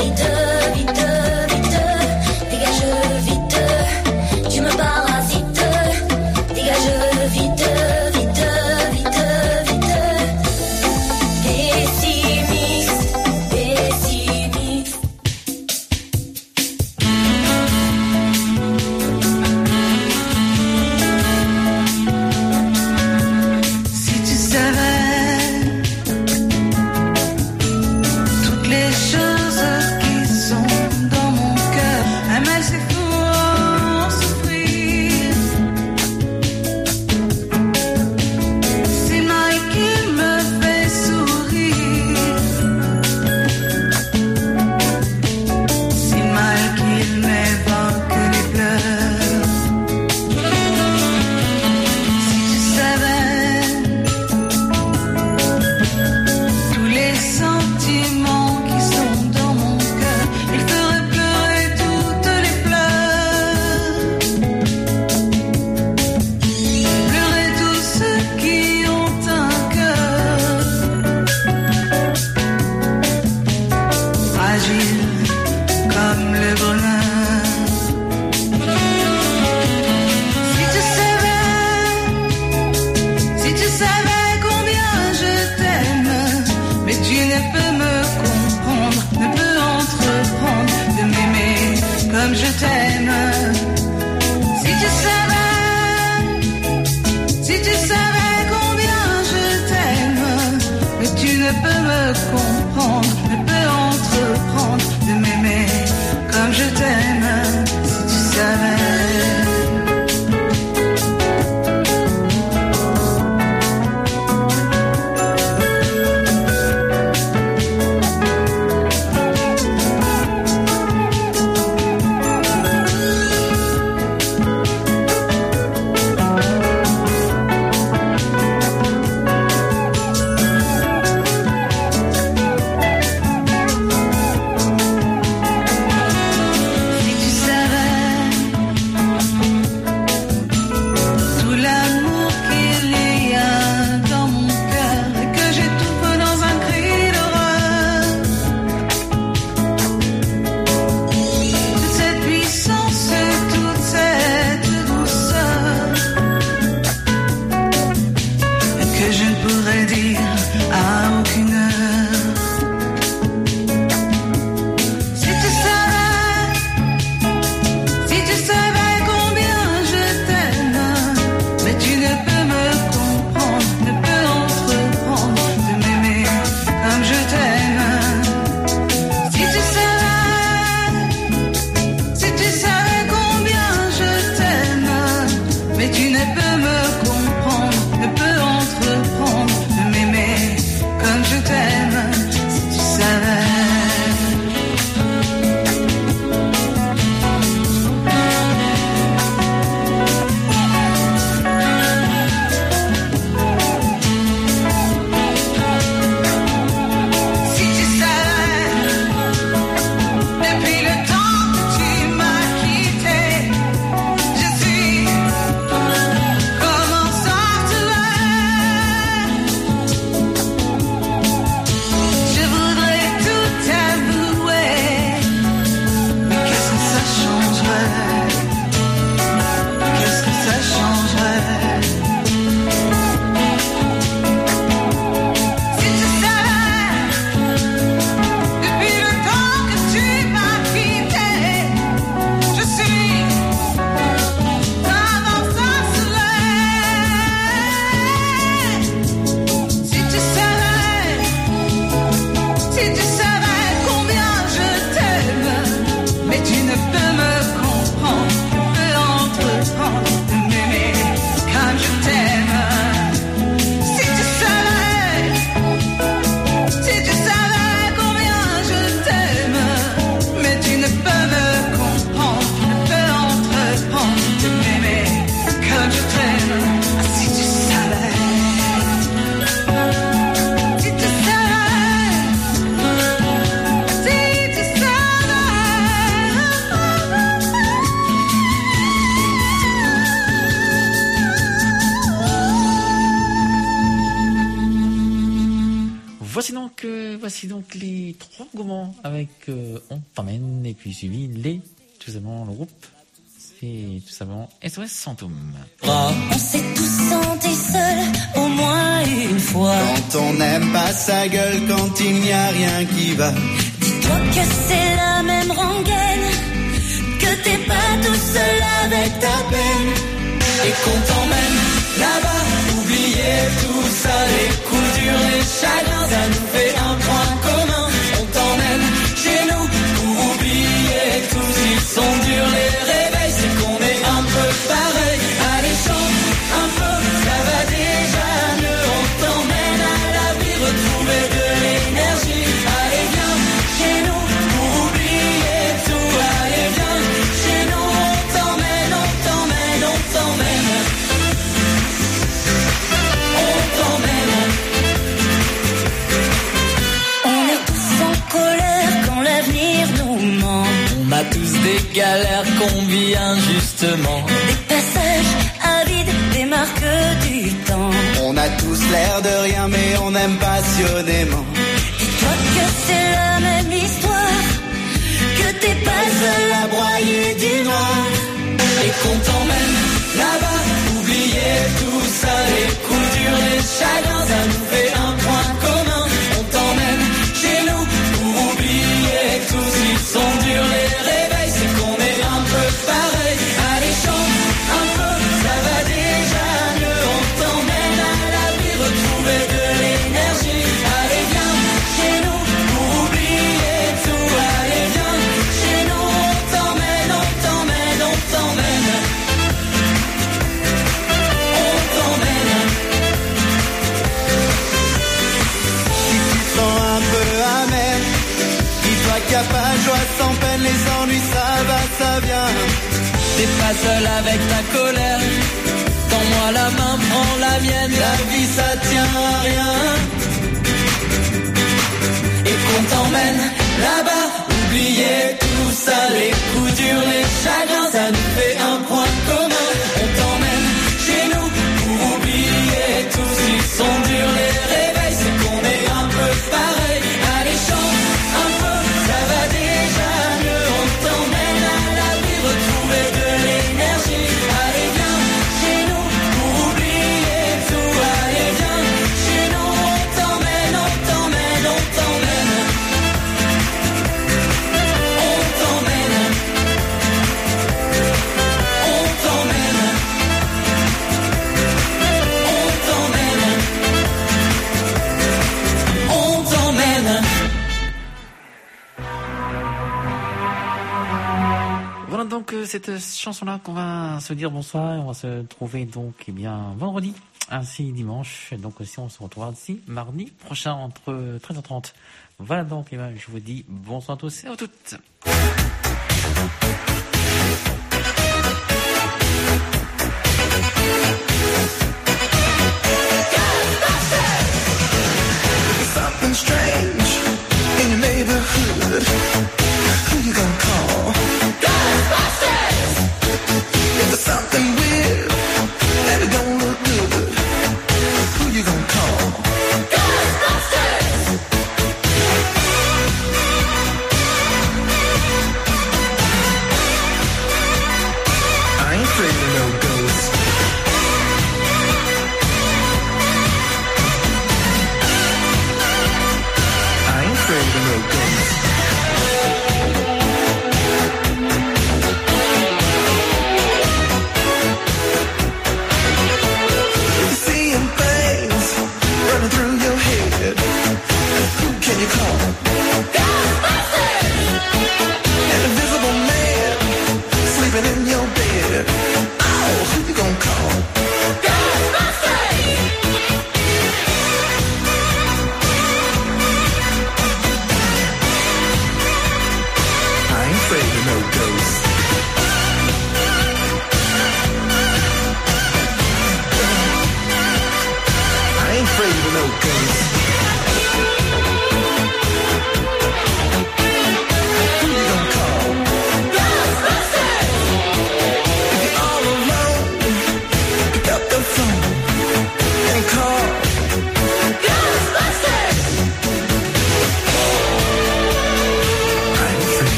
dégage vite, tu me parasites. Dégage vite, pessimiste, pessimiste. Si tu savais toutes les choses qui sont dans mon cœur, aimer c'est fou en souffrir. C'est mal qu'il me fait sourire. C'est mal qu'il m'évoque les pleurs. Si tu savais tous les sentiments qui sont dans mon cœur, ils feraient pleurer toutes les fleurs. Pleurer tous ceux qui ont un cœur fragile comme le bonheur. Si tu savais combien je t'aime, mais tu ne peux me comprendre, ne peux entreprendre de m'aimer comme je t'aime. Si tu savais combien je t'aime, mais tu ne peux me comprendre, ne peux entreprendre de m'aimer comme je t'aime. Si tu savais. donc, voici donc les trois gourmands avec On t'emmène, et puis suivi tout simplement le groupe, c'est tout simplement SOS Fantôme. On s'est tous sentis seuls au moins une fois. Quand on n'aime pas sa gueule, quand il n'y a rien qui va. Dis-toi que c'est la même rengaine, que t'es pas tout seul avec ta peine. Et qu'on t'emmène là-bas, oublier tout ça, les coups durs, les chagrins, ça nous fait un point commun. On t'emmène chez nous pour oublier tout. S'ils sont durs les réveils, c'est qu'on est un peu pareil. Allez, chante un peu, ça va déjà mieux. On t'emmène à la vie, retrouver de l'énergie. Allez, viens chez nous pour oublier tout. Allez, viens chez nous, on t'emmène, on t'emmène, on t'emmène. On t'emmène. On est tous en colère quand l'avenir nous ment. On a tous des galères qu'on vit injustement. Des passages avides, des marques du temps. On a tous l'air de rien, mais on aime passionnément. Dis-toi que c'est la même histoire, que t'es pas seul à broyer du noir. Et qu'on t'emmène là-bas, oublier tout ça, les coups durs, les chagrins, ça nous fait un point commun. On t'emmène chez nous pour oublier tout. S'ils sont durs les réveils, c'est qu'on est un peu pareil. Allez, chante un peu, ça va déjà mieux. On t'emmène à la vie, retrouver de l'énergie. Allez, viens chez nous pour oublier tout. Allez, viens chez nous, on t'emmène, on t'emmène, on t'emmène. On t'emmène. Si tu te sens un peu amer, dis-toi qu'il n'y a pas de joie sans peine, les ennuis ça va, ça vient. T'es pas seul avec ta colère. Tends-moi la main, prends la mienne. La vie ça tient à rien. Et qu'on t'emmène là-bas, oublier tout ça, les coups durs, les chagrins, ça nous fait un point commun. On t'emmène chez nous pour oublier tout. S'ils sont durs les réveils, c'est qu'on est un peu pareil. Allez, chante un peu, ça va déjà mieux. On t'emmène à la vie, retrouver de l'énergie. Allez, viens chez nous pour oublier tout. Allez, viens chez nous, on t'emmène, on t'emmène, on t'emmène. On t'emmène. On t'emmène. On t'emmène. On t'emmène. Voilà donc cette chanson-là qu'on va se dire bonsoir, et on va se trouver donc vendredi, ainsi dimanche. Donc aussi on se retrouvera aussi mardi prochain entre 13h30. Voilà donc, je vous dis bonsoir à tous et à toutes. Something strange in your neighborhood. Who you gonna call? Ghostbusters! If there's something weird and it don't look good, who you gonna call? Ghostbusters!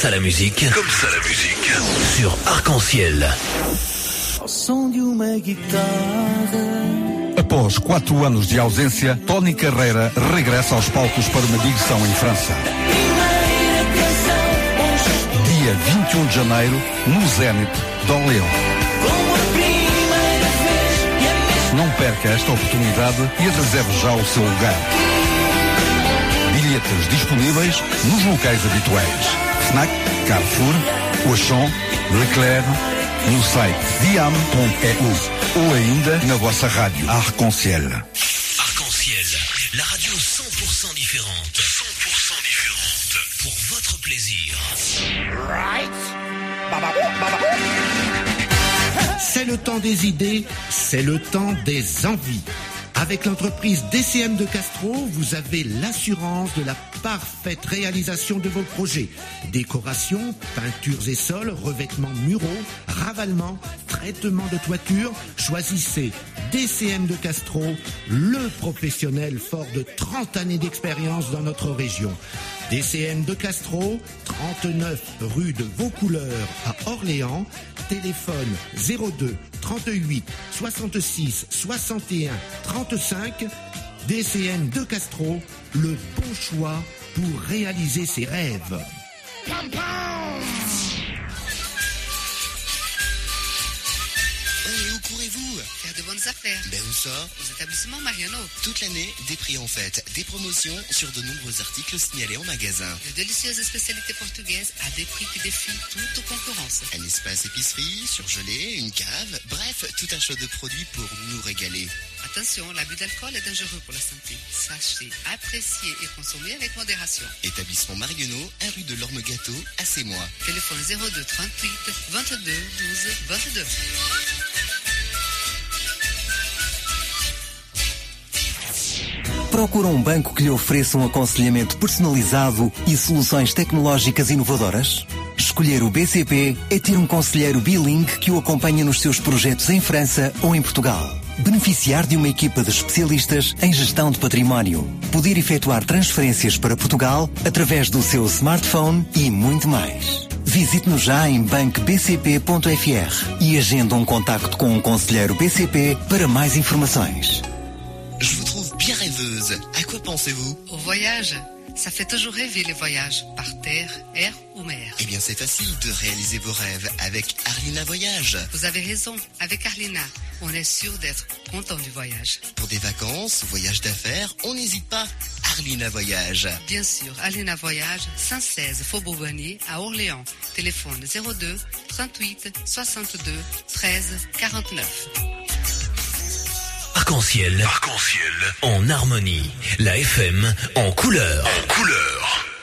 ça la musique. Comme ça la musique. Sur Arc-en-Ciel. Ao som de uma guitarra. Após 4 anos de ausência, Tony Carreira regressa aos palcos para uma digressão em França. Dia 21 de janeiro, no Zénith de Orléans. Não perca esta oportunidade e reserve já o seu lugar. Bilhetes disponíveis nos locais habituais. Fnac, Carrefour, Auchan, Leclerc, no site diam.eu ou ainda na vossa rádio Arc-en-Ciel. Arc-en-Ciel, la radio 100% différente. 100% différente. Pour votre plaisir. Right. C'est le temps des idées, c'est le temps des envies. Avec l'entreprise DCM de Castro, vous avez l'assurance de la parfaite réalisation de vos projets. Décoration, peintures et sols, revêtements muraux, ravalement, traitement de toiture. Choisissez DCM de Castro, le professionnel fort de 30 années d'expérience dans notre région. DCM de Castro, 39 rue de Vaucouleurs à Orléans. Téléphone 02 38 66 61 35. DCM de Castro, le bon choix pour réaliser ses rêves. Et où courez-vous? Faire de bonnes affaires. Ben où ça? Aux établissements Mariano. Toute l'année, des prix en fête, des promotions sur de nombreux articles signalés en magasin. De délicieuses spécialités portugaises à des prix qui défient toute concurrence. Un espace épicerie, surgelé, une cave, bref, tout un choix de produits pour nous régaler. Attention, l'abus d'alcool est dangereux pour la santé. Sachez, apprécier et consommer avec modération. Établissement Mariano, 1 rue de l'Orme-Gâteau, à Sémois. Téléphone 02 38 22 12 22. Procura um banco que lhe ofereça um aconselhamento personalizado e soluções tecnológicas inovadoras? Escolher o BCP é ter um conselheiro bilingue que o acompanha nos seus projetos em França ou em Portugal. Beneficiar de uma equipa de especialistas em gestão de património. Poder efetuar transferências para Portugal através do seu smartphone e muito mais. Visite-nos já em bancobcp.fr e agenda um contacto com um conselheiro BCP para mais informações. Je vous trouve bien rêveuse. À quoi pensez-vous? Au voyage. Ça fait toujours rêver les voyages, par terre, air ou mer. Eh bien, c'est facile de réaliser vos rêves avec Arlina Voyage. Vous avez raison, avec Arlina, on est sûr d'être content du voyage. Pour des vacances, voyages d'affaires, on n'hésite pas. Arlina Voyage. Bien sûr, Arlina Voyage, 116 Faubourg Bonnier à Orléans. Téléphone 02 38 62 13 49. Arc-en-Ciel, en harmonie. La FM en couleur. En couleur.